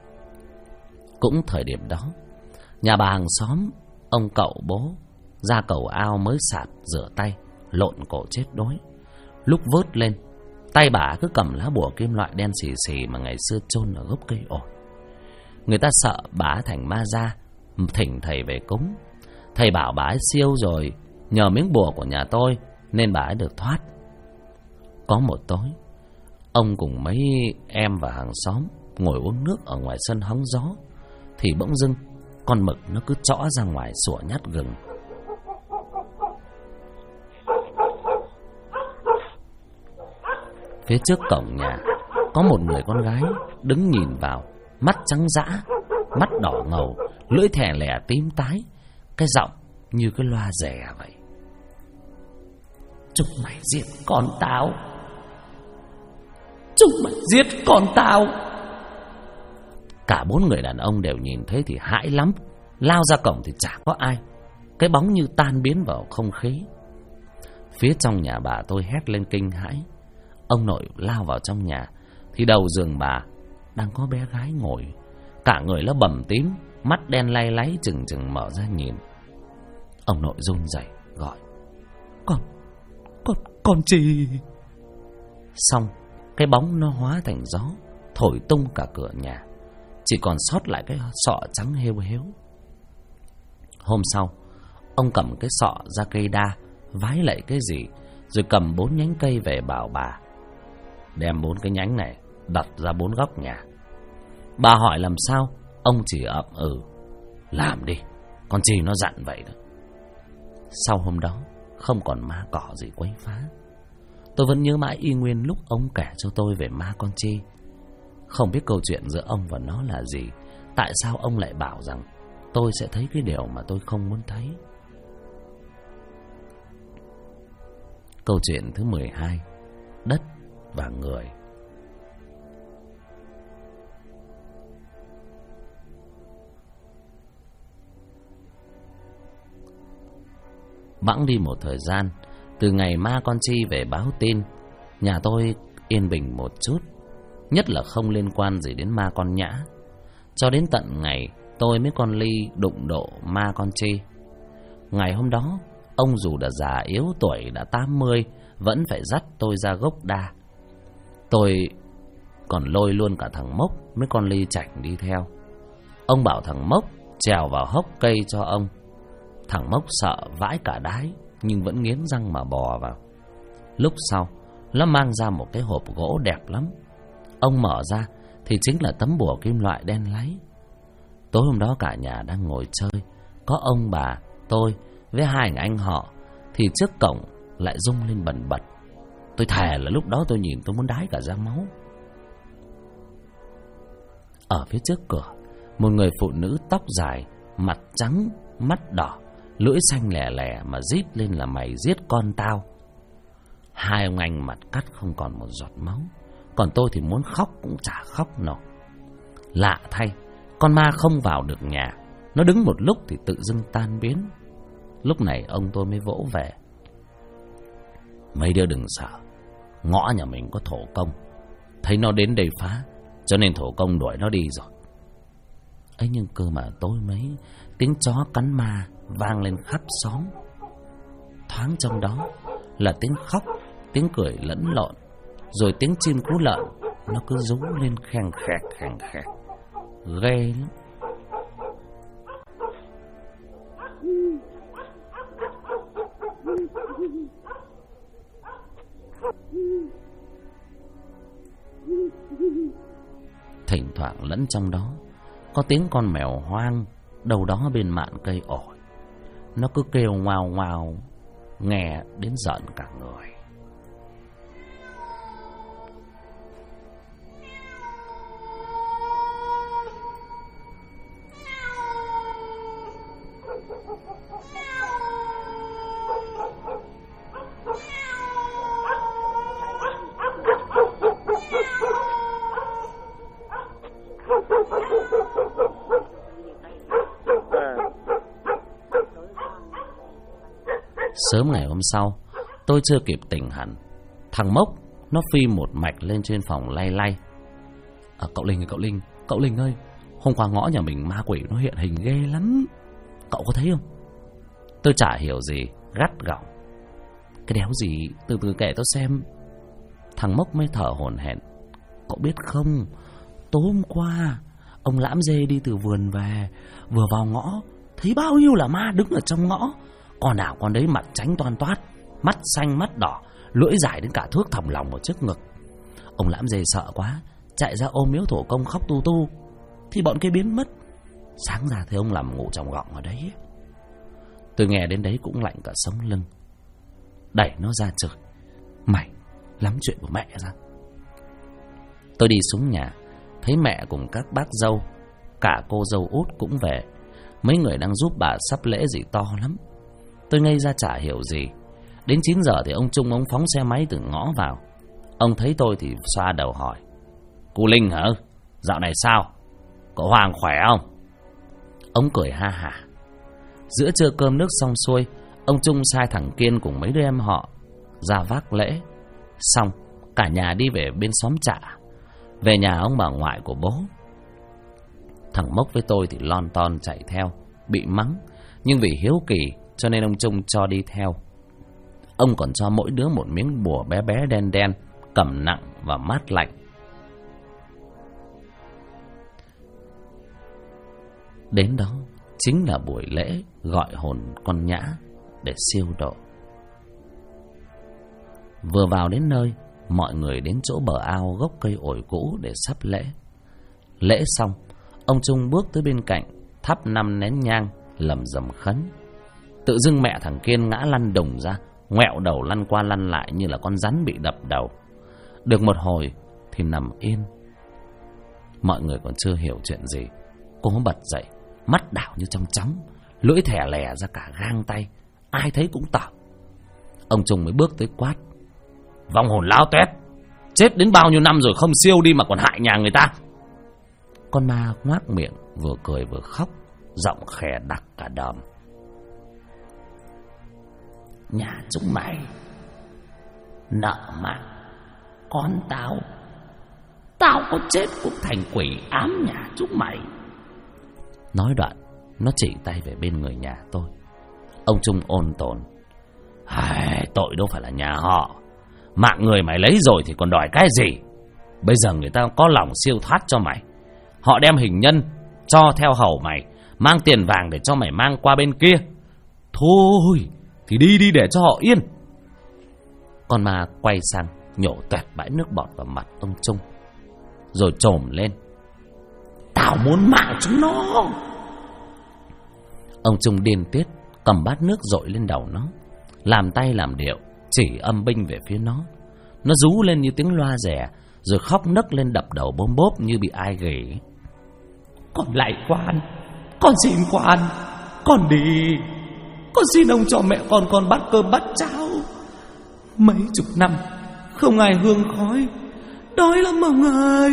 Cũng thời điểm đó, nhà bà hàng xóm, ông cậu bố ra cầu ao mới sạt rửa tay, lộn cổ chết đuối. Lúc vớt lên, tay bà cứ cầm lá bùa kim loại đen xì xì mà ngày xưa chôn ở gốc cây ổi. Người ta sợ bà thành ma da, thỉnh thầy về cúng. Thầy bảo bà ấy siêu rồi, nhờ miếng bùa của nhà tôi nên bà ấy được thoát. Có một tối, ông cùng mấy em và hàng xóm ngồi uống nước ở ngoài sân hóng gió, thì bỗng dưng Con mực nó cứ trõ ra ngoài sủa nhát gừng. Phía trước cổng nhà có một người con gái đứng nhìn vào, mắt trắng dã, mắt đỏ ngầu, lưỡi thè lè tím tái, cái giọng như cái loa rè vậy. Chúng mày giết con tao, chúng mày giết con tao. Cả 4 người đàn ông đều nhìn thấy thì hãi lắm, lao ra cổng thì chả có ai, cái bóng như tan biến vào không khí. Phía trong nhà bà tôi hét lên kinh hãi. Ông nội lao vào trong nhà thì đầu giường bà đang có bé gái ngồi, cả người nó bầm tím, mắt đen lay láy chừng chừng mở ra nhìn. Ông nội run rẩy gọi: Con chị. Xong cái bóng nó hóa thành gió, thổi tung cả cửa nhà, chỉ còn sót lại cái sọ trắng hêu hếu. Hôm sau, ông cầm cái sọ ra cây đa, vái lại cái gì, rồi cầm 4 nhánh cây về bảo bà đem 4 cái nhánh này đặt ra 4 góc nhà. Bà hỏi làm sao, ông chỉ ậm ừ: làm đi, con Chi nó dặn vậy đó. Sau hôm đó không còn ma cỏ gì quấy phá. Tôi vẫn nhớ mãi y nguyên lúc ông kể cho tôi về ma con Chi. Không biết câu chuyện giữa ông và nó là gì, tại sao ông lại bảo rằng tôi sẽ thấy cái điều mà tôi không muốn thấy. Câu chuyện thứ 12: Đất và người. Bẵng đi một thời gian, từ ngày ma con Chi về báo tin, nhà tôi yên bình một chút, nhất là không liên quan gì đến ma con Nhã. Cho đến tận ngày tôi với con Ly đụng độ ma con Chi. Ngày hôm đó, ông dù đã già yếu tuổi đã 80 vẫn phải dắt tôi ra gốc đa. Tôi còn lôi luôn cả thằng Mốc với con Ly Chảnh đi theo. Ông bảo thằng Mốc trèo vào hốc cây cho ông. Thằng Mốc sợ vãi cả đái nhưng vẫn nghiến răng mà bò vào. Lúc sau nó mang ra một cái hộp gỗ đẹp lắm. Ông mở ra thì chính là tấm bùa kim loại đen láy. Tối hôm đó cả nhà đang ngồi chơi, có ông bà, tôi với 2 anh họ, thì trước cổng lại rung lên bần bật. Tôi thề là lúc đó tôi nhìn tôi muốn đái cả ra máu. Ở phía trước cửa, một người phụ nữ tóc dài, mặt trắng, mắt đỏ, lưỡi xanh lè lè mà rít lên là mày giết con tao. 2 ông anh mặt cắt không còn một giọt máu, còn tôi thì muốn khóc cũng chả khóc nổi. Lạ thay, con ma không vào được nhà, nó đứng một lúc thì tự dưng tan biến. Lúc này ông tôi mới vỗ về: Mấy đứa đừng sợ, ngõ nhà mình có thổ công, thấy nó đến đây phá, cho nên thổ công đuổi nó đi rồi. Ấy nhưng cơ mà tối mấy tiếng chó cắn ma vang lên khắp xóm. Thoáng trong đó là tiếng khóc, tiếng cười lẫn lộn, rồi tiếng chim cú lợn nó cứ rú lên kheng khẹt, ghê lắm. Thỉnh thoảng lẫn trong đó có tiếng con mèo hoang đâu đó bên mạn cây ổi, nó cứ kêu ngoào ngoào, nghe đến giận cả người. Sớm ngày hôm sau, tôi chưa kịp tỉnh hẳn, thằng Mốc nó phi một mạch lên trên phòng lay lay: Cậu Linh ơi, hôm qua ngõ nhà mình ma quỷ nó hiện hình ghê lắm, cậu có thấy không? Tôi chả hiểu gì, gắt gỏng: Cái đéo gì, từ từ kể tôi xem. Thằng Mốc mới thở hổn hển: Cậu biết không, tối hôm qua ông Lãm Dê đi từ vườn về, vừa vào ngõ thấy bao nhiêu là ma đứng ở trong ngõ. Con nào con đấy mặt tránh toan toát, mắt xanh mắt đỏ, lưỡi dài đến cả thước thòng lòng ở trước ngực. Ông Lãm Dê sợ quá, chạy ra ôm miếu thổ công khóc tu tu, thì bọn kia biến mất. Sáng ra thấy ông nằm ngủ trong gọng ở đấy. Tôi nghe đến đấy cũng lạnh cả sống lưng, đẩy nó ra chửi: "Mày lắm chuyện của mẹ ra." Tôi đi xuống nhà, thấy mẹ cùng các bác dâu, cả cô dâu út cũng về. Mấy người đang giúp bà sắp lễ gì to lắm. Tôi ngây ra chả hiểu gì. Đến 9 giờ thì ông Trung ông phóng xe máy từ ngõ vào. Ông thấy tôi thì xoa đầu hỏi: "Cô Linh hả? Dạo này sao? Cậu Hoàng khỏe không?" Ông cười ha hả. Giữa trưa cơm nước xong xuôi, ông Trung sai thằng Kiên cùng mấy đứa em họ ra vác lễ. Xong, cả nhà đi về bên xóm Trạ, về nhà ông bà ngoại của bố. Thằng Mốc với tôi thì lon ton chạy theo, bị mắng, nhưng vì hiếu kỳ cho nên ông Trung cho đi theo. Ông còn cho mỗi đứa một miếng bùa bé bé đen đen, cầm nặng và mát lạnh. Đến đó chính là buổi lễ gọi hồn con Nhã để siêu độ. Vừa vào đến nơi, mọi người đến chỗ bờ ao gốc cây ổi cũ để sắp lễ. Lễ xong, ông Trung bước tới bên cạnh, thắp 5 nén nhang, lầm rầm khấn. Tự dưng mẹ thằng Kiên ngã lăn đùng ra, ngoẹo đầu lăn qua lăn lại như là con rắn bị đập đầu. Được một hồi thì nằm yên. Mọi người còn chưa hiểu chuyện gì, cô bật dậy, mắt đảo như trong chóng, lưỡi thè lè ra cả gang tay, ai thấy cũng tỏ. Ông Trung mới bước tới quát: "Vong hồn láo tuét, chết đến bao nhiêu năm rồi không siêu đi mà còn hại nhà người ta." Con ma ngoác miệng, vừa cười vừa khóc, giọng khè đặc cả đờm: "Nhà chúng mày nợ mạng con tao, tao có chết cũng thành quỷ ám nhà chúng mày." Nói đoạn, nó chỉ tay về bên người nhà tôi. Ông Trung ôn tồn: "Tội đâu phải là nhà họ. Mạng người mày lấy rồi thì còn đòi cái gì? Bây giờ người ta có lòng siêu thoát cho mày, họ đem hình nhân cho theo hầu mày, mang tiền vàng để cho mày mang qua bên kia. Thôi thì đi đi để cho họ yên." Con ma quay sang nhổ toẹt bãi nước bọt vào mặt ông Trung, rồi trồm lên: "Tao muốn mạng chúng nó." Ông Trung điên tiết cầm bát nước dội lên đầu nó, làm tay làm điệu chỉ âm binh về phía nó. Nó rú lên như tiếng loa rẻ, rồi khóc nấc lên đập đầu bôm bốp như bị ai ghì. "Con lại quan, con xin quan, con đi, con xin ông cho mẹ con bát cơm bát cháo. Mấy chục năm không ai hương khói, đói lắm ông ơi."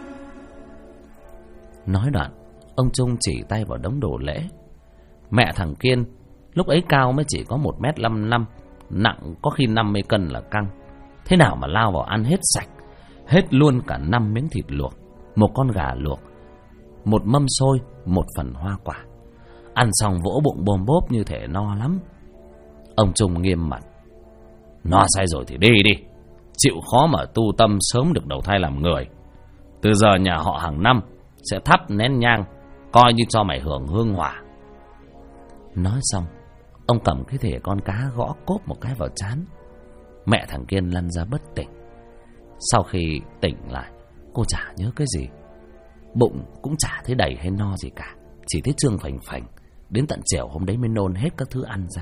Nói đoạn, ông Trung chỉ tay vào đống đồ lễ. Mẹ thằng Kiên lúc ấy cao mới chỉ có 1m55, nặng có khi 50 cân là căng. Thế nào mà lao vào ăn hết sạch, hết luôn cả 5 miếng thịt luộc, 1 con gà luộc, 1 mâm xôi, 1 phần hoa quả. Ăn xong vỗ bụng bôm bốp như thể no lắm. Ông Trung nghiêm mặt: "No say rồi thì đi đi, chịu khó mà tu tâm sớm được đầu thai làm người. Từ giờ nhà họ hàng năm sẽ thắp nén nhang, coi như cho mày hưởng hương hỏa." Nói xong, ông cầm cái thìa con cá gõ cốp một cái vào trán. Mẹ thằng Kiên lăn ra bất tỉnh. Sau khi tỉnh lại, cô chả nhớ cái gì, bụng cũng chả thấy đầy hay no gì cả, chỉ thấy trương phành phành. Đến tận chiều hôm đấy mới nôn hết các thứ ăn ra.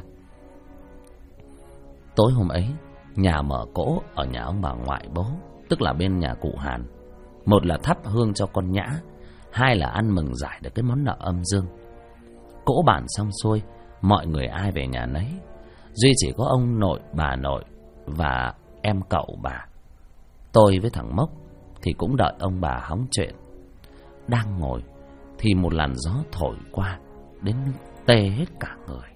Tối hôm ấy, nhà mở cỗ ở nhà ông bà ngoại bố, tức là bên nhà cụ Hàn. Một là thắp hương cho con Nhã, hai là ăn mừng giải được cái món nợ âm dương. Cỗ bàn xong xuôi, mọi người ai về nhà nấy. Duy chỉ có ông nội, bà nội và em cậu bà. Tôi với thằng Mốc thì cũng đợi ông bà hóng chuyện. Đang ngồi thì một làn gió thổi qua, đến tê hết cả người.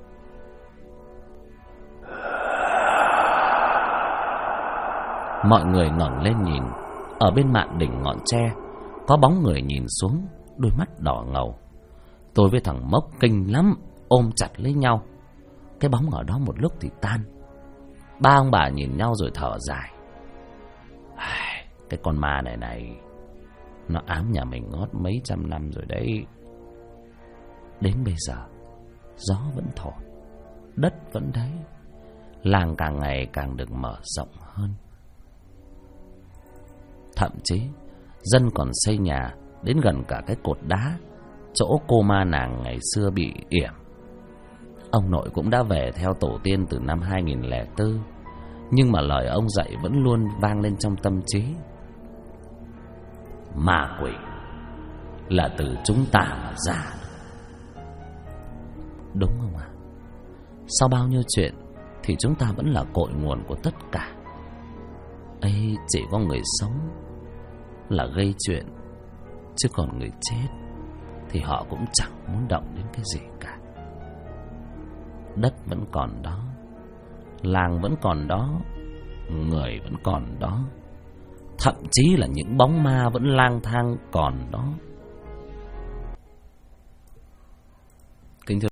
Mọi người ngẩng lên nhìn. Ở bên mạn đỉnh ngọn tre có bóng người nhìn xuống, đôi mắt đỏ ngầu. Tôi với thằng Mốc kinh lắm, ôm chặt lấy nhau. Cái bóng ở đó một lúc thì tan. Ba ông bà nhìn nhau rồi thở dài: "Cái con ma này nó ám nhà mình ngót mấy trăm năm rồi đấy." Đến bây giờ gió vẫn thổi, đất vẫn đấy, làng càng ngày càng được mở rộng hơn. Thậm chí dân còn xây nhà đến gần cả cái cột đá chỗ cô ma nàng ngày xưa bị yểm. Ông nội cũng đã về theo tổ tiên từ năm 2004, nhưng mà lời ông dạy vẫn luôn vang lên trong tâm trí. Ma quỷ là từ chúng ta mà ra. Đúng không ạ? Sau bao nhiêu chuyện thì chúng ta vẫn là cội nguồn của tất cả. Ấy, chỉ có người sống là gây chuyện, chứ còn người chết thì họ cũng chẳng muốn động đến cái gì cả. Đất vẫn còn đó, làng vẫn còn đó, người vẫn còn đó, thậm chí là những bóng ma vẫn lang thang còn đó. Kính thưa